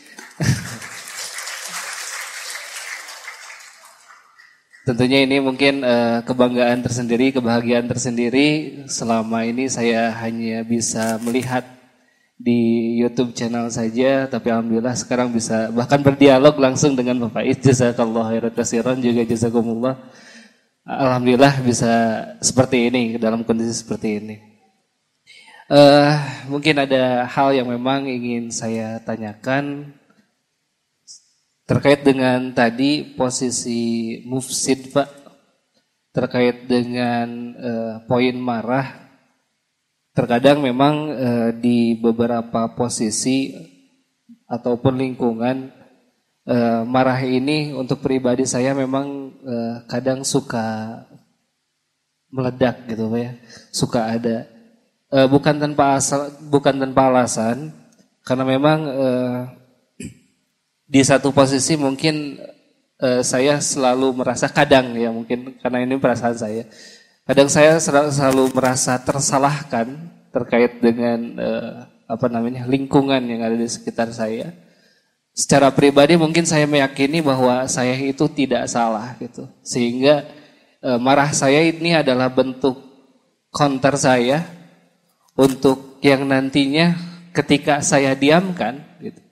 E: Tentunya ini mungkin kebanggaan tersendiri, kebahagiaan tersendiri. Selama ini saya hanya bisa melihat di YouTube channel saja, tapi alhamdulillah sekarang bisa bahkan berdialog langsung dengan Bapak Is. Jazakallahu khairan katsiran, juga jazakumullah. Alhamdulillah bisa seperti ini, dalam kondisi seperti ini. Mungkin ada hal yang memang ingin saya tanyakan terkait dengan tadi posisi mufsid, Pak, terkait dengan poin marah. Terkadang memang di beberapa posisi ataupun lingkungan marah ini untuk pribadi saya memang kadang suka meledak gitu, Pak ya. Suka ada bukan tanpa alasan, karena memang di satu posisi mungkin saya selalu merasa kadang ya, mungkin karena ini perasaan saya. Kadang saya selalu merasa tersalahkan terkait dengan lingkungan yang ada di sekitar saya. Secara pribadi mungkin saya meyakini bahwa saya itu tidak salah gitu. Sehingga marah saya ini adalah bentuk counter saya untuk yang nantinya ketika saya diamkan gitu.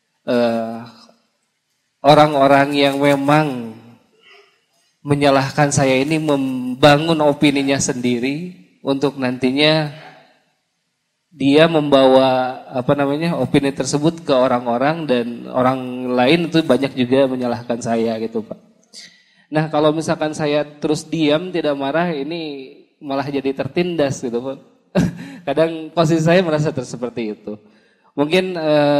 E: Orang-orang yang memang menyalahkan saya ini membangun opininya sendiri untuk nantinya dia membawa opini tersebut ke orang-orang, dan orang lain itu banyak juga menyalahkan saya gitu, Pak. Nah, kalau misalkan saya terus diam tidak marah, ini malah jadi tertindas gitu, Pak. Kadang posisi saya merasa seperti itu. Mungkin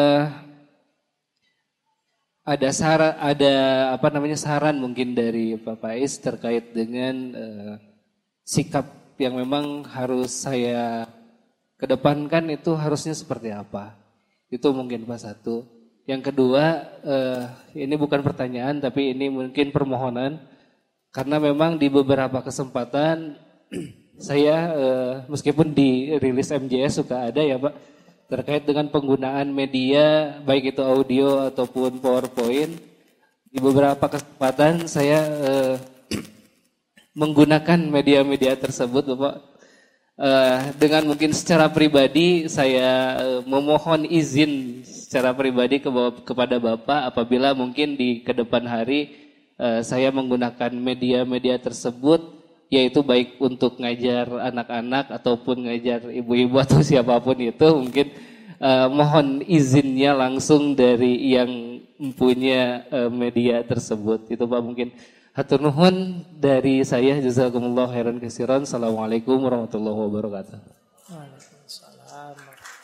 E: ada saran mungkin dari Bapak Is terkait dengan sikap yang memang harus saya kedepankan itu harusnya seperti apa. Itu mungkin Pak satu. Yang kedua, ini bukan pertanyaan tapi ini mungkin permohonan, karena memang di beberapa kesempatan saya meskipun di rilis MJS suka ada ya Pak, terkait dengan penggunaan media, baik itu audio ataupun PowerPoint. Di beberapa kesempatan saya menggunakan media-media tersebut, Bapak. Dengan mungkin secara pribadi saya memohon izin secara pribadi kepada Bapak apabila mungkin di kedepan hari saya menggunakan media-media tersebut, yaitu baik untuk ngajar anak-anak ataupun ngajar ibu-ibu atau siapapun itu, mungkin mohon izinnya langsung dari yang mempunyai media tersebut. Itu Pak mungkin. Hatur nuhun dari saya, jazakumullah khairan katsiran. Assalamualaikum warahmatullahi wabarakatuh.
B: Waalaikumsalam.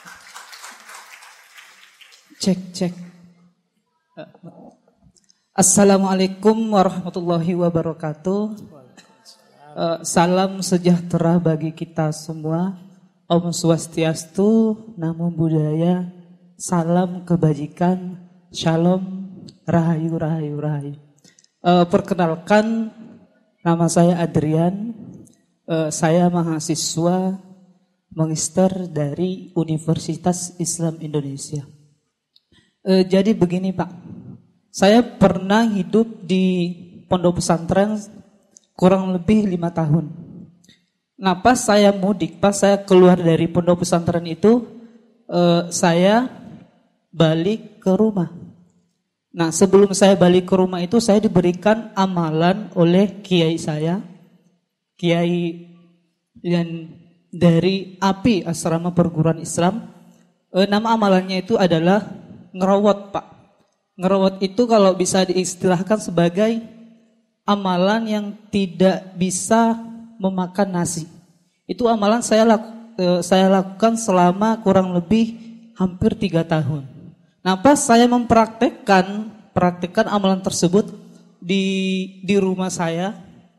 F: Cek. Assalamualaikum warahmatullahi wabarakatuh. Salam sejahtera bagi kita semua. Om Swastiastu, Namo Buddhaya, salam kebajikan, Shalom, Rahayu, Rahayu, Rahayu. Perkenalkan, nama saya Adrian. Saya mahasiswa magister dari Universitas Islam Indonesia. Jadi begini Pak, saya pernah hidup di pondok pesantren kurang lebih 5 tahun. Nah pas saya mudik, pas saya keluar dari pondok pesantren itu, saya balik ke rumah. Nah sebelum saya balik ke rumah itu, saya diberikan amalan oleh kiai saya, kiai yang dari API Asrama Perguruan Islam. Nama amalannya itu adalah ngerawat Pak. Ngerawat itu kalau bisa diistilahkan sebagai amalan yang tidak bisa memakan nasi. Itu amalan saya lakukan selama kurang lebih hampir 3 tahun. Nah pas saya mempraktekkan amalan tersebut di rumah saya,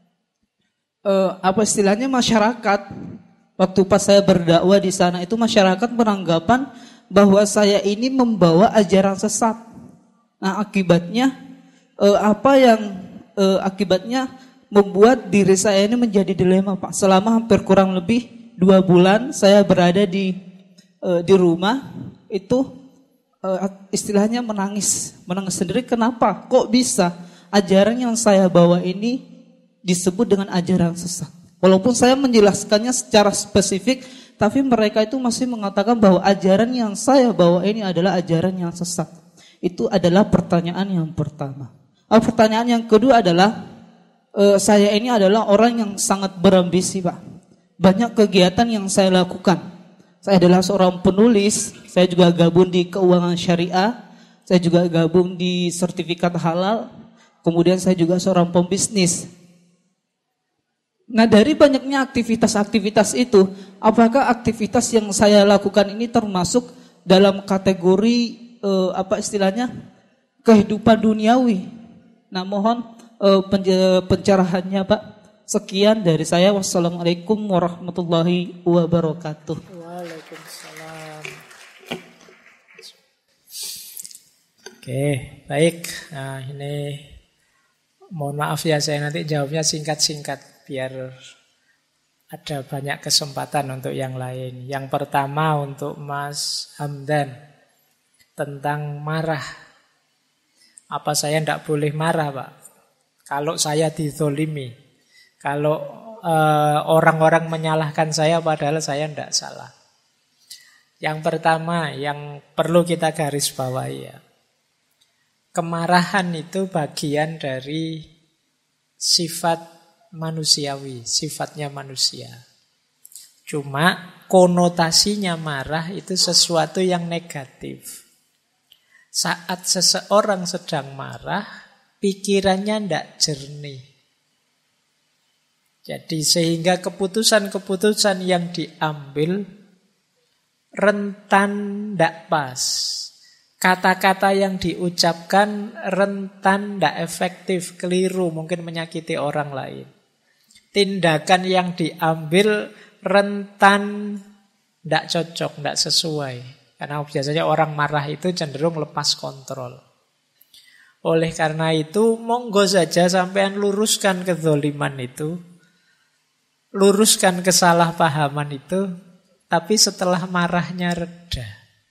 F: apa istilahnya masyarakat, waktu pas saya berdakwah di sana itu masyarakat beranggapan bahwa saya ini membawa ajaran sesat. Nah akibatnya akibatnya membuat diri saya ini menjadi dilema Pak. Selama hampir kurang lebih 2 bulan saya berada di rumah itu istilahnya menangis sendiri. Kenapa? Kok bisa ajaran yang saya bawa ini disebut dengan ajaran sesat? Walaupun saya menjelaskannya secara spesifik, tapi mereka itu masih mengatakan bahwa ajaran yang saya bawa ini adalah ajaran yang sesat. Itu adalah pertanyaan yang pertama. Pertanyaan yang kedua adalah, saya ini adalah orang yang sangat berambisi Pak. Banyak kegiatan yang saya lakukan. Saya adalah seorang penulis, saya juga gabung di keuangan syariah, saya juga gabung di sertifikat halal, kemudian saya juga seorang pembisnis. Nah dari banyaknya aktivitas-aktivitas itu, apakah aktivitas yang saya lakukan ini termasuk dalam kategori kehidupan duniawi? Nah mohon pencerahannya Pak. Sekian dari saya. Wassalamualaikum warahmatullahi wabarakatuh.
B: Waalaikumsalam. Oke, baik. Nah ini mohon maaf ya, saya nanti jawabnya singkat-singkat biar ada banyak kesempatan untuk yang lain. Yang pertama untuk Mas Hamdan tentang marah. Apa saya tidak boleh marah Pak? Kalau saya dizolimi, kalau orang-orang menyalahkan saya padahal saya tidak salah. Yang pertama yang perlu kita garis bawahi ya, kemarahan itu bagian dari sifat manusiawi, sifatnya manusia. Cuma konotasinya marah itu sesuatu yang negatif. Saat seseorang sedang marah, pikirannya tidak jernih. Jadi sehingga keputusan-keputusan yang diambil rentan tidak pas. Kata-kata yang diucapkan rentan tidak efektif, keliru, mungkin menyakiti orang lain. Tindakan yang diambil rentan tidak cocok, tidak sesuai. Karena biasanya orang marah itu cenderung lepas kontrol. Oleh karena itu, monggo saja sampean luruskan kezoliman itu, luruskan kesalahpahaman itu, tapi setelah marahnya reda.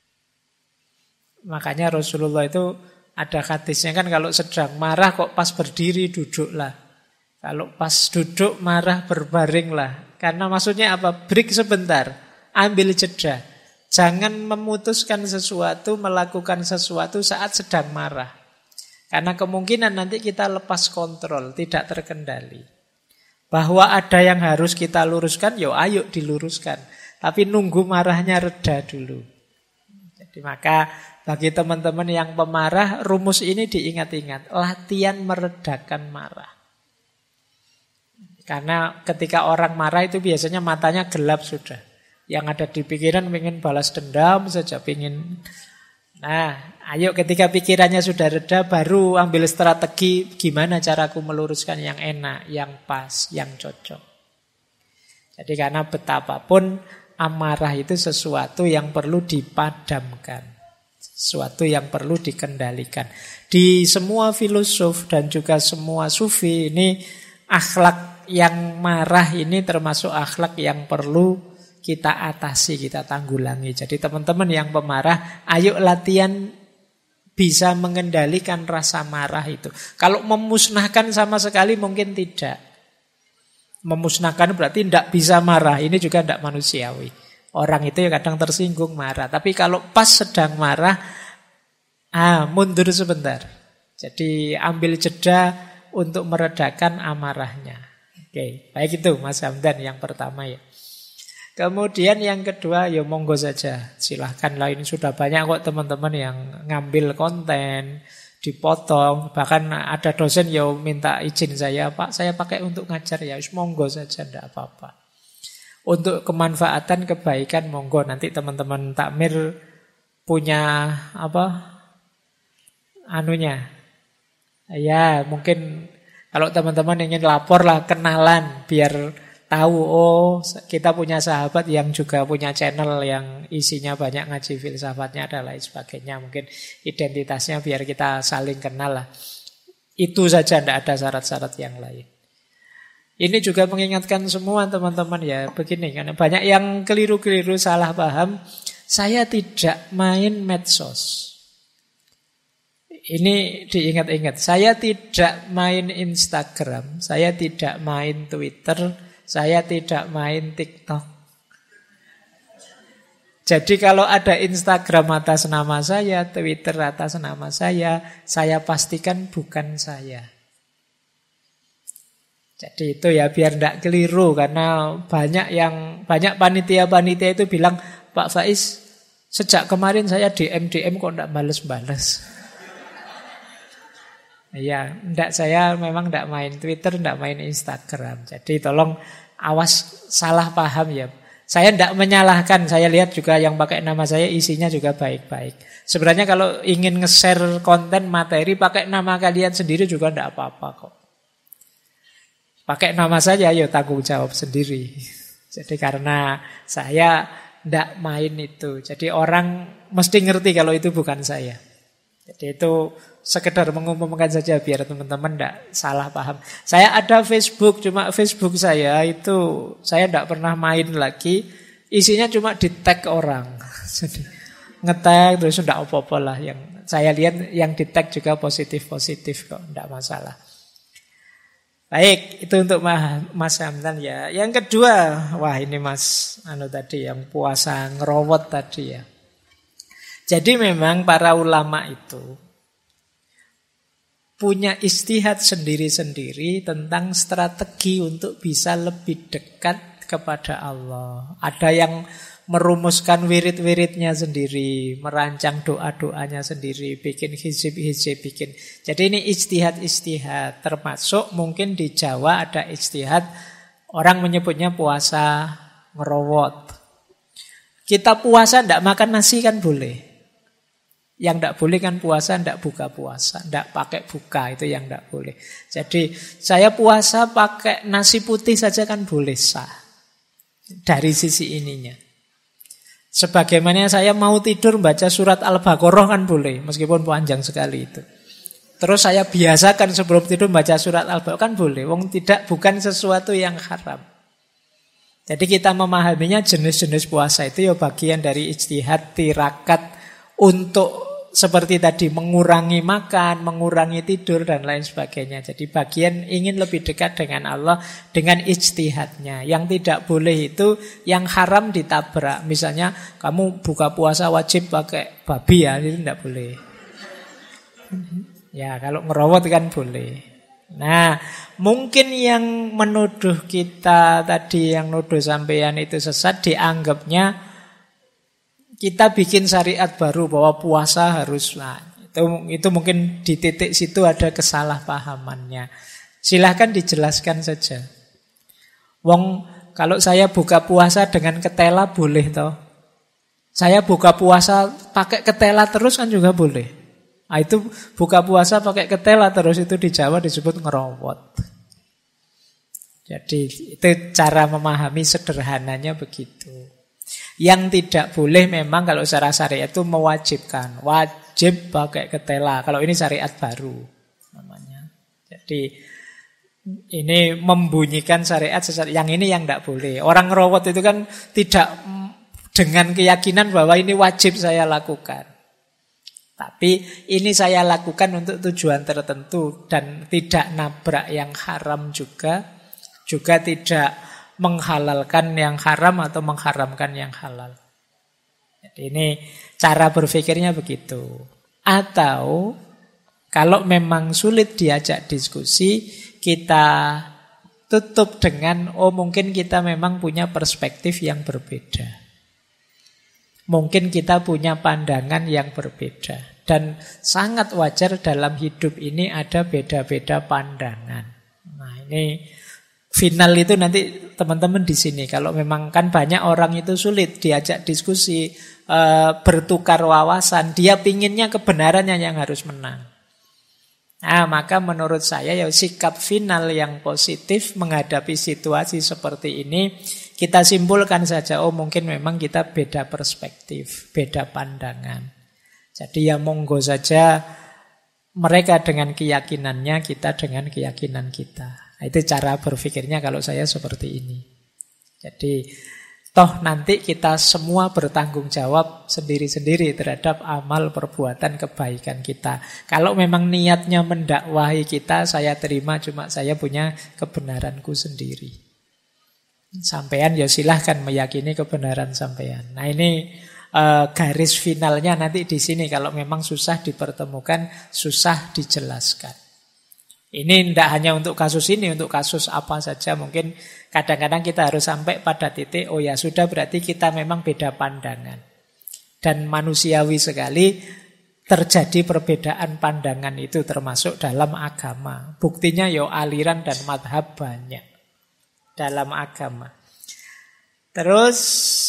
B: Makanya Rasulullah itu ada hadisnya kan, kalau sedang marah kok pas berdiri duduklah. Kalau pas duduk marah berbaringlah. Karena maksudnya apa? Break sebentar, ambil jeda. Jangan memutuskan sesuatu, melakukan sesuatu saat sedang marah. Karena kemungkinan nanti kita lepas kontrol, tidak terkendali. Bahwa ada yang harus kita luruskan, yo ayo diluruskan. Tapi nunggu marahnya reda dulu. Jadi maka bagi teman-teman yang pemarah, rumus ini diingat-ingat. Latihan meredakan marah. Karena ketika orang marah itu biasanya matanya gelap sudah. Yang ada di pikiran pengen balas dendam saja, pengen. Nah, ayo ketika pikirannya sudah reda baru ambil strategi gimana caraku meluruskan yang enak, yang pas, yang cocok. Jadi karena betapapun amarah itu sesuatu yang perlu dipadamkan. Sesuatu yang perlu dikendalikan. Di semua filosof dan juga semua sufi ini akhlak yang marah ini termasuk akhlak yang perlu kita atasi, kita tanggulangi. Jadi teman-teman yang pemarah, ayo latihan bisa mengendalikan rasa marah itu. Kalau memusnahkan sama sekali mungkin tidak. Memusnahkan berarti tidak bisa marah. Ini juga tidak manusiawi. Orang itu ya kadang tersinggung marah. Tapi kalau pas sedang marah, mundur sebentar. Jadi ambil jeda untuk meredakan amarahnya. Oke, baik itu Mas Hamdan yang pertama ya. Kemudian yang kedua, ya monggo saja. Silahkan lah, ini sudah banyak kok teman-teman yang ngambil konten, dipotong. Bahkan ada dosen ya minta izin saya, Pak, saya pakai untuk ngajar ya. Monggo saja, tidak apa-apa. Untuk kemanfaatan, kebaikan, monggo. Nanti teman-teman takmir punya apa? Anunya. Ya, mungkin kalau teman-teman ingin lapor lah, kenalan, biar tahu, oh kita punya sahabat yang juga punya channel yang isinya banyak ngaji filsafatnya dan lain sebagainya. Mungkin identitasnya biar kita saling kenal lah. Itu saja, tidak ada syarat-syarat yang lain. Ini juga mengingatkan semua teman-teman ya, begini, karena banyak yang keliru-keliru, salah paham. Saya tidak main medsos. Ini diingat-ingat. Saya tidak main Instagram, saya tidak main Twitter, saya tidak main TikTok. Jadi kalau ada Instagram atas nama saya, Twitter atas nama saya pastikan bukan saya. Jadi itu ya biar tidak keliru, karena banyak panitia-panitia itu bilang, Pak Faiz, sejak kemarin saya DM kok tidak bales-bales. Ya, saya memang tidak main Twitter, tidak main Instagram. Jadi tolong awas salah paham ya. Saya tidak menyalahkan, saya lihat juga yang pakai nama saya isinya juga baik-baik. Sebenarnya kalau ingin nge-share konten materi pakai nama kalian sendiri juga tidak apa-apa kok. Pakai nama saja, ya tanggung jawab sendiri. Jadi karena saya tidak main itu, jadi orang mesti ngerti kalau itu bukan saya. Jadi itu sekedar mengumumkan saja biar teman-teman tidak salah paham. Saya ada Facebook, cuma Facebook saya itu saya tidak pernah main lagi. Isinya cuma di tag orang. Nge-tag terus tidak apa-apa lah. Yang saya lihat yang di tag juga positif-positif kok, tidak masalah. Baik, itu untuk Mas Hamdan ya. Yang kedua, wah ini Mas tadi yang puasa ngerowot tadi ya. Jadi memang para ulama itu punya ijtihad sendiri-sendiri tentang strategi untuk bisa lebih dekat kepada Allah. Ada yang merumuskan wirid-wiridnya sendiri, merancang doa-doanya sendiri, bikin hizib-hizib, bikin. Jadi ini ijtihad-ijtihad, termasuk mungkin di Jawa ada ijtihad, orang menyebutnya puasa ngerowot. Kita puasa tidak makan nasi kan boleh. Yang tidak boleh kan puasa, tidak buka puasa, tidak pakai buka, itu yang tidak boleh. Jadi saya puasa pakai nasi putih saja kan boleh sah. Dari sisi ininya. Sebagaimana saya mau tidur baca surat Al-Baqarah kan boleh, meskipun panjang sekali itu. Terus saya biasakan sebelum tidur baca surat Al-Baqarah kan boleh. Wong tidak, bukan sesuatu yang haram. Jadi kita memahaminya jenis-jenis puasa itu ya bagian dari ijtihad, tirakat untuk seperti tadi mengurangi makan, mengurangi tidur dan lain sebagainya. Jadi bagian ingin lebih dekat dengan Allah dengan ijtihadnya. Yang tidak boleh itu yang haram ditabrak. Misalnya kamu buka puasa wajib pakai babi ya, itu tidak boleh. Ya, kalau ngerawat kan boleh. Nah, mungkin yang menuduh kita tadi, yang nuduh sampeyan itu sesat, dianggapnya kita bikin syariat baru bahwa puasa harus. Nah, itu mungkin di titik situ ada kesalahpahamannya. Silahkan dijelaskan saja. Wong, kalau saya buka puasa dengan ketela boleh toh? Saya buka puasa pakai ketela terus kan juga boleh. Nah, itu buka puasa pakai ketela terus, itu di Jawa disebut ngerowot. Jadi itu cara memahami sederhananya begitu. Yang tidak boleh memang kalau secara syariat itu mewajibkan, wajib pakai ketela. Kalau ini syariat baru namanya. Jadi ini membunyikan syariat sesat. Yang ini yang tidak boleh. Orang ngerowot itu kan tidak dengan keyakinan bahwa ini wajib saya lakukan. Tapi ini saya lakukan untuk tujuan tertentu dan tidak nabrak yang haram juga tidak menghalalkan yang haram atau mengharamkan yang halal. Jadi ini cara berpikirnya begitu. Atau kalau memang sulit diajak diskusi, kita tutup dengan mungkin kita memang punya perspektif yang berbeda. Mungkin kita punya pandangan yang berbeda. Dan sangat wajar dalam hidup ini ada beda-beda pandangan. Nah, ini final itu nanti teman-teman di sini. Kalau memang kan banyak orang itu sulit diajak diskusi, bertukar wawasan. Dia pinginnya kebenarannya yang harus menang. Nah, maka menurut saya ya sikap final yang positif menghadapi situasi seperti ini, kita simpulkan saja, mungkin memang kita beda perspektif, beda pandangan. Jadi ya monggo saja mereka dengan keyakinannya, kita dengan keyakinan kita. Nah, itu cara berpikirnya kalau saya seperti ini. Jadi toh nanti kita semua bertanggung jawab sendiri-sendiri terhadap amal perbuatan kebaikan kita. Kalau memang niatnya mendakwahi kita, saya terima, cuma saya punya kebenaranku sendiri. Sampean ya silahkan meyakini kebenaran sampean. Nah ini garis finalnya nanti di sini. Kalau memang susah dipertemukan, susah dijelaskan. Ini tidak hanya untuk kasus ini, untuk kasus apa saja. Mungkin kadang-kadang kita harus sampai pada titik, ya sudah berarti kita memang beda pandangan. Dan manusiawi sekali terjadi perbedaan pandangan itu termasuk dalam agama. Buktinya ya aliran dan madhab banyak dalam agama. Terus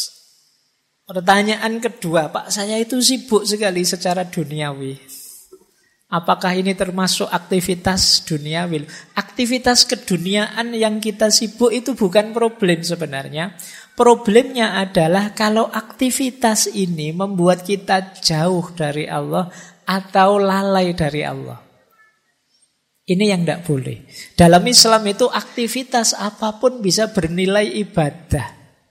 B: pertanyaan kedua, Pak, saya itu sibuk sekali secara duniawi. Apakah ini termasuk aktivitas duniawi? Aktivitas keduniaan yang kita sibuk itu bukan problem sebenarnya. Problemnya adalah kalau aktivitas ini membuat kita jauh dari Allah atau lalai dari Allah. Ini yang tidak boleh. Dalam Islam itu aktivitas apapun bisa bernilai ibadah.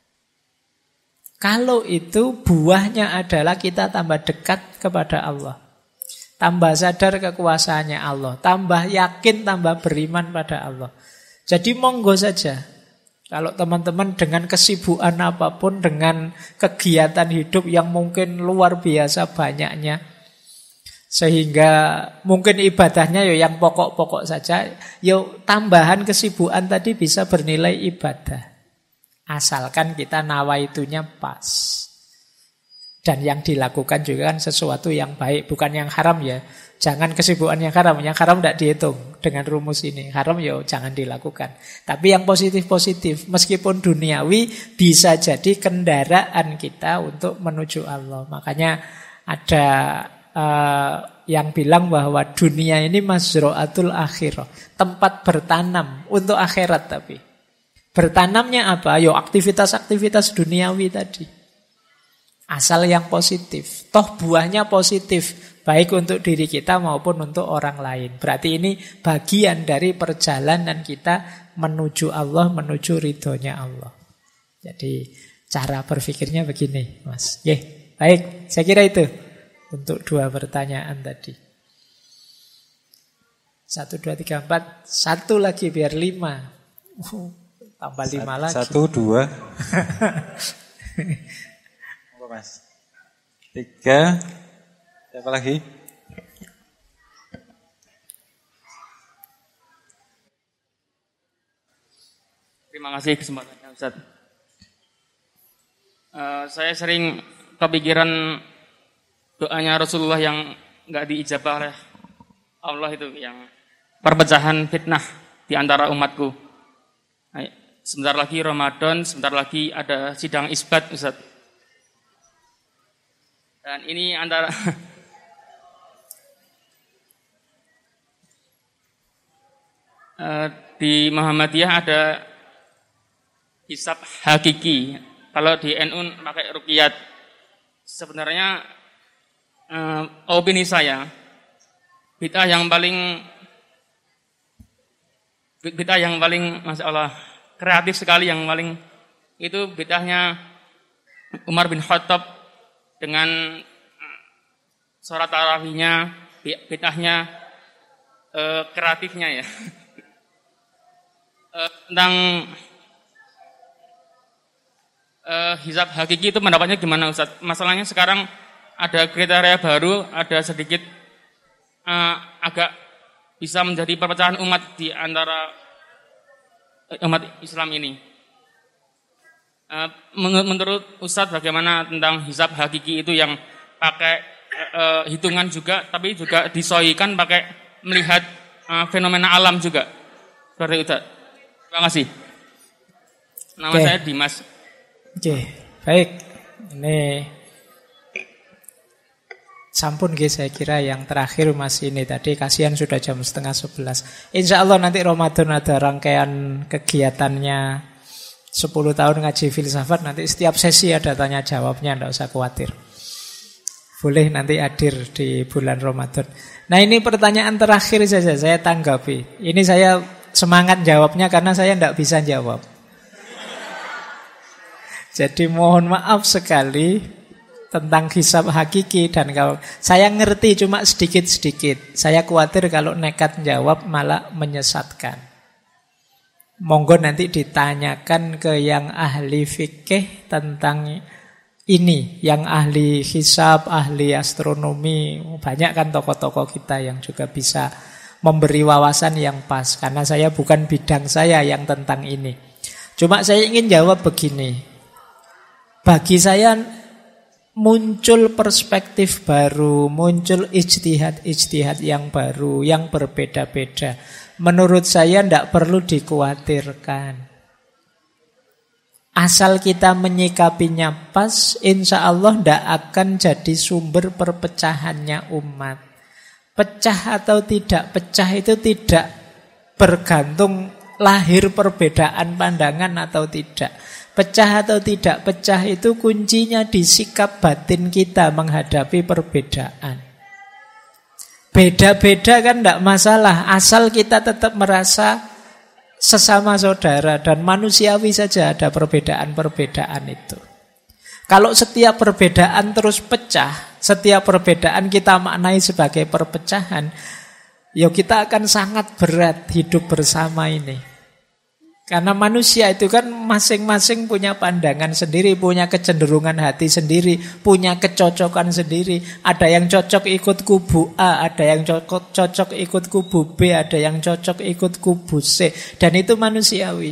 B: Kalau itu buahnya adalah kita tambah dekat kepada Allah. Tambah sadar kekuasaannya Allah. Tambah yakin, tambah beriman pada Allah. Jadi monggo saja. Kalau teman-teman dengan kesibukan apapun, dengan kegiatan hidup yang mungkin luar biasa banyaknya, sehingga mungkin ibadahnya yang pokok-pokok saja, tambahan kesibukan tadi bisa bernilai ibadah. Asalkan kita nawaitunya pas. Dan yang dilakukan juga kan sesuatu yang baik, bukan yang haram ya. Jangan kesibukan yang haram tidak dihitung dengan rumus ini. Haram jangan dilakukan. Tapi yang positif-positif, meskipun duniawi, bisa jadi kendaraan kita untuk menuju Allah. Makanya ada yang bilang bahwa dunia ini mazra'atul akhirah, tempat bertanam untuk akhirat. Tapi bertanamnya apa? Aktivitas-aktivitas duniawi tadi. Asal yang positif. Toh buahnya positif, baik untuk diri kita maupun untuk orang lain. Berarti ini bagian dari perjalanan kita menuju Allah, menuju ridhonya Allah. Jadi cara berpikirnya begini, Mas. Baik, saya kira itu untuk 2 pertanyaan tadi. 1, 2, 3, 4. 1 lagi biar 5. Tambah 5 lagi.
A: 1, 2. Mas. 3. Siapa lagi?
G: Terima kasih kesempatannya Ustaz. Saya sering kepikiran doanya Rasulullah yang nggak diijabah oleh Allah itu, yang perpecahan fitnah di antara umatku. Sebentar lagi Ramadan, sebentar lagi ada sidang isbat Ustaz. Dan ini antara di Muhammadiyah ada hisab hakiki. Kalau di NU pakai ruqyat. Sebenarnya opini saya, bid'ah yang paling Masya Allah kreatif sekali, yang paling itu bid'ahnya Umar bin Khattab dengan sholat tarawihnya, bid'ahnya kreatifnya ya. Tentang hisab hakiki itu pendapatnya gimana Ustaz? Masalahnya sekarang ada kriteria baru, ada sedikit agak bisa menjadi perpecahan umat di antara umat Islam ini. Menurut Ustaz bagaimana tentang hisab hakiki itu yang pakai hitungan juga, tapi juga disohikan pakai melihat fenomena alam juga. Seperti itu. Terima kasih. Nama saya Dimas.
B: Oke, baik. Ini sampun saya kira yang terakhir Mas ini tadi, kasihan sudah jam 10:30. Insya Allah nanti Ramadan ada rangkaian kegiatannya 10 tahun ngaji filsafat. Nanti setiap sesi ada tanya jawabnya, tidak usah khawatir. Boleh nanti hadir di bulan Ramadan. Nah ini pertanyaan terakhir saja saya tanggapi. Ini saya semangat jawabnya karena saya tidak bisa jawab. Jadi mohon maaf sekali tentang hisab hakiki, dan kalau saya ngerti cuma sedikit-sedikit. Saya khawatir kalau nekat jawab malah menyesatkan. Monggo nanti ditanyakan ke yang ahli fikih tentang ini, yang ahli hisab, ahli astronomi. Banyak kan tokoh-tokoh kita yang juga bisa memberi wawasan yang pas, karena saya bukan bidang saya yang tentang ini. Cuma saya ingin jawab begini. Bagi saya muncul perspektif baru, muncul ijtihad yang baru, yang berbeda-beda. Menurut saya tidak perlu dikhawatirkan. Asal kita menyikapinya pas, insya Allah tidak akan jadi sumber perpecahannya umat. Pecah atau tidak pecah itu tidak bergantung lahir perbedaan pandangan atau tidak. Pecah atau tidak pecah itu kuncinya di sikap batin kita menghadapi perbedaan. Beda-beda kan tidak masalah, asal kita tetap merasa sesama saudara dan manusiawi saja ada perbedaan-perbedaan itu. Kalau setiap perbedaan terus pecah, setiap perbedaan kita maknai sebagai perpecahan, ya kita akan sangat berat hidup bersama ini. Karena manusia itu kan masing-masing punya pandangan sendiri, punya kecenderungan hati sendiri, punya kecocokan sendiri. Ada yang cocok ikut kubu A, ada yang cocok ikut kubu B, ada yang cocok ikut kubu C. Dan itu manusiawi.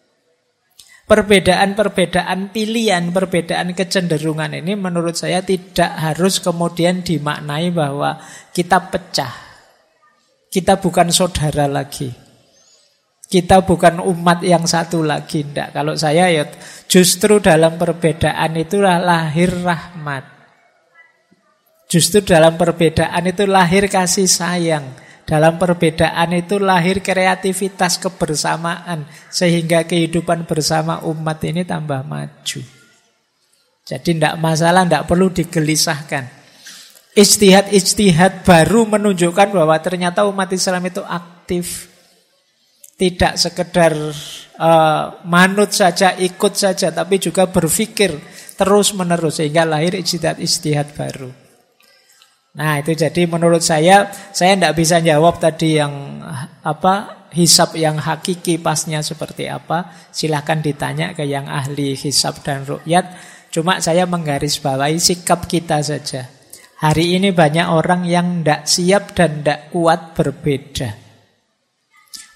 B: Perbedaan-perbedaan pilihan, perbedaan kecenderungan ini menurut saya tidak harus kemudian dimaknai bahwa kita pecah. Kita bukan saudara lagi. Kita bukan umat yang satu lagi, enggak. Kalau saya ya justru dalam perbedaan itulah lahir rahmat. Justru dalam perbedaan itu lahir kasih sayang. Dalam perbedaan itu lahir kreativitas kebersamaan. Sehingga kehidupan bersama umat ini tambah maju. Jadi enggak masalah, enggak perlu digelisahkan. Ijtihad baru menunjukkan bahwa ternyata umat Islam itu aktif. Tidak sekedar manut saja, ikut saja, tapi juga berpikir terus-menerus sehingga lahir ijtihad baru. Nah, itu jadi menurut saya tidak bisa jawab tadi yang hisab yang hakiki pasnya seperti apa. Silahkan ditanya ke yang ahli hisab dan ruqyat. Cuma saya menggarisbawahi sikap kita saja. Hari ini banyak orang yang tidak siap dan tidak kuat berbeda.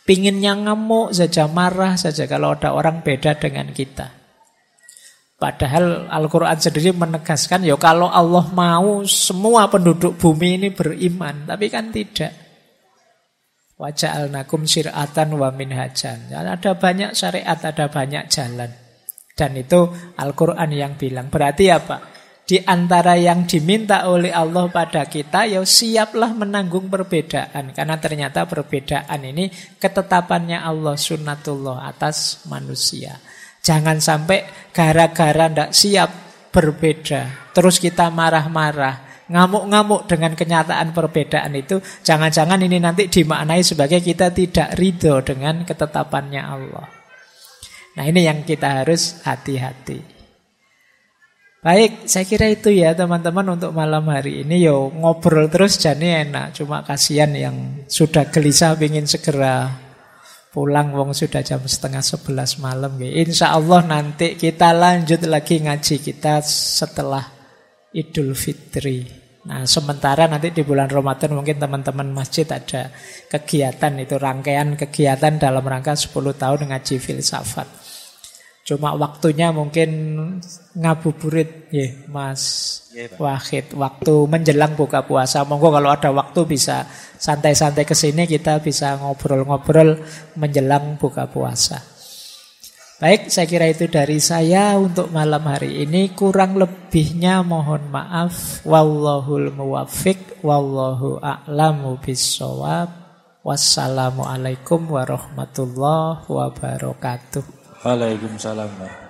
B: Pinginnya ngamuk saja, marah saja kalau ada orang beda dengan kita. Padahal Al-Quran sendiri menegaskan, ya kalau Allah mau semua penduduk bumi ini beriman. Tapi kan tidak. Wa ja'alnakum syir'atan wa minhajan. Ada banyak syariat, ada banyak jalan. Dan itu Al-Quran yang bilang. Berarti apa? Di antara yang diminta oleh Allah pada kita, ya siaplah menanggung perbedaan. Karena ternyata perbedaan ini ketetapannya Allah, sunnatullah atas manusia. Jangan sampai gara-gara tidak siap berbeda, terus kita marah-marah, ngamuk-ngamuk dengan kenyataan perbedaan itu. Jangan-jangan ini nanti dimaknai sebagai kita tidak ridho dengan ketetapannya Allah. Nah, ini yang kita harus hati-hati. Baik, saya kira itu ya teman-teman untuk malam hari ini. Yo ngobrol terus jadi enak. Cuma kasihan yang sudah gelisah ingin segera pulang, wong sudah jam 10:30 malam. Insya Allah nanti kita lanjut lagi ngaji kita setelah Idul Fitri. Nah, sementara nanti di bulan Ramadan mungkin teman-teman masjid ada kegiatan, itu rangkaian kegiatan dalam rangka 10 tahun ngaji filsafat. Cuma waktunya mungkin ngabuburit ya Mas Wahid, waktu menjelang buka puasa. Monggo kalau ada waktu bisa santai-santai kesini, kita bisa ngobrol-ngobrol menjelang buka puasa. Baik, saya kira itu dari saya untuk malam hari ini. Kurang lebihnya mohon maaf. Wallahul muwaffiq, wallahu a'lamu bissawab. Wassalamualaikum warahmatullahi wabarakatuh.
A: Waalaikumsalam.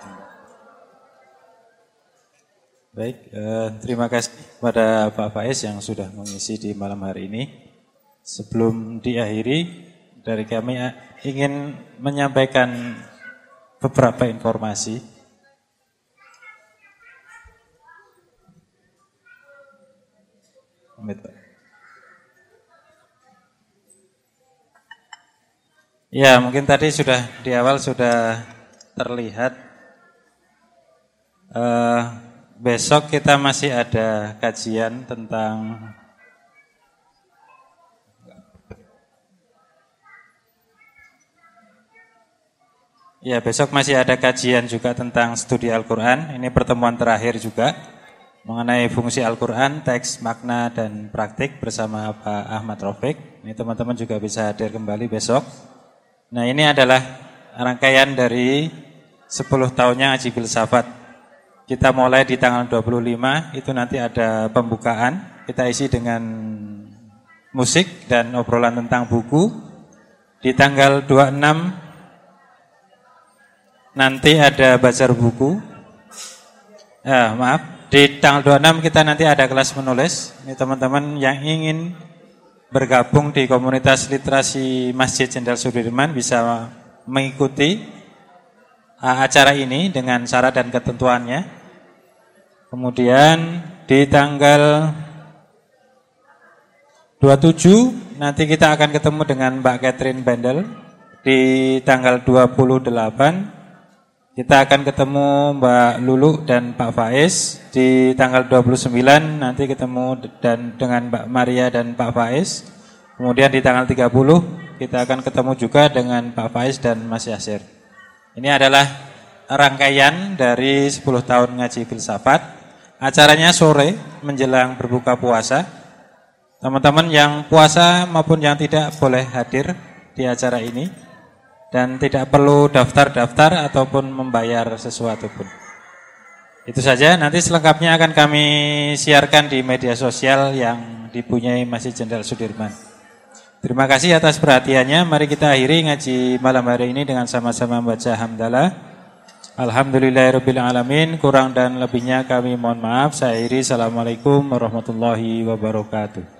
A: Baik, terima kasih kepada Pak Faiz yang sudah mengisi di malam hari ini. Sebelum diakhiri, dari kami ingin menyampaikan beberapa informasi. Ya, mungkin tadi sudah di awal sudah terlihat. Besok kita masih ada kajian tentang besok masih ada kajian juga tentang studi Al-Quran. Ini pertemuan terakhir juga mengenai fungsi Al-Quran, teks, makna, dan praktik bersama Pak Ahmad Rafiq. Ini teman-teman juga bisa hadir kembali besok. Nah, ini adalah rangkaian dari 10 tahunnya ngaji filsafat. Kita mulai di tanggal 25, itu nanti ada pembukaan. Kita isi dengan musik dan obrolan tentang buku. Di tanggal 26 nanti ada bazar buku. Di tanggal 26 kita nanti ada kelas menulis. Ini teman-teman yang ingin bergabung di komunitas literasi Masjid Jenderal Sudirman bisa mengikuti acara ini dengan syarat dan ketentuannya. Kemudian di tanggal 27 nanti kita akan ketemu dengan Mbak Catherine Bendel. Di tanggal 28 kita akan ketemu Mbak Lulu dan Pak Faiz. Di tanggal 29 nanti ketemu dengan Mbak Maria dan Pak Faiz. Kemudian di tanggal 30 kita akan ketemu juga dengan Pak Faiz dan Mas Yasir. Ini adalah rangkaian dari 10 tahun ngaji filsafat. Acaranya sore menjelang berbuka puasa. Teman-teman yang puasa maupun yang tidak boleh hadir di acara ini. Dan tidak perlu daftar-daftar ataupun membayar sesuatu pun. Itu saja, nanti selengkapnya akan kami siarkan di media sosial yang dipunyai Masjid Jenderal Sudirman. Terima kasih atas perhatiannya. Mari kita akhiri ngaji malam hari ini dengan sama-sama membaca hamdalah. Alhamdulillahirabbil alamin. Kurang dan lebihnya kami mohon maaf. Saya akhiri. Assalamualaikum warahmatullahi wabarakatuh.